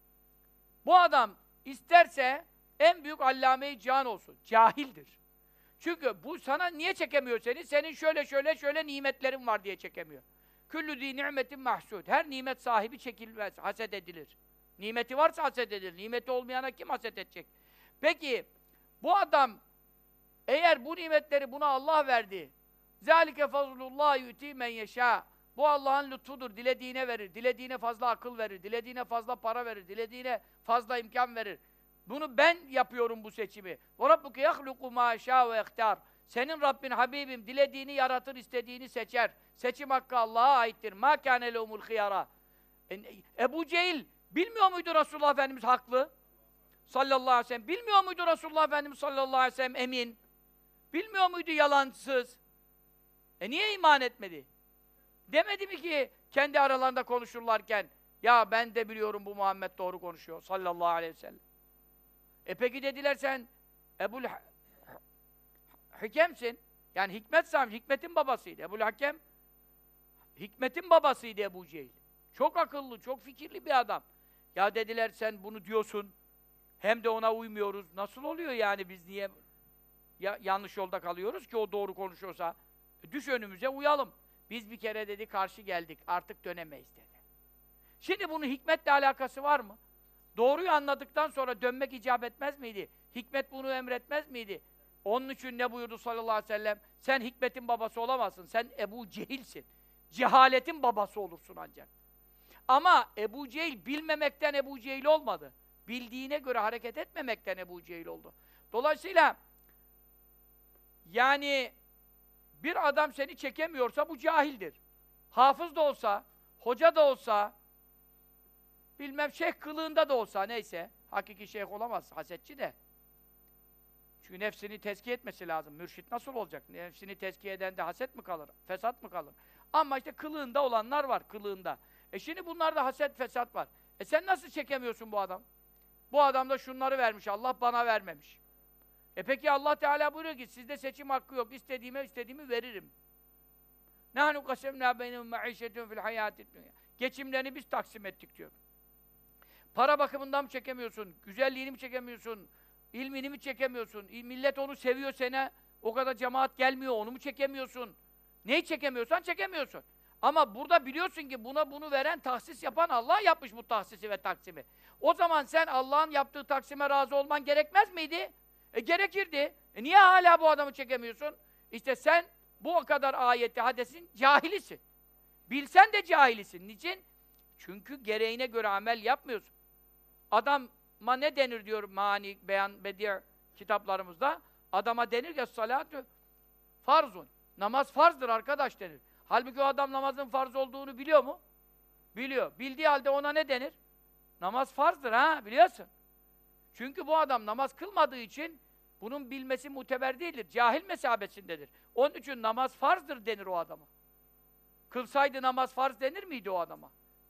bu adam isterse en büyük allame-i cihan olsun. Cahildir. Çünkü bu sana niye çekemiyor seni? Senin şöyle nimetlerin var diye çekemiyor. Küllü zî ni'metin mahsûd. Her nimet sahibi çekilmez, haset edilir. Nimeti varsa haset edilir. Nimeti olmayana kim haset edecek? Peki, bu adam eğer bu nimetleri buna Allah verdi, zâlike fazlullah yu'tî men yeşâ. Bu Allah'ın lütfudur. Dilediğine verir. Dilediğine fazla akıl verir. Dilediğine fazla para verir. Dilediğine fazla imkan verir. Bunu ben yapıyorum bu seçimi. وَرَبُّكَ يَخْلُقُ مَا شَاءَ وَيَخْتَارُ. Senin Rabbin, Habibim, dilediğini yaratır, istediğini seçer. Seçim hakkı Allah'a aittir. مَا كَانَ لَهُمُ الْخِيَارَ. Ebu Cehil bilmiyor muydu Resulullah Efendimiz haklı? Sallallahu aleyhi ve sellem. Bilmiyor muydu Resulullah Efendimiz sallallahu aleyhi ve sellem emin? Bilmiyor muydu yalansız? Niye iman etmedi? Demedi mi ki kendi aralarında konuşurlarken Ya ben de biliyorum bu Muhammed doğru konuşuyor sallallahu aleyhi ve sellem. Peki dediler sen Ebul Hikem'sin. Yani Hikmet sahibi, Hikmet'in babasıydı. Ebul Hakem, Hikmet'in babasıydı Ebu Cehil. Çok akıllı, çok fikirli bir adam. Ya dediler sen bunu diyorsun, hem de ona uymuyoruz. Nasıl oluyor yani biz niye yanlış yolda kalıyoruz ki o doğru konuşuyorsa? Düş önümüze uyalım. Biz bir kere dedi karşı geldik, artık dönemeyiz dedi. Şimdi bunun hikmetle alakası var mı? Doğruyu anladıktan sonra dönmek icap etmez miydi? Hikmet bunu emretmez miydi? Onun için ne buyurdu sallallahu aleyhi ve sellem? Sen Hikmet'in babası olamazsın, sen Ebu Cehil'sin. Cehaletin babası olursun ancak. Ama Ebu Cehil bilmemekten Ebu Cehil olmadı. Bildiğine göre hareket etmemekten Ebu Cehil oldu. Dolayısıyla yani bir adam seni çekemiyorsa bu cahildir. Hafız da olsa, hoca da olsa, bilmem şeyh kılığında da olsa neyse, hakiki şeyh olamaz, hasetçi de. Çünkü nefsini tezkiye etmesi lazım. Mürşit nasıl olacak? Nefsini tezkiye eden de haset mi kalır? Fesat mı kalır? Ama işte kılığında olanlar var, kılığında. Şimdi bunlarda haset, fesat var. Sen nasıl çekemiyorsun bu adam? Bu adam da şunları vermiş, Allah bana vermemiş. Peki Allah Teala buyuruyor ki, sizde seçim hakkı yok, istediğimi veririm. نَحْنُ قَسَمْنَا بَيْنَهُمْ مَعِيشَةً فِي الْحَيَاةِ الدُّنْيَا. Geçimlerini biz taksim ettik diyor. Para bakımından mı çekemiyorsun? Güzelliğini mi çekemiyorsun? İlmini mi çekemiyorsun? Millet onu seviyor sene, o kadar cemaat gelmiyor, onu mu çekemiyorsun? Neyi çekemiyorsan çekemiyorsun. Ama burada biliyorsun ki bunu veren, tahsis yapan Allah yapmış bu tahsisi ve taksimi. O zaman sen Allah'ın yaptığı taksime razı olman gerekmez miydi? Gerekirdi. Niye hala bu adamı çekemiyorsun? İşte sen bu kadar ayeti, hadesin cahilisin. Bilsen de cahilisin. Niçin? Çünkü gereğine göre amel yapmıyorsun. Adama ne denir diyor Mani, Beyan, Bedi' kitaplarımızda? Adama denir ki salatü farzun. Namaz farzdır arkadaş denir. Halbuki o adam namazın farz olduğunu biliyor mu? Biliyor. Bildiği halde ona ne denir? Namaz farzdır ha, biliyorsun. Çünkü bu adam namaz kılmadığı için bunun bilmesi muteber değildir. Cahil mesabesindedir. Onun için namaz farzdır denir o adama. Kılsaydı namaz farz denir miydi o adama?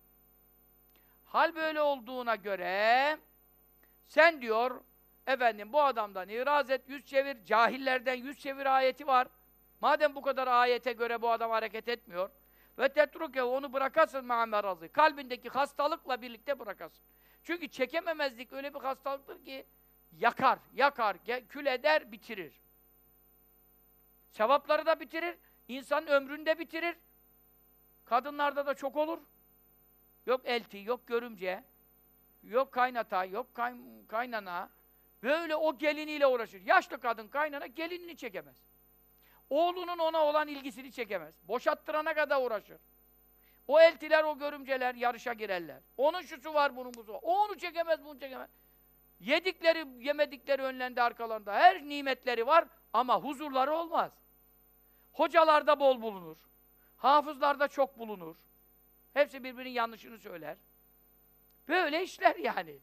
Hal böyle olduğuna göre sen diyor, efendim bu adamdan iraz et, yüz çevir, cahillerden yüz çevir ayeti var. Madem bu kadar ayete göre bu adam hareket etmiyor ve tetruke onu bırakasın ma'merazı. Kalbindeki hastalıkla birlikte bırakasın. Çünkü çekememezlik öyle bir hastalıktır ki yakar, kül eder, bitirir. Sevapları da bitirir, insanın ömrünü de bitirir. Kadınlarda da çok olur. Yok elti, yok görümce, yok kaynata, yok kaynana. Böyle o geliniyle uğraşır. Yaşlı kadın kaynana gelinini çekemez. Oğlunun ona olan ilgisini çekemez. Boşattırana kadar uğraşır. O eltiler, o görümceler yarışa girerler. Onun şusu var, bunun buzu var. O onu çekemez, bunu çekemez. Yedikleri, yemedikleri önlerinde, arkalarında. Her nimetleri var ama huzurları olmaz. Hocalarda bol bulunur. Hafızlarda çok bulunur. Hepsi birbirinin yanlışını söyler. Böyle işler yani.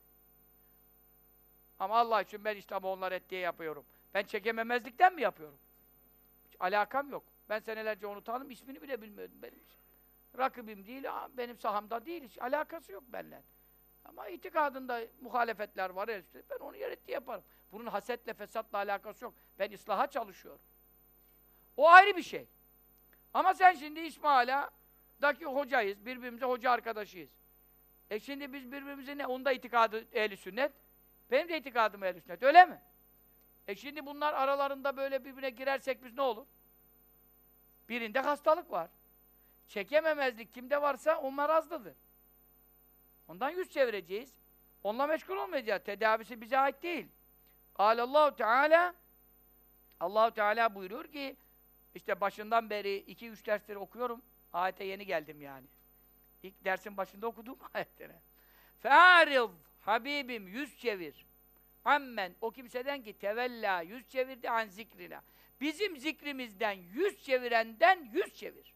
Ama Allah için ben işte onlar et diye yapıyorum. Ben çekememezlikten mi yapıyorum? Hiç alakam yok. Ben senelerce onu tanıdım, ismini bile bilmiyordum benim için. Rakibim değil, benim sahamda değil, hiç alakası yok benimle. Ama itikadında muhalefetler var, ben onu yer etti yaparım. Bunun hasetle, fesatla alakası yok. Ben ıslaha çalışıyorum. O ayrı bir şey. Ama sen şimdi İsmaila'daki hocayız, birbirimize hoca arkadaşıyız. Şimdi biz birbirimize ne? Onun da itikadı ehl-i sünnet, benim de itikadım ehl-i sünnet, öyle mi? Şimdi bunlar aralarında böyle birbirine girersek biz ne olur? Birinde hastalık var. Çekememezlik kimde varsa o marazlıdır. Ondan yüz çevireceğiz. Onunla meşgul olmayacağız. Tedavisi bize ait değil. Allahu Teala, Allah-u Teala buyuruyor ki, işte başından beri 2-3 dersleri okuyorum. Ayete yeni geldim yani. İlk dersin başında okuduğum ayetlere. Fe'aril Habibim, yüz çevir. Ammen, o kimseden ki tevella, yüz çevirdi an zikrina. Bizim zikrimizden yüz çevirenden yüz çevir.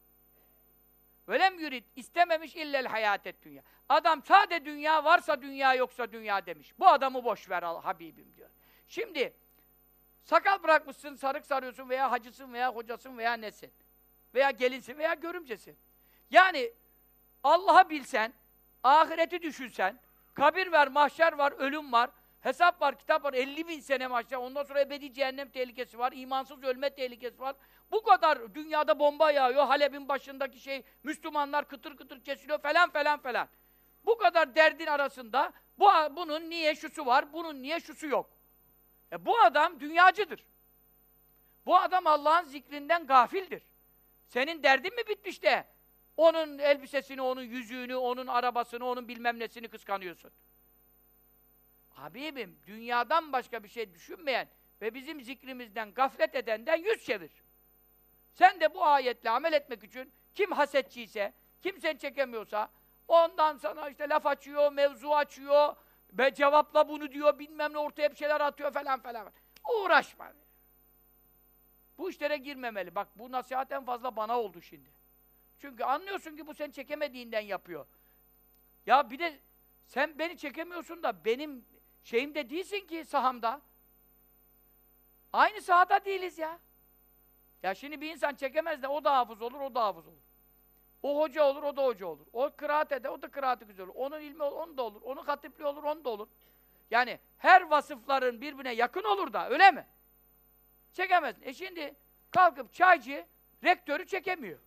Velem yurid, istememiş illel hayatet dünya. Adam sade dünya, varsa dünya, yoksa dünya demiş. Bu adamı boş ver Habibim diyor. Şimdi sakal bırakmışsın, sarık sarıyorsun veya hacısın veya hocasın veya nesin? Veya gelinsin veya görümcesin. Yani Allah'ı bilsen, ahireti düşünsen, kabir var, mahşer var, ölüm var, hesap var, kitap var, 50.000 sene mahşer, ondan sonra ebedi cehennem tehlikesi var, imansız ölme tehlikesi var. Bu kadar dünyada bomba yağıyor, Halep'in başındaki şey, Müslümanlar kıtır kıtır kesiliyor falan falan falan. Bu kadar derdin arasında bunun niye şusu var, bunun niye şusu yok? Bu adam dünyacıdır. Bu adam Allah'ın zikrinden gafildir. Senin derdin mi bitmiş de onun elbisesini, onun yüzüğünü, onun arabasını, onun bilmem nesini kıskanıyorsun? Habibim, dünyadan başka bir şey düşünmeyen ve bizim zikrimizden gaflet edenden yüz çevir. Sen de bu ayetle amel etmek için kim hasetçiyse, kim seni çekemiyorsa ondan sana işte laf açıyor, mevzu açıyor, cevapla bunu diyor, bilmem ne ortaya bir şeyler atıyor falan falan. Uğraşma. Bu işlere girmemeli. Bak bu nasihat en fazla bana oldu şimdi. Çünkü anlıyorsun ki bu sen çekemediğinden yapıyor. Ya bir de sen beni çekemiyorsun da benim şeyimde değilsin ki sahamda. Aynı sahada değiliz ya. Ya şimdi bir insan çekemez de o da hafız olur, o da hafız olur. O hoca olur, o da hoca olur. O kıraat eder, o da kıraatı güzel olur. Onun ilmi olur, onun da olur. Onun hatipli olur, onun da olur. Yani her vasıfların birbirine yakın olur da, öyle mi? Çekemezsin. Şimdi kalkıp çaycı rektörü çekemiyor.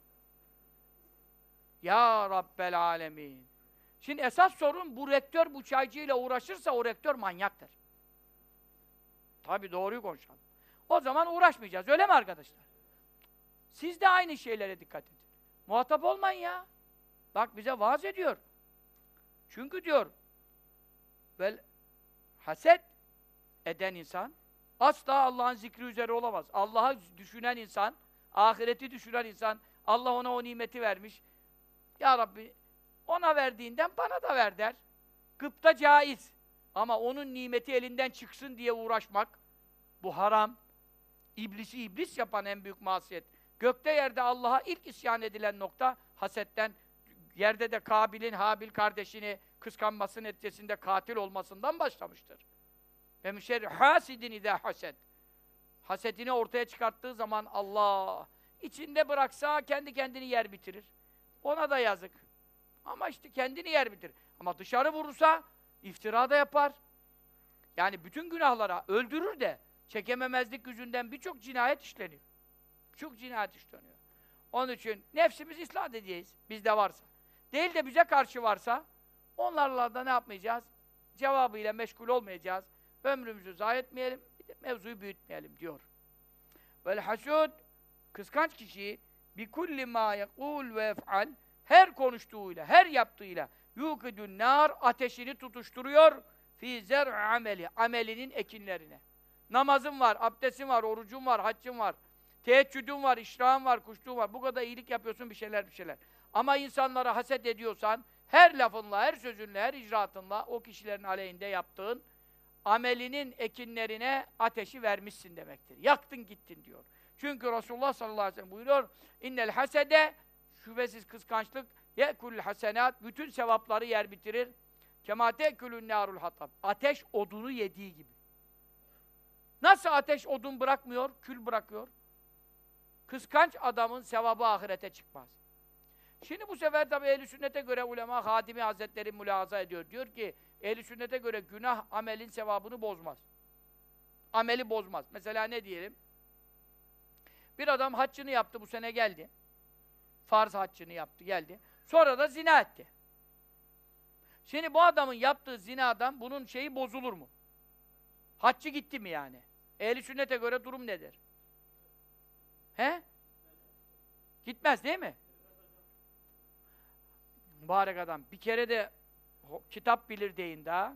Ya Rabbel Alemin. Şimdi esas sorun bu rektör bu çaycıyla uğraşırsa o rektör manyaktır. Tabii doğruyu konuşalım. O zaman uğraşmayacağız. Öyle mi arkadaşlar? Siz de aynı şeylere dikkat edin. Muhatap olmayın ya. Bak bize vaaz ediyor. Çünkü diyor vel haset eden insan asla Allah'ın zikri üzere olamaz. Allah'ı düşünen insan, ahireti düşünen insan, Allah ona o nimeti vermiş. Ya Rabbi, ona verdiğinden bana da ver der. Gıpta caiz. Ama onun nimeti elinden çıksın diye uğraşmak, bu haram. İblisi iblis yapan en büyük masiyet. Gökte yerde Allah'a ilk isyan edilen nokta, hasetten, yerde de Kabil'in Habil kardeşini kıskanması neticesinde katil olmasından başlamıştır. Ve müşerri hasidin idâ haset. Hasetini ortaya çıkarttığı zaman Allah, içinde bıraksa kendi kendini yer bitirir. Ona da yazık. Ama işte kendini yer bitirir. Ama dışarı vurursa iftira da yapar. Yani bütün günahlara öldürür de çekememezlik yüzünden birçok cinayet işleniyor. Birçok cinayet işleniyor. Onun için nefsimizi ıslah edeceğiz, bizde varsa. Değil de bize karşı varsa, onlarla da ne yapmayacağız? Cevabıyla meşgul olmayacağız. Ömrümüzü zayi etmeyelim, mevzuyu büyütmeyelim diyor. Vel hasud, kıskanç kişi bi kulli ma yekul ve ef'al, her konuştuğuyla, her yaptığıyla yukidun nar, ateşini tutuşturuyor fi zer ameli, amelinin ekinlerine. Namazın var, abdestin var, orucun var, haccın var, teheccüdün var, işrahın var, kuşluğun var. Bu kadar iyilik yapıyorsun bir şeyler. Ama insanlara haset ediyorsan, her lafınla, her sözünle, her icraatınla o kişilerin aleyhinde yaptığın amelinin ekinlerine ateşi vermişsin demektir. Yaktın gittin diyor. Çünkü Resulullah sallallahu aleyhi ve sellem buyuruyor, innel hasede, şüphesiz kıskançlık, ye'kulül hasenat, bütün sevapları yer bitirir. Kemâ te'kulün nârul hatab. Ateş odunu yediği gibi. Nasıl ateş odun bırakmıyor, kül bırakıyor? Kıskanç adamın sevabı ahirete çıkmaz. Şimdi bu sefer tabi ehl-i sünnete göre ulema Hatimi Hazretleri mülahaza ediyor. Diyor ki, ehl-i sünnete göre günah amelin sevabını bozmaz. Ameli bozmaz. Mesela ne diyelim? Bir adam haccını yaptı, bu sene geldi. Farz haccını yaptı, geldi. Sonra da zina etti. Şimdi bu adamın yaptığı zinadan bunun şeyi bozulur mu? Haccı gitti mi yani? Ehl-i sünnete göre durum nedir? He? Gitmez değil mi? Mübarek adam. Bir kere de kitap bilir deyin daha.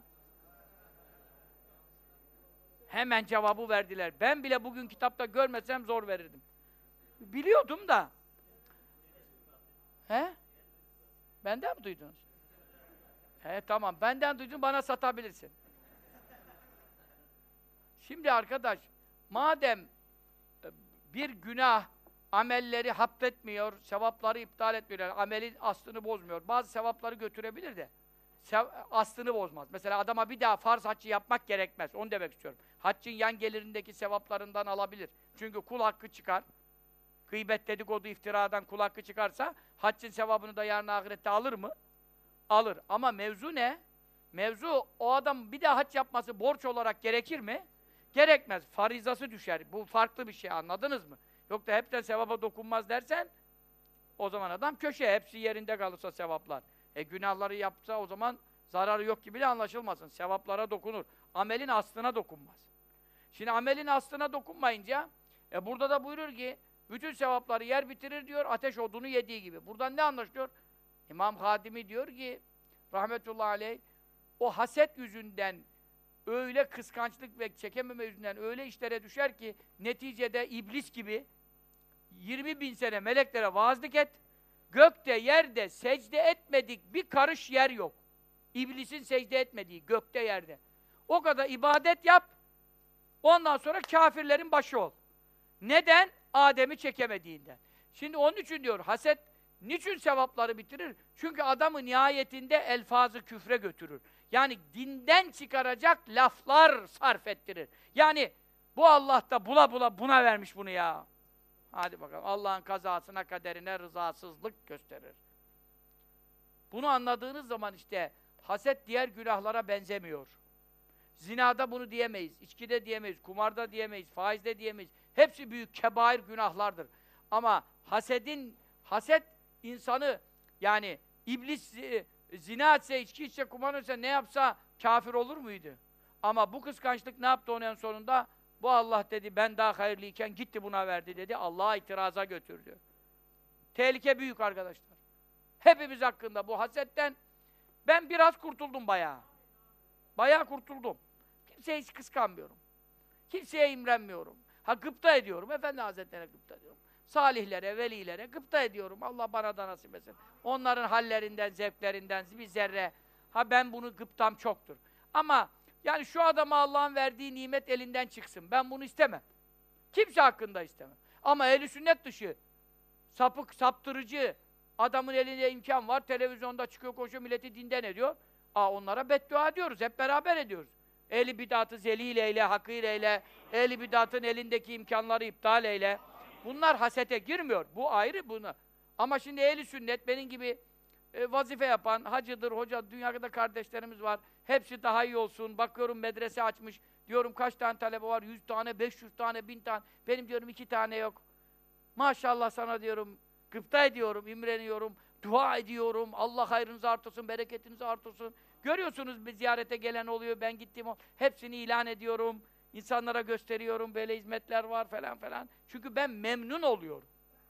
Hemen cevabı verdiler. Ben bile bugün kitapta görmesem zor verirdim. Biliyordum da. He? Benden mi duydunuz? He tamam. Benden duydun, bana satabilirsin. Şimdi arkadaş, madem bir günah amelleri hapsetmiyor, sevapları iptal etmiyor, yani amelin aslını bozmuyor. Bazı sevapları götürebilir de aslını bozmaz. Mesela adama bir daha farz haccı yapmak gerekmez. Onu demek istiyorum. Haccın yan gelirindeki sevaplarından alabilir. Çünkü kul hakkı çıkar. Gıybet, dedikodu, iftiradan kul hakkı çıkarsa haccın sevabını da yarın ahirette alır mı? alır. Ama mevzu ne? Mevzu o adam bir daha hac yapması borç olarak gerekir mi? Gerekmez. Farizası düşer. Bu farklı bir şey, anladınız mı? Yok da hepten sevaba dokunmaz dersen o zaman adam köşe. Hepsi yerinde kalırsa sevaplar. Günahları yapsa o zaman zararı yok gibi de anlaşılmasın. Sevaplara dokunur. Amelin aslına dokunmaz. Şimdi amelin aslına dokunmayınca burada da buyurur ki bütün sevapları yer bitirir diyor, ateş odunu yediği gibi. Buradan ne anlaşılıyor? İmam Hadimi diyor ki rahmetullahi aleyh, o haset yüzünden öyle kıskançlık ve çekememe yüzünden öyle işlere düşer ki neticede iblis gibi 20.000 sene meleklere vaazlık et, gökte yerde secde etmedik bir karış yer yok. İblisin secde etmediği gökte yerde. O kadar ibadet yap, ondan sonra kâfirlerin başı ol. Neden? Adem'i çekemediğinden. Şimdi onun için diyor, haset niçin sevapları bitirir? Çünkü adamı nihayetinde elfazı küfre götürür. Yani dinden çıkaracak laflar sarf ettirir. Yani bu Allah da bula bula buna vermiş bunu ya. Hadi bakalım, Allah'ın kazasına, kaderine rızasızlık gösterir. Bunu anladığınız zaman işte haset diğer günahlara benzemiyor. Zinada bunu diyemeyiz, içkide diyemeyiz, kumarda diyemeyiz, faizde diyemeyiz. Hepsi büyük kebair günahlardır. Ama haset insanı, yani iblis zina etse, içki içse, kumar etse, ne yapsa kafir olur muydu? Ama bu kıskançlık ne yaptı onun en sonunda? Bu Allah dedi, ben daha hayırlıyken gitti buna verdi dedi, Allah'a itiraza götürdü. Tehlike büyük arkadaşlar. Hepimiz hakkında bu hasetten ben biraz kurtuldum bayağı. Bayağı kurtuldum. Kimseye hiç kıskanmıyorum. Kimseye imrenmiyorum. Gıpta ediyorum. Efendi Hazretleri'ne gıpta ediyorum. Salihlere, velilere gıpta ediyorum. Allah bana da nasip etsin. Onların hallerinden, zevklerinden bir zerre. Ben bunu gıptam çoktur. Ama yani şu adama Allah'ın verdiği nimet elinden çıksın. Ben bunu istemem. Kimse hakkında istemem. Ama ehl-i sünnet dışı, sapık, saptırıcı, adamın elinde imkan var, televizyonda çıkıyor, koşuyor, milleti dinden ediyor. Onlara beddua ediyoruz, hep beraber ediyoruz. Ehli bid'atı zelil eyle, hakir eyle, ehli bid'atın elindeki imkanları iptal eyle. Bunlar hasete girmiyor. Bu ayrı buna. Ama şimdi ehli sünnet benim gibi vazife yapan, hacıdır, hoca, dünyada kardeşlerimiz var. Hepsi daha iyi olsun. Bakıyorum medrese açmış. Diyorum kaç tane talebe var? 100 tane, 500 tane, 1000 tane. Benim diyorum 2 tane yok. Maşallah sana diyorum. Gıpta ediyorum, imreniyorum. Dua ediyorum. Allah hayrınızı artırsın, bereketinizi artırsın. Görüyorsunuz bir ziyarete gelen oluyor. Ben gittim, hepsini ilan ediyorum. İnsanlara gösteriyorum. Böyle hizmetler var falan falan. Çünkü ben memnun oluyorum.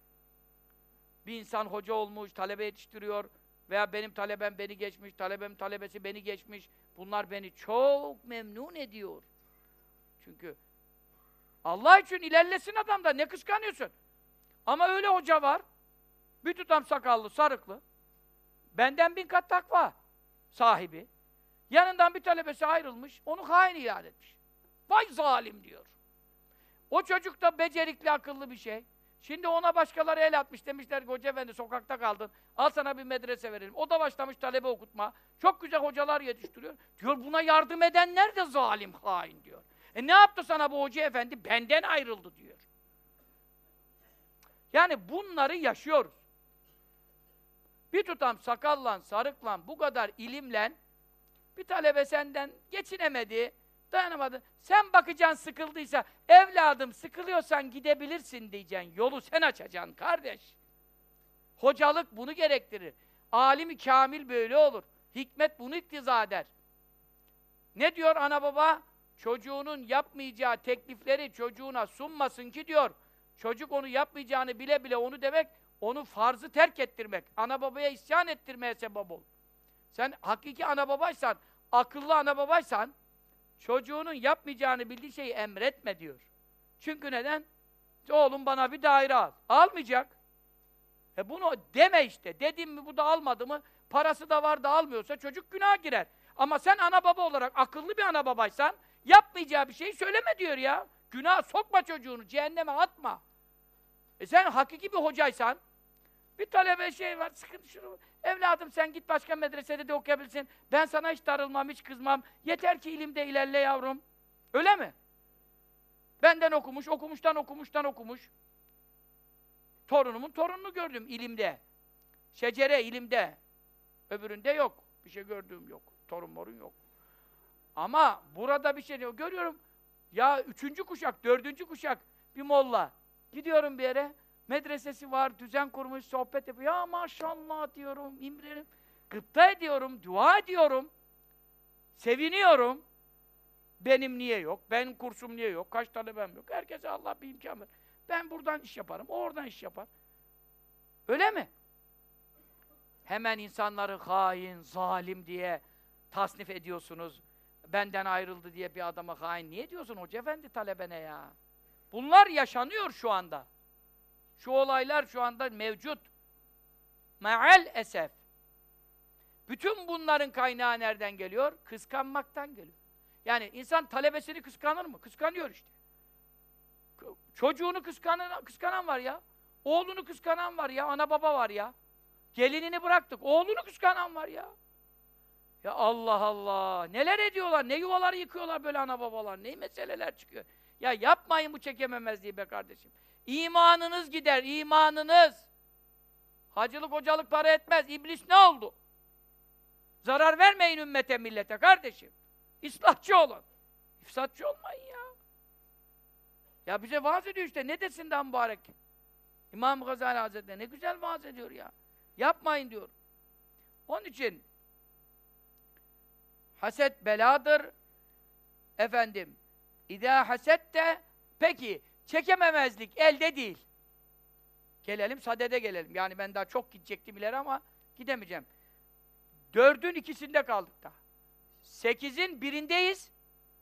Bir insan hoca olmuş, talebe yetiştiriyor veya benim talebem beni geçmiş, talebemin talebesi beni geçmiş. Bunlar beni çok memnun ediyor. Çünkü Allah için ilerlesin adam da, ne kıskanıyorsun? Ama öyle hoca var, bir tutam sakallı, sarıklı, benden 1000 kat takva sahibi. Yanından bir talebesi ayrılmış, onu hain ilan etmiş. Vay zalim diyor. O çocuk da becerikli, akıllı bir şey. Şimdi ona başkaları el atmış, demişler ki hoca efendi sokakta kaldın, al sana bir medrese verelim. O da başlamış talebe okutma. Çok güzel hocalar yetiştiriyor. Diyor buna yardım edenler de zalim, hain diyor. Ne yaptı sana bu hoca efendi? Benden ayrıldı diyor. Yani bunları yaşıyoruz. Bir tutam sakallan, sarıklan, bu kadar ilimlen, bir talebe senden geçinemedi, dayanamadı. Sen bakacaksın sıkıldıysa, evladım sıkılıyorsan gidebilirsin diyeceksin. Yolu sen açacaksın kardeş. Hocalık bunu gerektirir. Alim-i kamil böyle olur. Hikmet bunu iktiza eder. Ne diyor ana baba? Çocuğunun yapmayacağı teklifleri çocuğuna sunmasın ki diyor. Çocuk onu yapmayacağını bile bile onu demek, onu farzı terk ettirmek, ana babaya isyan ettirmeye sebep ol. Sen hakiki ana babaysan, akıllı ana babaysan, çocuğunun yapmayacağını bildiği şeyi emretme diyor. Çünkü neden? Oğlum bana bir daire al. Almayacak. Bunu deme işte. Dedim mi bu da almadı mı, parası da var da almıyorsa çocuk günaha girer. Ama sen ana baba olarak akıllı bir ana babaysan, yapmayacağı bir şeyi söyleme diyor ya. Günah sokma çocuğunu, cehenneme atma. Sen hakiki bir hocaysan, bir talebe şey var, sıkıntı şunu, evladım sen git başka medresede de okuyabilirsin, ben sana hiç darılmam, hiç kızmam, yeter ki ilimde ilerle yavrum. Öyle mi? Benden okumuş, okumuştan okumuş. Torunumun torununu gördüm ilimde. Şecere ilimde. Öbüründe yok. Bir şey gördüğüm yok. Torun morun yok. Ama burada bir şey diyor. Görüyorum ya 3. kuşak, 4. kuşak bir molla. Gidiyorum bir yere. Medresesi var, düzen kurmuş, sohbet yapıyor. Ya maşallah diyorum, imrenim. Gıpta ediyorum, dua ediyorum. Seviniyorum. Benim niye yok? Benim kursum niye yok? Kaç talebem yok? Herkese Allah bir imkan ver. Ben buradan iş yaparım, o oradan iş yapar. Öyle mi? Hemen insanları hain, zalim diye tasnif ediyorsunuz. Benden ayrıldı diye bir adama hain niye diyorsun Hoca Efendi talebene ya? Bunlar yaşanıyor şu anda. Şu olaylar şu anda mevcut. Me'al esef. Bütün bunların kaynağı nereden geliyor? Kıskanmaktan geliyor. Yani insan talebesini kıskanır mı? Kıskanıyor işte. Çocuğunu kıskanan var ya. Oğlunu kıskanan var ya. Ana baba var ya. Gelinini bıraktık. Oğlunu kıskanan var ya. Ya Allah Allah! Neler ediyorlar? Ne yuvaları yıkıyorlar böyle ana babalar? Ne meseleler çıkıyor? Ya yapmayın bu çekememezliği be kardeşim. İmanınız gider, imanınız. Hacılık, hocalık para etmez. İblis ne oldu? Zarar vermeyin ümmete, millete kardeşim. İslahçı olun. İfsatçı olmayın ya. Ya bize vaaz ediyor işte. Ne desin daha mübarek? İmam Gazali Hazretleri ne güzel vaaz ediyor ya. Yapmayın diyor. Onun için haset beladır. Efendim, İdâ hasette, peki, çekememezlik elde değil. Gelelim, sadede gelelim. Yani ben daha çok gidecektim ileri ama gidemeyeceğim. 4'ün ikisinde kaldık da. 8'in birindeyiz.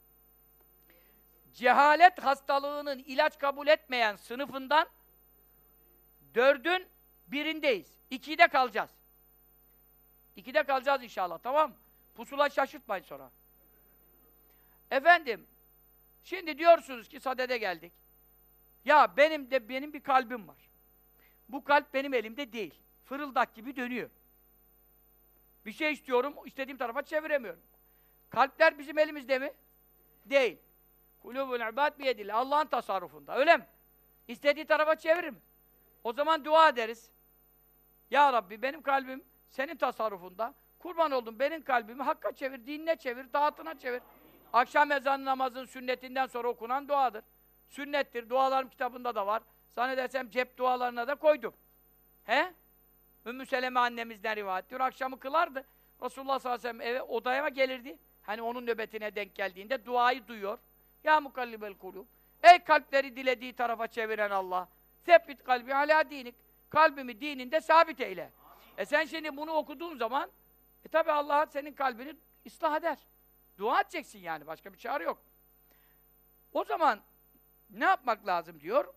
Cehalet hastalığının ilaç kabul etmeyen sınıfından 4'ün birindeyiz. 2'de kalacağız. 2'de kalacağız inşallah, tamam mı? Pusula şaşırtmayın sonra. Efendim, şimdi diyorsunuz ki sadede geldik. Ya benim bir kalbim var. Bu kalp benim elimde değil. Fırıldak gibi dönüyor. Bir şey istiyorum, istediğim tarafa çeviremiyorum. Kalpler bizim elimizde mi? Değil. Kulûbul ibâd biyedillah. Allah'ın tasarrufunda. Öyle mi? İstediği tarafa çevirir mi? O zaman dua ederiz. Ya Rabbi benim kalbim senin tasarrufunda. Kurban oldum benim kalbimi hakka çevir, dinine çevir, dağıtına çevir. Akşam ezanı namazın sünnetinden sonra okunan duadır. Sünnettir. Dualarım kitabında da var. Zannedersem cep dualarına da koydum. He? Ümmü Seleme annemizden rivayet diyor. Akşamı kılardı. Resulullah sallallahu aleyhi ve sellem eve, odaya gelirdi. Hani onun nöbetine denk geldiğinde duayı duyuyor. Ya mukallibel kulub. Ey kalpleri dilediği tarafa çeviren Allah. Sebbit kalbi alâ dinik. Kalbimi dininde sabit eyle. Sen şimdi bunu okuduğun zaman tabi Allah senin kalbini ıslah eder. Dua edeceksin yani. Başka bir çare yok. O zaman ne yapmak lazım diyor?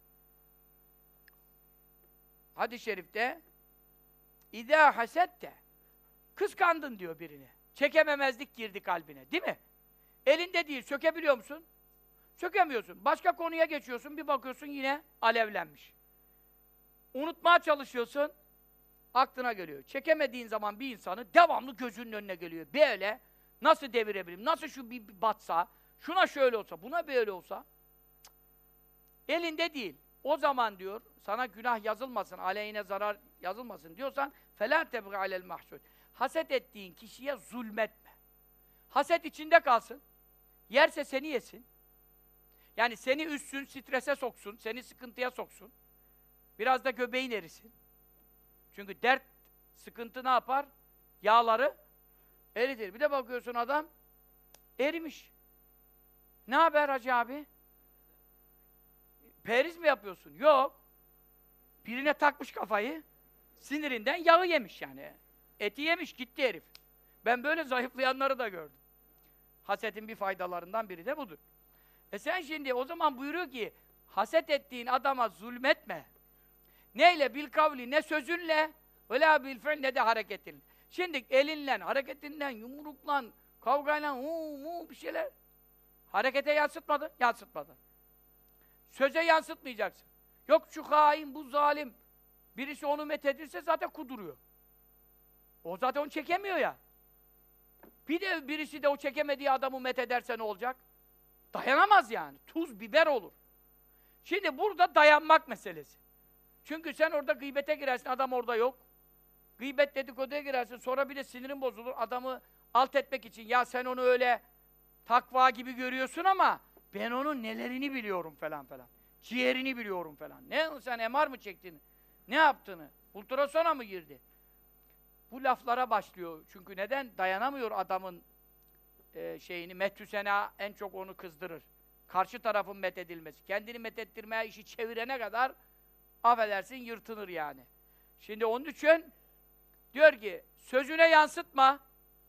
Hadis-i şerifte İdâ hasette kıskandın diyor birini. Çekememezlik girdi kalbine. Değil mi? Elinde değil. Sökebiliyor musun? Sökemiyorsun. Başka konuya geçiyorsun. Bir bakıyorsun yine alevlenmiş. Unutmaya çalışıyorsun. Aklına geliyor. Çekemediğin zaman bir insanı devamlı gözünün önüne geliyor. Böyle nasıl devirebilirim? Nasıl şu bir batsa? Şuna şöyle olsa, buna böyle olsa? Cık. Elinde değil. O zaman diyor, sana günah yazılmasın, aleyhine zarar yazılmasın diyorsan فَلَا تَبْغِ عَلَى الْمَحْسُودِ Haset ettiğin kişiye zulmetme. Haset içinde kalsın. Yerse seni yesin. Yani seni üssün, strese soksun, seni sıkıntıya soksun. Biraz da göbeğin erisin. Çünkü dert, sıkıntı ne yapar? Yağları eritir. Bir de bakıyorsun adam erimiş. Ne haber hacı abi? Periz mi yapıyorsun? Yok. Birine takmış kafayı, sinirinden yağı yemiş yani. Eti yemiş, gitti herif. Ben böyle zayıflayanları da gördüm. Hasetin bir faydalarından biri de budur. Sen şimdi o zaman buyuruyor ki, haset ettiğin adama zulmetme. Neyle? Bil kavli, ne sözünle, ve la bil fi'l, ne de hareketin. Şimdi elinle, hareketinle, yumrukla, kavgayla, bir şeyler. Harekete yansıtmadı, yansıtmadı. Söze yansıtmayacaksın. Yok şu hain, bu zalim. Birisi onu methedirse zaten kuduruyor. O zaten onu çekemiyor ya. Bir de birisi de o çekemediği adamı methederse ne olacak? Dayanamaz yani. Tuz, biber olur. Şimdi burada dayanmak meselesi. Çünkü sen orada gıybete girersin, adam orada yok. Gıybet dedikoduya girersin, sonra bir de sinirin bozulur. Adamı alt etmek için, ya sen onu öyle takva gibi görüyorsun ama ben onun nelerini biliyorum falan falan. Ciğerini biliyorum falan. Ne sen MR mı çektin? Ne yaptığını? Ultrasona mı girdi? Bu laflara başlıyor. Çünkü neden? Dayanamıyor adamın şeyini. Methü sena en çok onu kızdırır. Karşı tarafın methedilmesi. Kendini methettirmeye işi çevirene kadar affedersin yırtınır yani. Şimdi onun için diyor ki sözüne yansıtma.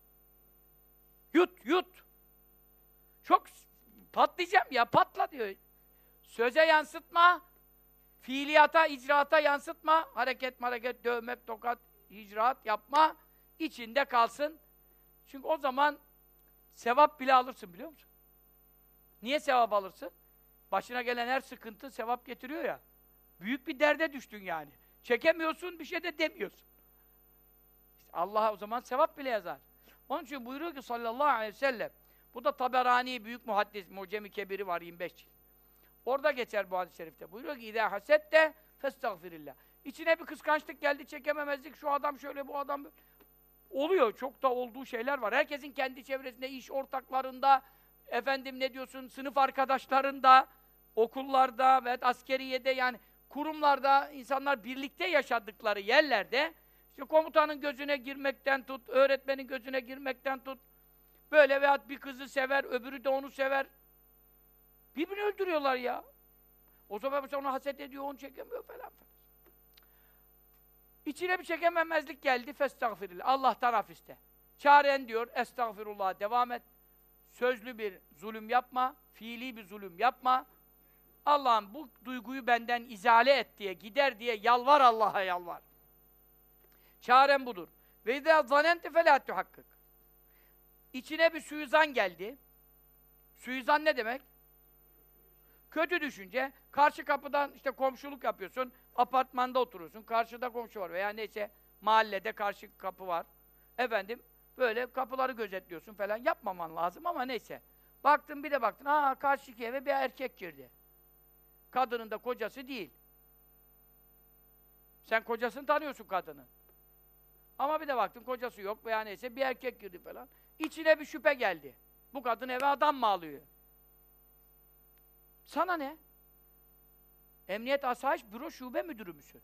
Yut, yut. Çok patlayacağım ya, patla diyor. Söze yansıtma, fiiliyata, icraata yansıtma, hareket, dövmek, tokat, icraat yapma, içinde kalsın. Çünkü o zaman sevap bile alırsın biliyor musun? Niye sevap alırsın? Başına gelen her sıkıntı sevap getiriyor ya. Büyük bir derde düştün yani. Çekemiyorsun, bir şey de demiyorsun. İşte Allah o zaman sevap bile yazar. Onun için buyuruyor ki sallallahu aleyhi ve sellem, bu da Taberani büyük muhaddis, Mucem-i Kebiri var 25 cilt. Orada geçer bu hadis-i şerifte. Buyuruyor ki İzâ hasette festagfirillah. İçine bir kıskançlık geldi, çekememezlik, şu adam şöyle, bu adam böyle. Oluyor, çok da olduğu şeyler var. Herkesin kendi çevresinde, iş ortaklarında, efendim ne diyorsun, sınıf arkadaşlarında, okullarda ve askeriyede yani kurumlarda insanlar birlikte yaşadıkları yerlerde işte komutanın gözüne girmekten tut, öğretmenin gözüne girmekten tut, böyle veyahut bir kızı sever, öbürü de onu sever. Birbirini öldürüyorlar ya. O zaman ona haset ediyor, onu çekemiyor falan falan. İçine bir çekememezlik geldi, festagfirillah. Allah'tan af iste. Çaren diyor, estağfirullah, devam et. Sözlü bir zulüm yapma, fiili bir zulüm yapma. Allah'ım bu duyguyu benden izale et diye, gider diye yalvar, Allah'a yalvar. Çaren budur. Ve izâ zanente felâ tuhakkik. İçine bir suizan geldi. Suizan ne demek? Kötü düşünce, karşı kapıdan işte komşuluk yapıyorsun, apartmanda oturuyorsun, karşıda komşu var veya neyse mahallede karşı kapı var. Efendim, böyle kapıları gözetliyorsun falan, yapmaman lazım ama neyse. Baktın bir de baktın, karşıki eve bir erkek girdi. Kadının da kocası değil. Sen kocasını tanıyorsun kadının. Ama bir de baktın kocası yok veya neyse bir erkek girdi falan. İçine bir şüphe geldi. Bu kadın eve adam mı alıyor? Sana ne? Emniyet Asayiş Büro Şube Müdürü müsün?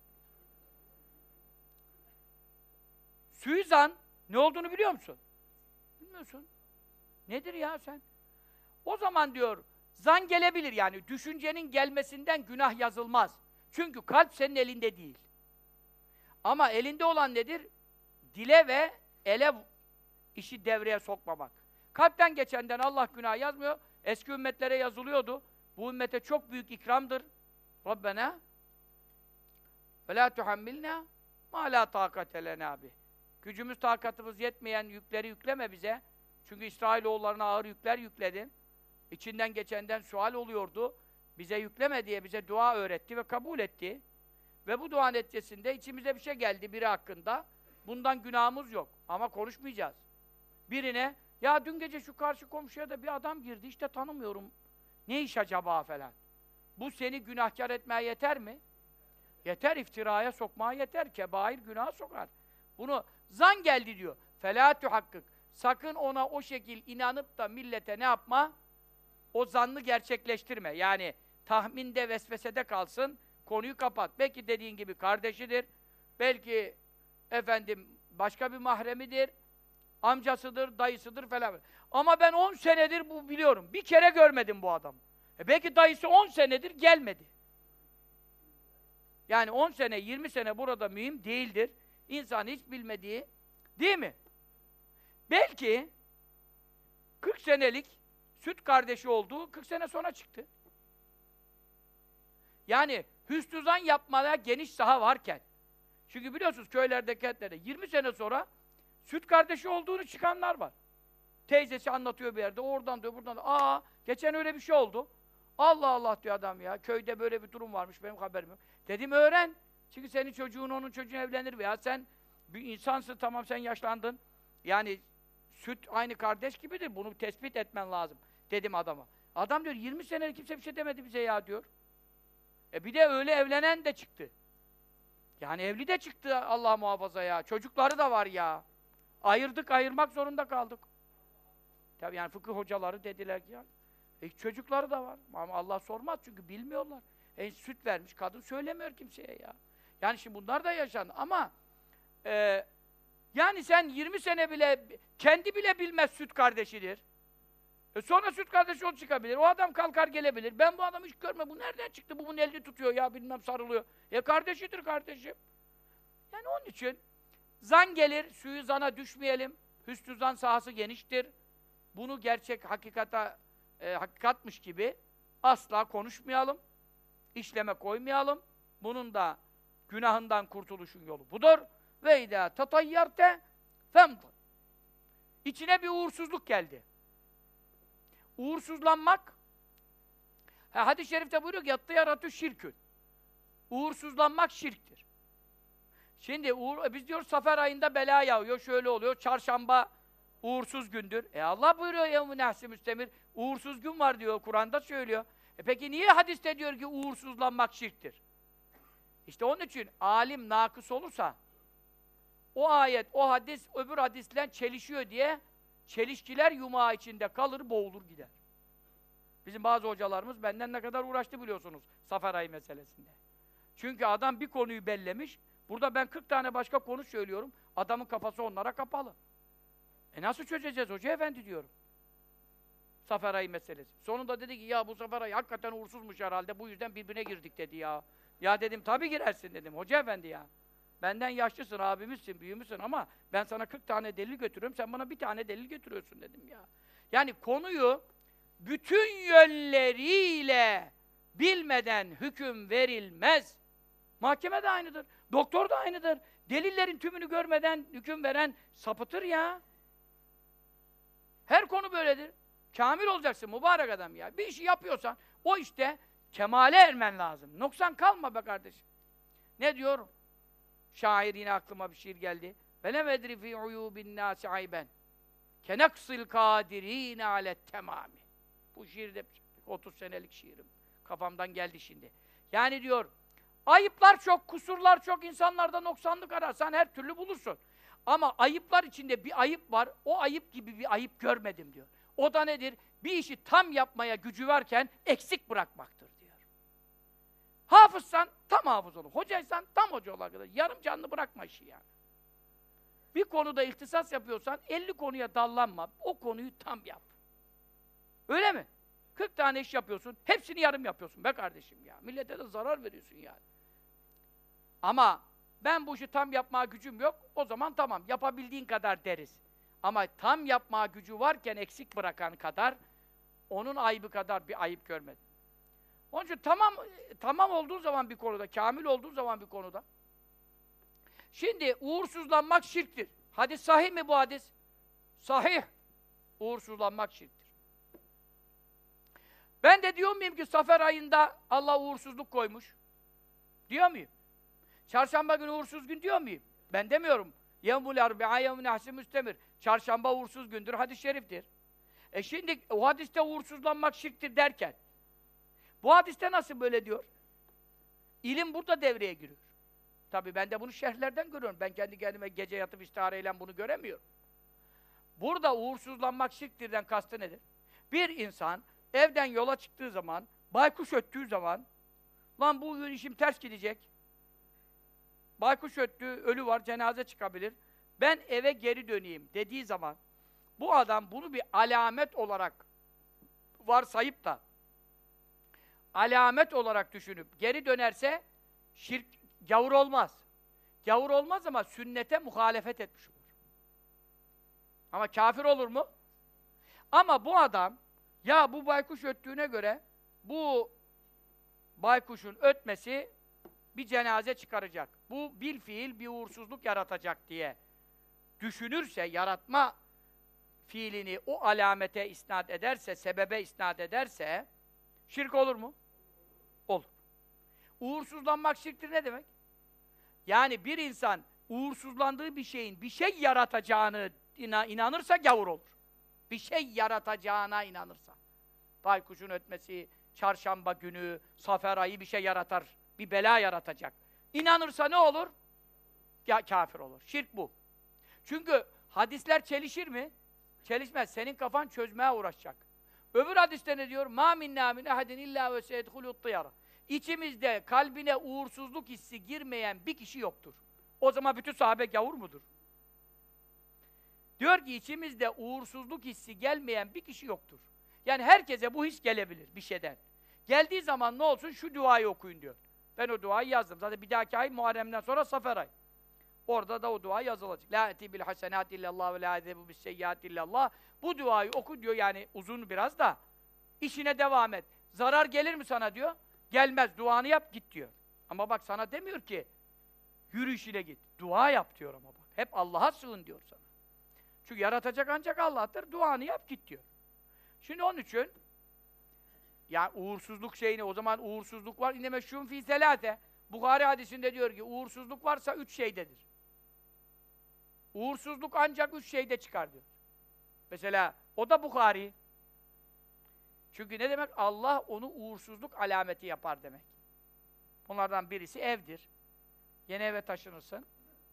Suizan ne olduğunu biliyor musun? Bilmiyorsun. Nedir ya sen? O zaman diyor, zan gelebilir yani. Düşüncenin gelmesinden günah yazılmaz. Çünkü kalp senin elinde değil. Ama elinde olan nedir? Dile ve ele işi devreye sokmamak. Kalpten geçenden Allah günah yazmıyor. Eski ümmetlere yazılıyordu. Bu ümmete çok büyük ikramdır. Rabbena ve la tuhammilna ma la taqate lena bih. Gücümüz, takatımız yetmeyen yükleri yükleme bize. Çünkü İsrailoğullarına ağır yükler yükledin. İçinden geçenden sual oluyordu. Bize yükleme diye bize dua öğretti ve kabul etti. Ve bu dua neticesinde içimize bir şey geldi biri hakkında. Bundan günahımız yok. Ama konuşmayacağız. Birine, ya dün gece şu karşı komşuya da bir adam girdi, işte tanımıyorum. Ne iş acaba falan. Bu seni günahkar etmeye yeter mi? Yeter, iftiraya sokmaya yeter. Kebair günaha sokar. Bunu zan geldi diyor. Felâ tuhakkik. Sakın ona o şekil inanıp da millete ne yapma? O zannı gerçekleştirme. Yani tahminde, vesvesede kalsın, konuyu kapat. Belki dediğin gibi kardeşidir, belki efendim başka bir mahremidir, amcasıdır, dayısıdır falan. Ama ben 10 senedir bu biliyorum. Bir kere görmedim bu adamı. Belki dayısı 10 senedir gelmedi. Yani 10 sene, 20 sene burada mühim değildir. İnsan hiç bilmediği, değil mi? Belki 40 senelik süt kardeşi olduğu 40 sene sonra çıktı. Yani hüsnü zan yapmaya geniş saha varken, çünkü biliyorsunuz köylerde, kentlerde 20 sene sonra süt kardeşi olduğunu çıkanlar var. Teyzesi anlatıyor bir yerde, oradan diyor, buradan diyor. Geçen öyle bir şey oldu. Allah Allah diyor adam ya, köyde böyle bir durum varmış, benim haberim yok. Dedim öğren. Çünkü senin çocuğun, onun çocuğun evlenir veya sen bir insansın, tamam sen yaşlandın. Yani süt aynı kardeş gibidir, bunu tespit etmen lazım dedim adama. Adam diyor 20 sene kimse bir şey demedi bize ya diyor. Bir de öyle evlenen de çıktı. Yani evli de çıktı Allah muhafaza ya. Çocukları da var ya. Ayırmak zorunda kaldık. Tabii yani fıkıh hocaları dediler ki ya. Çocukları da var. Ama Allah sormaz çünkü bilmiyorlar. Süt vermiş kadın söylemiyor kimseye ya. Yani şimdi bunlar da yaşandı ama yani sen 20 sene bile kendi bile bilmez süt kardeşidir. Sonra süt kardeşi o çıkabilir. O adam kalkar gelebilir. Ben bu adamı hiç görmedim. Bu nereden çıktı? Bu bunun elini tutuyor ya bilmem sarılıyor. Kardeşidir kardeşim. Yani onun için zan gelir, suyu zana düşmeyelim. Hüsnü zan sahası geniştir. Bunu gerçek hakikatmış gibi asla konuşmayalım. İşleme koymayalım. Bunun da günahından kurtuluşun yolu budur. Ve idâ tatayyarte femd. İçine bir uğursuzluk geldi. Uğursuzlanmak, hadis-i şerifte buyuruyor ki yattı şirkün. Uğursuzlanmak şirktir. Şimdi biz diyoruz Safer ayında bela yağıyor, şöyle oluyor, çarşamba uğursuz gündür. Allah buyuruyor yevmü nehsi müstemir, uğursuz gün var diyor, Kur'an'da söylüyor. Peki niye hadiste diyor ki uğursuzlanmak şirktir? İşte onun için alim nakıs olursa, o ayet, o hadis, öbür hadisle çelişiyor diye çelişkiler yumağı içinde kalır, boğulur gider. Bizim bazı hocalarımız benden ne kadar uğraştı biliyorsunuz Safer ayı meselesinde. Çünkü adam bir konuyu bellemiş, burada ben 40 tane başka konu söylüyorum, adamın kafası onlara kapalı. Nasıl çözeceğiz hoca efendi diyorum. Safer ayı meselesi. Sonunda dedi ki ya bu Safer ayı hakikaten uğursuzmuş herhalde, bu yüzden birbirine girdik dedi ya. Ya dedim tabii girersin dedim hoca efendi ya. Benden yaşlısın, abimizsin, büyümüşsün ama ben sana 40 tane delil götürüyorum, sen bana bir tane delil götürüyorsun dedim ya. Yani konuyu bütün yönleriyle bilmeden hüküm verilmez. Mahkeme de aynıdır, doktor da aynıdır. Delillerin tümünü görmeden hüküm veren sapıtır ya. Her konu böyledir. Kamil olacaksın mübarek adam ya. Bir işi yapıyorsan o işte kemale ermen lazım. Noksan kalma be kardeşim. Ne diyor? Şair yine aklıma bir şiir geldi. وَلَمْ اَدْرِ فِي عُيُوبِ النَّاسِ عَيْبًا كَنَقْصِ الْقَادِر۪ينَ عَلَى التَّمَامِ. Bu şiirde 30 senelik şiirim. Kafamdan geldi şimdi. Yani diyor, ayıplar çok, kusurlar çok, insanlarda noksanlık ararsan her türlü bulursun. Ama ayıplar içinde bir ayıp var, o ayıp gibi bir ayıp görmedim diyor. O da nedir? Bir işi tam yapmaya gücü varken eksik bırakmaktır diyor. Hafızsan tam hafız olur, hocaysan tam hoca olur. Yarım canlı bırakma işi yani. Bir konuda ihtisas yapıyorsan 50 konuya dallanma, o konuyu tam yap. Öyle mi? 40 tane iş yapıyorsun, hepsini yarım yapıyorsun be kardeşim ya. Millete de zarar veriyorsun yani. Ama ben bu işi tam yapmaya gücüm yok, o zaman tamam, yapabildiğin kadar deriz. Ama tam yapmaya gücü varken eksik bırakan kadar, onun ayıbı kadar bir ayıp görmedim. Onun için tamam olduğu zaman bir konuda, kamil olduğu zaman bir konuda. Şimdi uğursuzlanmak şirktir. Hadis sahih mi bu hadis? Sahih. Uğursuzlanmak şirktir. Ben de diyor muyum ki Safer ayında Allah uğursuzluk koymuş? Diyor muyum? Çarşamba günü uğursuz gün diyor muyum? Ben demiyorum. Yevmul erbi'a yevmün ahsi müstemir. Çarşamba uğursuz gündür, hadis-i şeriftir. Şimdi o hadiste uğursuzlanmak şirktir derken, bu hadiste nasıl böyle diyor? İlim burada devreye giriyor. Tabii ben de bunu şerhlerden görüyorum. Ben kendi kendime gece yatıp istihareyle bunu göremiyorum. Burada uğursuzlanmak şirktirden kastı nedir? Bir insan evden yola çıktığı zaman, baykuş öttüğü zaman, lan bu gün işim ters gidecek. Baykuş öttü, ölü var, cenaze çıkabilir. Ben eve geri döneyim dediği zaman, bu adam bunu bir alamet olarak varsayıp da alamet olarak düşünüp geri dönerse şirk, gavur olmaz. Gavur olmaz ama sünnete muhalefet etmiş olur. Ama kafir olur mu? Ama bu adam, ya bu baykuş öttüğüne göre bu baykuşun ötmesi bir cenaze çıkaracak. Bu bilfiil bir uğursuzluk yaratacak diye düşünürse, yaratma fiilini o alamete isnat ederse, sebebe isnat ederse şirk olur mu? Olur. Uğursuzlanmak şirktir ne demek? Yani bir insan uğursuzlandığı bir şeyin bir şey yaratacağını inanırsa gavur olur. Bir şey yaratacağına inanırsa. Baykuşun ötmesi, çarşamba günü, Safer ayı bir şey yaratar, bir bela yaratacak. İnanırsa ne olur? Ya kafir olur. Şirk bu. Çünkü hadisler çelişir mi? Çelişmez. Senin kafan çözmeye uğraşacak. Öbür hadiste ne diyor? مَا مِنَّا مِنْ اَحَدٍ اِلَّا وَسَيَدْخُلُ الطِّيَارَ İçimizde kalbine uğursuzluk hissi girmeyen bir kişi yoktur. O zaman bütün sahabe gavur mudur? Diyor ki içimizde uğursuzluk hissi gelmeyen bir kişi yoktur. Yani herkese bu his gelebilir bir şeyden. Geldiği zaman ne olsun? Şu duayı okuyun diyor. Ben o duayı yazdım. Zaten bir dahaki ay Muharrem'den sonra Safer ay. Orada da o dua yazılacak. La eti bil hasenat illallah ve la ezebu bis seyyiat illallah. Bu duayı oku diyor, yani uzun biraz da. İşine devam et. Zarar gelir mi sana diyor. Gelmez. Duanı yap git diyor. Ama bak sana demiyor ki yürü işine git. Dua yap diyor ama bak. Hep Allah'a sığın diyor sana. Çünkü yaratacak ancak Allah'tır. Duanı yap git diyor. Şimdi onun için ya uğursuzluk şeyini, o zaman uğursuzluk var. İnne meşhûn fî selâte. Buhari hadisinde diyor ki uğursuzluk varsa 3 şeydedir. Uğursuzluk ancak 3 şeyde çıkar diyor. Mesela o da Buhari. Çünkü ne demek? Allah onu uğursuzluk alameti yapar demek. Bunlardan birisi evdir. Yeni eve taşınırsın.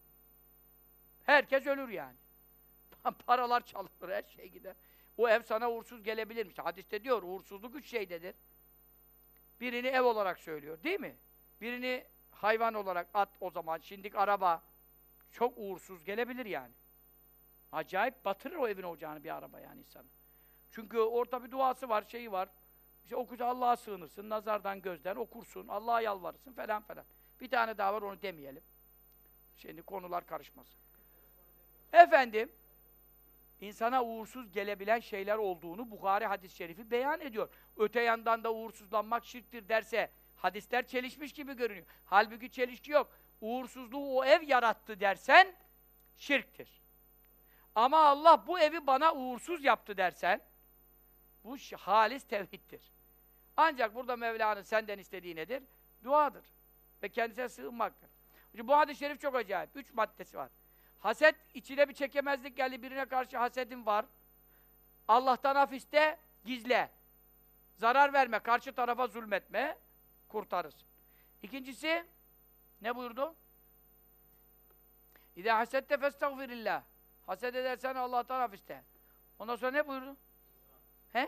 Herkes ölür yani. Paralar çalınır, her şey gider. O ev sana uğursuz gelebilirmiş. Hadiste diyor, uğursuzluk 3 şeydedir. Birini ev olarak söylüyor, değil mi? Birini hayvan olarak, at o zaman, şimdilik araba. Çok uğursuz gelebilir yani. Acayip batırır o evin ocağını bir araba yani insanı. Çünkü orada bir duası var, şeyi var. İşte okursa Allah'a sığınırsın, nazardan, gözden okursun, Allah'a yalvarırsın falan falan. Bir tane daha var, onu demeyelim. Şimdi konular karışmasın. Efendim, insana uğursuz gelebilen şeyler olduğunu Buhari hadis-i şerifi beyan ediyor. Öte yandan da uğursuzlanmak şirktir derse, hadisler çelişmiş gibi görünüyor. Halbuki çelişki yok. Uğursuzluğu o ev yarattı dersen, şirktir. Ama Allah bu evi bana uğursuz yaptı dersen, bu halis tevhiddir. Ancak burada Mevla'nın senden istediği nedir? Duadır. Ve kendisine sığınmaktır. Bu hadis-i şerif çok acayip. 3 maddesi var. Haset, içine bir çekemezlik geldi, birine karşı hasedin var. Allah'tan af iste, gizle. Zarar verme, karşı tarafa zulmetme, kurtarırsın. İkincisi, ne buyurdu? İzâ hasette festagfirillah. Haset edersen Allah'tan af iste. Ondan sonra ne buyurdu? He?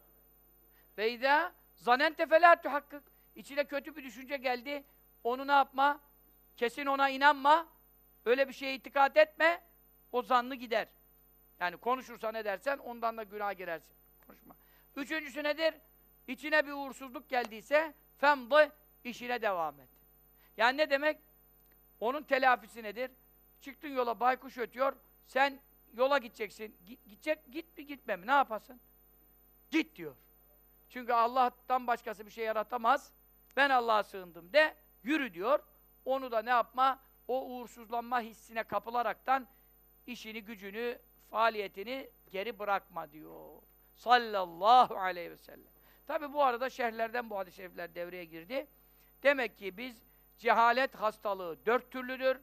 Ve izâ zanente felâ tuhakkık. İçine kötü bir düşünce geldi, onu ne yapma? Kesin ona inanma. Öyle bir şeye itikad etme, o zannı gider. Yani konuşursan ne dersen, ondan da günah girersin. Konuşma. Üçüncüsü nedir? İçine bir uğursuzluk geldiyse, femdı, işine devam et. Yani ne demek? Onun telafisi nedir? Çıktın yola, baykuş ötüyor, sen yola gideceksin. Git mi gitme mi? Ne yapasın? Git diyor. Çünkü Allah'tan başkası bir şey yaratamaz. Ben Allah'a sığındım de, yürü diyor. Onu da ne yapma? O uğursuzlanma hissine kapılaraktan işini, gücünü, faaliyetini geri bırakma diyor. Sallallahu aleyhi ve sellem. Tabi bu arada şerhlerden bu hadis-i şerifler devreye girdi. Demek ki biz cehalet hastalığı 4 türlüdür.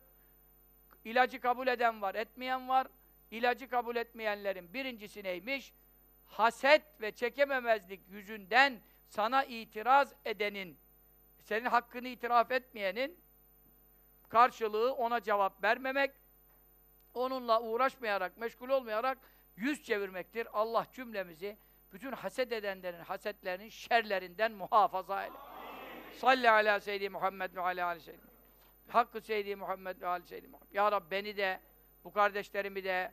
İlacı kabul eden var, etmeyen var. İlacı kabul etmeyenlerin birincisi neymiş? Haset ve çekememezlik yüzünden sana itiraz edenin, senin hakkını itiraf etmeyenin karşılığı ona cevap vermemek, onunla uğraşmayarak, meşgul olmayarak yüz çevirmektir. Allah cümlemizi bütün haset edenlerin hasetlerinin şerlerinden muhafaza eyle. Salli ala seyyidi Muhammed ve ala ali seyyidi Muhammed. Hakkı seyyidi Muhammed ve ali seyyidi Muhammed. Ya Rabbi beni de, bu kardeşlerimi de,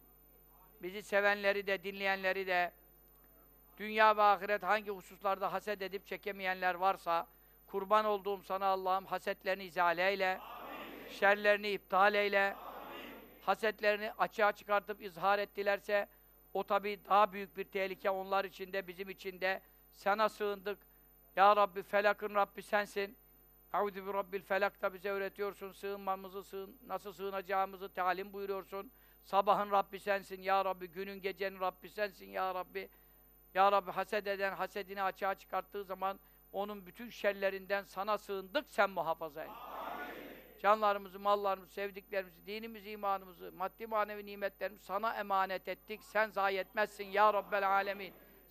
bizi sevenleri de, dinleyenleri de, dünya ve ahiret hangi hususlarda haset edip çekemeyenler varsa, kurban olduğum sana Allah'ım hasetlerini izale eyle, şerlerini iptal eyle, hasetlerini açığa çıkartıp izhar ettilerse, o tabii daha büyük bir tehlike onlar için de, bizim için de. Sana sığındık. Ya Rabbi, felakın Rabbi sensin. Eûzü bi Rabbil felak da bize öğretiyorsun. Sığınmamızı, nasıl sığınacağımızı talim buyuruyorsun. Sabahın Rabbi sensin ya Rabbi, günün gecenin Rabbi sensin ya Rabbi. Ya Rabbi, haset eden hasedini açığa çıkarttığı zaman onun bütün şerlerinden sana sığındık, sen muhafaza et. Canlarımızı, mallarımızı, sevdiklerimizi, dinimizi, imanımızı, maddi manevi nimetlerimizi sana emanet ettik. Sen zayi etmezsin ya Rabbel alemin.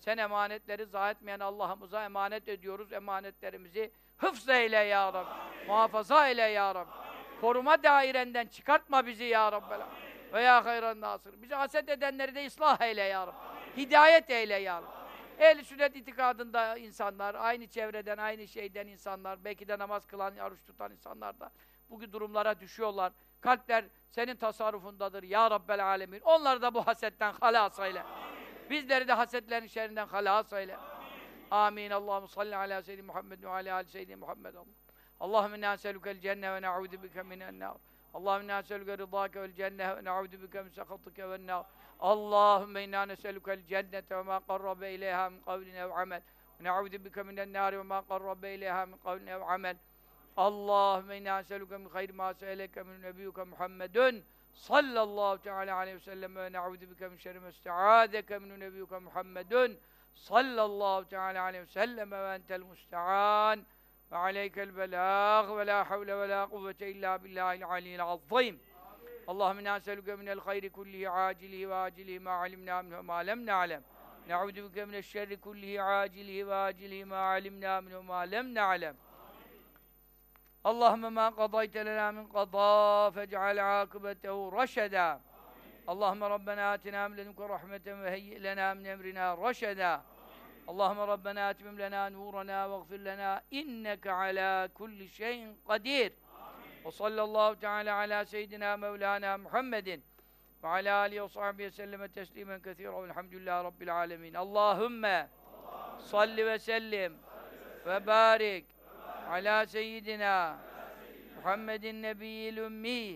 Sen emanetleri zayi etmeyen Allah'ımıza emanet ediyoruz. Emanetlerimizi hıfz eyle ya Rabbi. Muhafaza eyle ya Rabbi. Koruma dairenden çıkartma bizi ya Rabbi. Ve ya hayran nasır. Bizi haset edenleri de ıslah eyle ya Rabbi. Hidayet eyle ya Rabbi. Ehl-i sünnet itikadında insanlar, aynı çevreden, aynı şeyden insanlar, belki de namaz kılan, oruç tutan insanlar da bugün durumlara düşüyorlar. Kalpler senin tasarrufundadır ya Rabbel alemin. Onları da bu hasetten halas eyle. Bizleri de hasetlerin şerrinden halas eyle. Amin. Allahumme salli ala seyyidina Muhammed ve ala ali seyyidina Muhammed. Allahümme inna nes'elukel cenne ve na'udu bike minen nar. Allahümme inna nes'eluke rıdâke vel cenne ve na'udu bike min sekhatike ven nar. Allahümme inna nes'elukel cennete ve ma qarrabe ileyha min kavlin ev amel. Ve na'udu bike minen nar ve ma qarrabe ileyha min kavlin ev amel. Allahümme inna nes'eluke min hayri ma se'eleke min nebiyyuke Muhammedun sallallahu teala aleyhi ve sellem ve na'udu bike min şerri ma ste'adeke min nebiyyuke Muhammedun sallallahu teala aleyhi ve sellem ve entel musta'an ve aleykel belâg ve la havle ve la kuvvete illa billahil aliyyil azîm. Allahümme inna nes'eluke minel hayri kullihi acilihi ve acilihi ma alimna minhu ma lem na'lem. Na'udu bike mineşşerri kullihi acilihi ve acilihi ma alimna minhu ma lem na'lem. Allahümme ma qadayte lena min qada fec'al akibetehu raşeda. Allahümme Rabbena atina min ledunke rahmeten ve heyyi lena min emrina raşeda. Allahümme Rabbena atmim lena nurana ve gfir lena inneke ala kulli şeyin kadir. Ve sallallahu teala ala seyyidina Mevlana Muhammedin ve ala alihi ve sahbihi selleme teslimen kethira velhamdülillahi rabbil alemin. Allahümme salli ve sellim ve barik ala seyyidina Muhammedin nebiyyil ümmi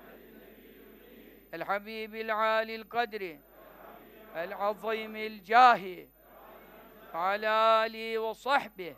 el habibil alil kadri el azimil cahi ala alihi ve sahbihi.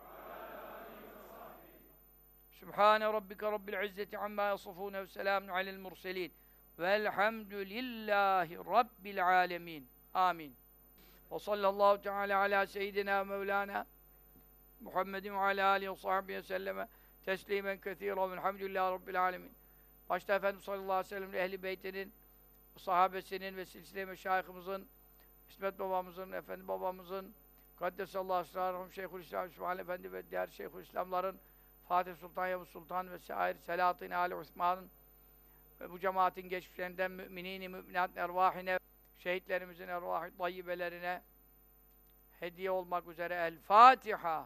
Sübhane rabbike rabbil izzeti amma yasifun ve selamun alel murselin velhamdülillahi rabbil alemin. Amin. Ve sallallahu teala ala seyyidina Mevlana Muhammedin ve ala alihi ve sahbihi selleme teslimen kethira velhamdülillahi rabbil alemin. Başta Efendimiz sallallahu aleyhi ve sellem ehl-i beytinin, sahabesinin ve silsile-i meşayihimizin, İsmet babamızın, Efendi babamızın, Kaddesallahu esrarahum Şeyhülislam İsmail Efendi ve diğer Şeyhülislamların, Fatih Sultan, Yavuz Sultan ve sair Selahattin Ali Osman'ın ve bu cemaatin geçmişlerinden müminin-i müminat ervahine, şehitlerimizin ervah-ı tayyibelerine hediye olmak üzere El-Fatiha.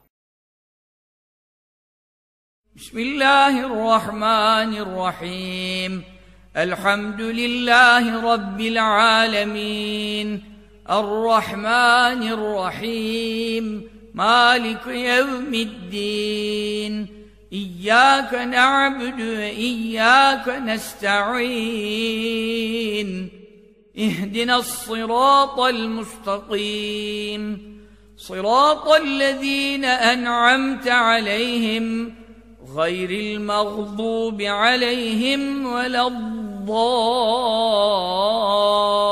Bismillahirrahmanirrahim. Elhamdülillahi Rabbil alemin. Errahmanirrahim. Malik yevmiddin. İyyâke na'budu ve iyyâke nesta'in. İhdinas-sirâtal mustakîm. Sirâtallezîne en'amte aleyhim gayril mağdûbi aleyhim veleddâllîn.